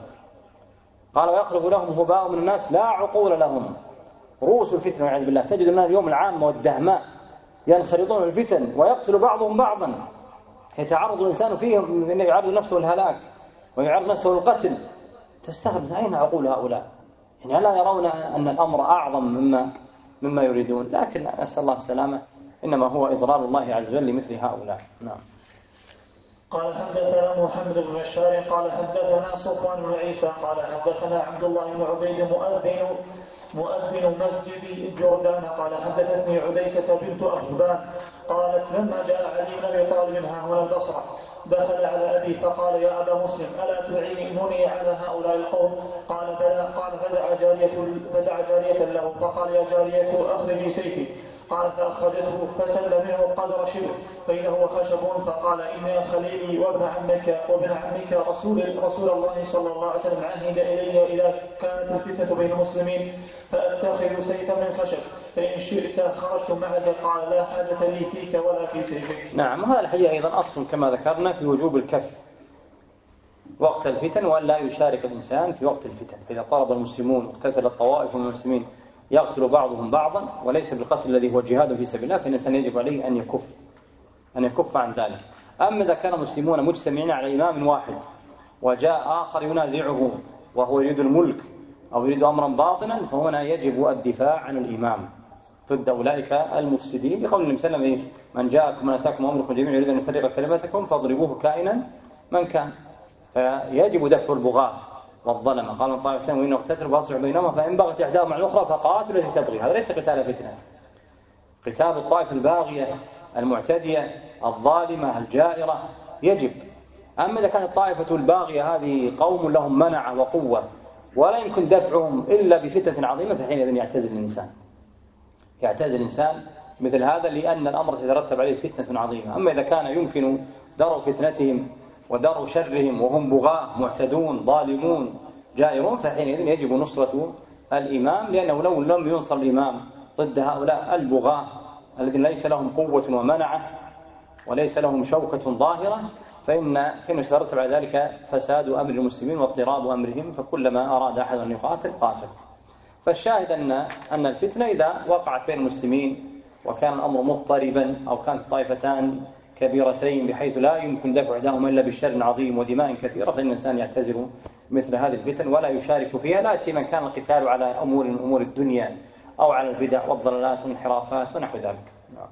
قال ويخرج لهم هباء من الناس لا عقول لهم. رؤوس الفتن والعياذ بالله تجد الناس اليوم العامة والدهماء ينخرطون الفتن ويقتل بعضهم بعضا، يتعرض الإنسان فيهم أن يعرض نفسه الهلاك ويعرض نفسه القتل. تستغرب أين عقول هؤلاء؟ يعني لا يرون أن الأمر أعظم مما مما يريدون، لكن نسأل الله السلامة، إنما هو إضرار الله عز وجل لمثل هؤلاء. نعم. قال حدثنا محمد بن بشار قال حدثنا صفوان بن عيسى قال حدثنا عبد الله بن عبيد مؤذن مؤذن مسجد جردان قال حدثتني عديسة بنت أخبان قالت لما جاء علي بن أبي طالب ها هنا البصرة دخل على أبي فقال يا أبا مسلم ألا تعينني على هؤلاء القوم؟ قال بلى. قال فدعا جارية فدعا جارية له فقال يا جارية أخرجي سيفي. قال فأخرجته فسل منه قدر شبر فإذا هو خشب فقال إن خليلي وابن عمك وابن عمك رسول رسول الله صلى الله عليه وسلم عهد إلي إذا كانت الفتنة بين المسلمين فأتخذ سيفا من خشب فإن شئت خرجت معك. قال لا حاجة لي فيك ولا في سيفك. نعم. وهذا الحديث أيضا أصل كما ذكرنا في وجوب الكف وقت الفتن وأن لا يشارك الإنسان في وقت الفتن. فإذا طلب المسلمون واقتتل الطوائف من المسلمين يقتل بعضهم بعضا وليس بالقتل الذي هو جهاد في سبيل الله، فالإنسان يجب عليه أن يكف أن يكف عن ذلك. أما إذا كان المسلمون مجتمعين على إمام واحد وجاء آخر ينازعه وهو يريد الملك أو يريد أمرا باطنا فهنا يجب الدفاع عن الإمام ضد أولئك المفسدين، بقول النبي صلى الله عليه وسلم من جاءكم من أتاكم أمركم جميعا يريد أن يفرق كلمتكم فاضربوه كائنا من كان. فيجب دفع البغاة والظلمة. قال من طائفتين وإن اقتتلوا فاصلحوا بينهما فإن بغت إحداهما على الأخرى فقاتلوا التي تبغي. هذا ليس قتال فتنة، قتال الطائفة الباغية المعتدية الظالمة الجائرة يجب. أما إذا كانت الطائفة الباغية هذه قوم لهم منع وقوة ولا يمكن دفعهم إلا بفتنة عظيمة فحينئذ يعتزل الإنسان يعتزل الإنسان مثل هذا، لأن الأمر سيترتب عليه فتنة عظيمة. أما إذا كان يمكن درء فتنتهم ودرء شرهم وهم بغاة معتدون ظالمون جائرون فحينئذ يجب نصرة الإمام، لأنه لو لم ينصر الإمام ضد هؤلاء البغاة الذين ليس لهم قوة ومنعة وليس لهم شوكة ظاهرة، فإن فإن سيترتب على ذلك فساد أمر المسلمين واضطراب أمرهم، فكلما أراد أحد أن يقاتل قاتل. فالشاهد أن أن الفتنة إذا وقعت بين المسلمين وكان الأمر مضطربا أو كانت طائفتان كبيرتين بحيث لا يمكن دفع إحداهما إلا بشر عظيم ودماء كثيرة، فإن الإنسان يعتزل مثل هذه الفتن ولا يشارك فيها، لا سيما كان القتال على أمور من أمور الدنيا أو على البدع والضلالات والانحرافات ونحو ذلك.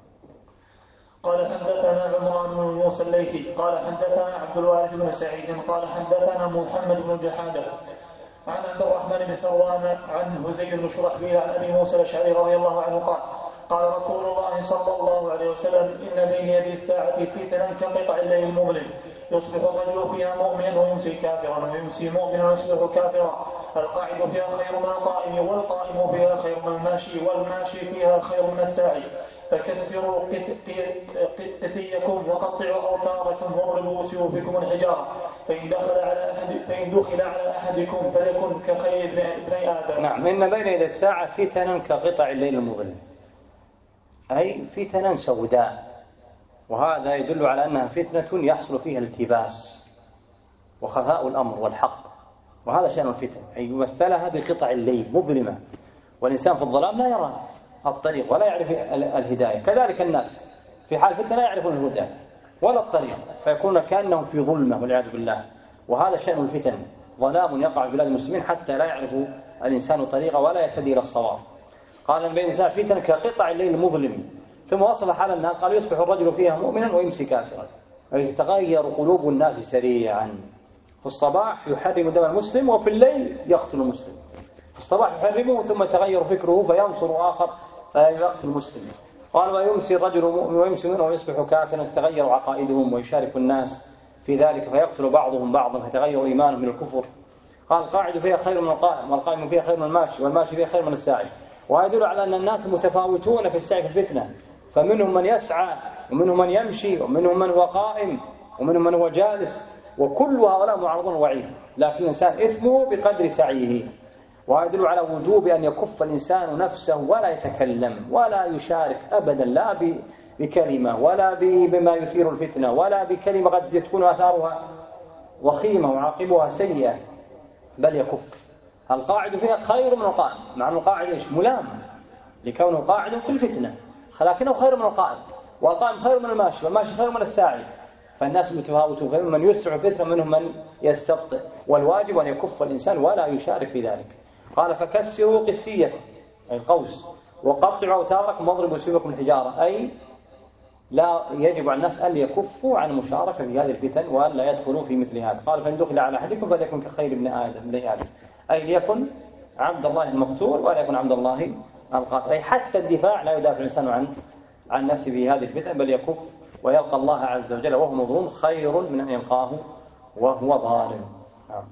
قال حدثنا عمران بن موسى الليثي قال حدثنا عبد الوارث بن سعيد قال حدثنا محمد بن جحادة عن عبد الرحمن بن سروان عن هزيل بن شرحبيل عن أبي موسى الأشعري رضي الله عنه قال قال رسول الله صلى الله عليه وسلم إن بين يدي الساعة فتنا كقطع الليل المظلم يصبح الرجل فيها مؤمنا ويمسي كافرا ويمسي مؤمنا ويصبح كافرا، القاعد فيها خير من القائم والقائم فيها خير من الماشي والماشي فيها خير من الساعي، فكسروا قسيكم وقطعوا أوتاركم واضربوا سيوفكم الحجارة، فإن دخل على أحد فإن دخل على أحدكم فليكن كخير ابن آدم. نعم، إن بين يدي الساعة فتنا كقطع الليل المظلم، أي فتنا سوداء، وهذا يدل على أنها فتنة يحصل فيها التباس وخفاء الأمر والحق، وهذا شأن الفتن، أي يمثلها بقطع الليل مظلمة، والإنسان في الظلام لا يرى الطريق ولا يعرف الهداية، كذلك الناس في حال فتنة لا يعرفون الهدى ولا الطريق، فيكون كأنهم في ظلمة والعياذ بالله، وهذا شأن الفتن، ظلام يقع في بلاد المسلمين حتى لا يعرف الإنسان طريقه ولا يهتدي إلى الصواب. قال من بين النساء فتن كقطع الليل المظلم، ثم وصل حال النار قال يصبح الرجل فيها مؤمنا ويمسي كافرا، أي تغير قلوب الناس سريعا، في الصباح يحرم دم المسلم وفي الليل يقتل المسلم، في الصباح يحرمه ثم تغير فكره فينصر آخر فيقتل المسلم. قال ويمسي الرجل مؤمن ويمسي منه ويصبح كافرا، تغير عقائدهم ويشارك الناس في ذلك فيقتل بعضهم بعضا فتغير إيمانهم من الكفر. قال القاعد فيها خير من القائم والقائم فيها خير من الماشي والماشي فيها خير من الساعي، ويدل على أن الناس متفاوتون في السعي في الفتنة، فمنهم من يسعى ومنهم من يمشي ومنهم من هو قائم ومنهم من هو جالس، وكل هؤلاء معرضون وعيد، لكن الإنسان إثمه بقدر سعيه. ويدل على وجوب أن يكف الإنسان نفسه ولا يتكلم ولا يشارك أبدا، لا بكلمة ولا بما يثير الفتنة ولا بكلمة قد تكون آثارها وخيمة وعاقبها سيئة، بل يكف. القاعد فيها خير من القائم، مع أن القاعد إيش ملام لكونه قاعد في الفتنة، لكنه خير من القائم، والقائم خير من الماشي والماشي خير من الساعي، فالناس متفاوتون، فمن من يسرع فتنة منهم من يستبطئ، والواجب أن يكف الإنسان ولا يشارك في ذلك. قال فكسروا قسيكم أي القوس وقطعوا أوتاركم واضربوا سيوفكم الحجارة، أي لا يجب على الناس أن يكفوا عن المشاركة في هذه الفتن وأن لا يدخلوا في مثل هذا. قال فإن دخل على أحدكم فليكن كخير ابن آدم بن آدم، أي ليكن عبد الله المقتول ولا يكن عبد الله القاتل، أي حتى الدفاع لا يدافع الإنسان عن عن نفسه في هذه الفتن، بل يكف ويلقى الله عز وجل وهو مظلوم خير من أن يلقاه وهو ظالم. نعم.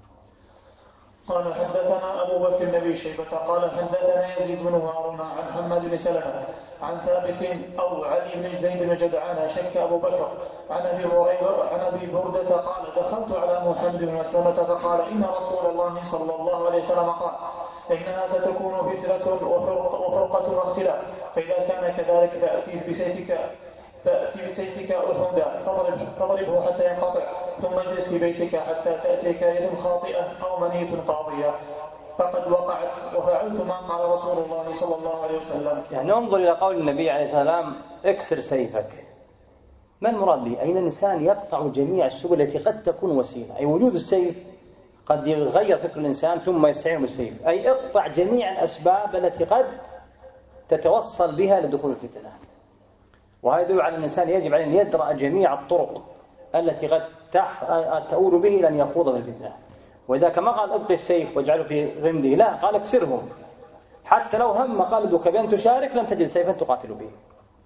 قال حدثنا أبو بكر بن أبي شيبة قال حدثنا يزيد بن هارون عن حماد بن سلمة عن ثابت أو علي بن زيد بن جدعان شك أبو بكر عن أبي هريرة عن أبي بردة قال دخلت على محمد بن مسلمة فقال إن رسول الله صلى الله عليه وسلم قال إنها ستكون فتنة وفرقة واختلاف، فإذا كان كذلك فأتي بسيفك فأتي بسيفك أحدا فضرب فضربه حتى ينقطع، ثم اجلس في بيتك حتى تأتيك يد خاطئة أو منية قاضية، فقد وقعت وفعلت ما قال رسول الله صلى الله عليه وسلم. يعني انظر إلى قول النبي عليه الصلاة والسلام اكسر سيفك، ما المراد به؟ أين الإنسان يقطع جميع السبل التي قد تكون وسيلة، أي وجود السيف قد يغير فكر الإنسان ثم يستعين بالسيف، أي اقطع جميع الأسباب التي قد تتوصل بها لدخول الفتنة. وهذا يدل على أن الإنسان يجب عليه أن يدرأ جميع الطرق التي قد تؤول به لن يخوض في الفتنة. وإذا كما قال ابقي السيف واجعله في غمده، لا، قال اكسره، حتى لو هم قلبك بأن تشارك لن تجد سيفا تقاتل به.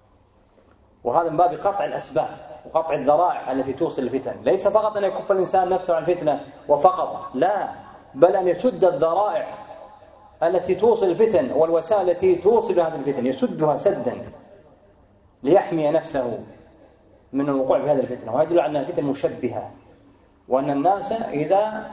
وهذا من باب قطع الأسباب وقطع الذرائع التي توصل الفتن، ليس فقط أن يكف الإنسان نفسه عن الفتنة وفقط، لا، بل أن يسد الذرائع التي توصل الفتن والوسائل التي توصل هذه الفتن، يسدها سدا ليحمي نفسه من الوقوع في هذه الفتنة. ويدل على أنها فتن مشبهة، وأن الناس إذا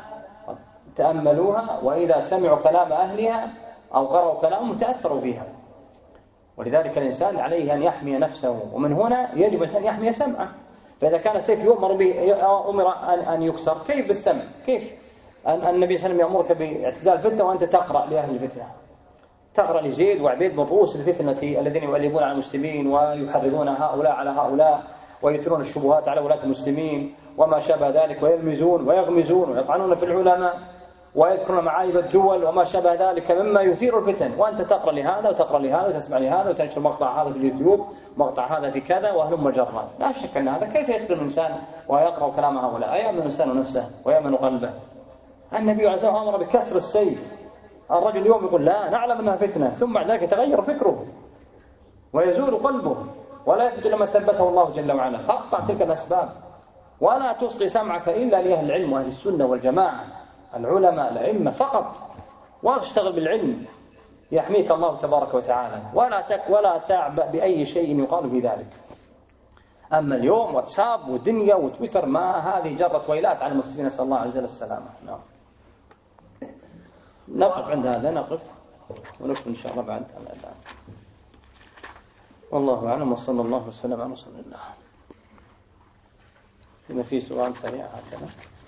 تأملوها وإذا سمعوا كلام أهلها أو قرأوا كلامهم تأثروا فيها. ولذلك الإنسان عليه أن يحمي نفسه، ومن هنا يجب الإنسان يحمي سمعه. فإذا كان السيف يؤمر به أمر أن يكسر، كيف بالسمع؟ كيف أن النبي صلى الله عليه وسلم يأمرك باعتزال الفتنة وأنت تقرأ لأهل الفتنة، تقرأ لزيد وعبيد من رؤوس الفتنة الذين يؤلبون على المسلمين ويحرضون هؤلاء على هؤلاء ويثيرون الشبهات على ولاة المسلمين وما شابه ذلك، ويلمزون ويغمزون ويطعنون في العلماء ويذكرون معايب الدول وما شابه ذلك مما يثير الفتن، وأنت تقرأ لهذا وتقرأ لهذا وتسمع لهذا وتنشر مقطع هذا في اليوتيوب، مقطع هذا في كذا، وهلم جرا. لا شك أن هذا كيف يسلم الإنسان ويقرأ كلام هؤلاء؟ يأمن الإنسان نفسه ويأمن قلبه. النبي عليه الصلاة والسلام أمر بكسر السيف. الرجل اليوم يقول لا نعلم أنها فتنة، ثم بعد ذلك يتغير فكره ويزول قلبه ولا يثبت لما ثبته الله جل وعلا. فاقطع تلك الأسباب ولا تصغي سمعك إلا لأهل العلم وأهل السنة والجماعة، العلماء الأئمة فقط، واشتغل بالعلم يحميك الله تبارك وتعالى، ولا تك ولا تعبأ بأي شيء يقال في ذلك. أما اليوم واتساب ودنيا وتويتر، ما هذه جرت ويلات على المسلمين، نسأل الله عز وجل السلامة. نعم. نقف عند هذا، نقف ونكمل إن شاء الله بعد الأذان. والله أعلم، وصلى الله وسلم على رسول الله. إذا في سؤال سريع هكذا.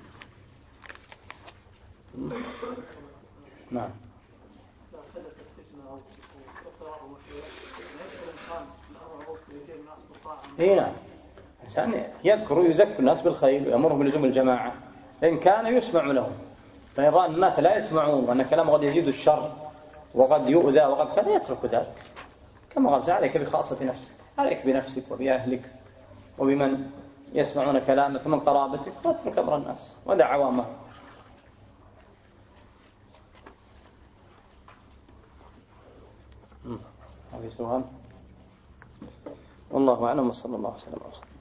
نعم. اي نعم، الإنسان يذكر ويذكر الناس بالخير ويأمرهم بلزوم الجماعة إن كان يسمع لهم. فإن رأى الناس لا يسمعون وأن كلام قد يزيد الشر وقد يؤذى وقد كذا يترك ذلك، كما قال عليك بخاصة نفسك، عليك بنفسك وبأهلك وبمن يسمعون كلامك من قرابتك، واترك أمر الناس ودع عوامهم. هذه سؤال. والله أعلم، وصلى الله وسلم على رسول الله.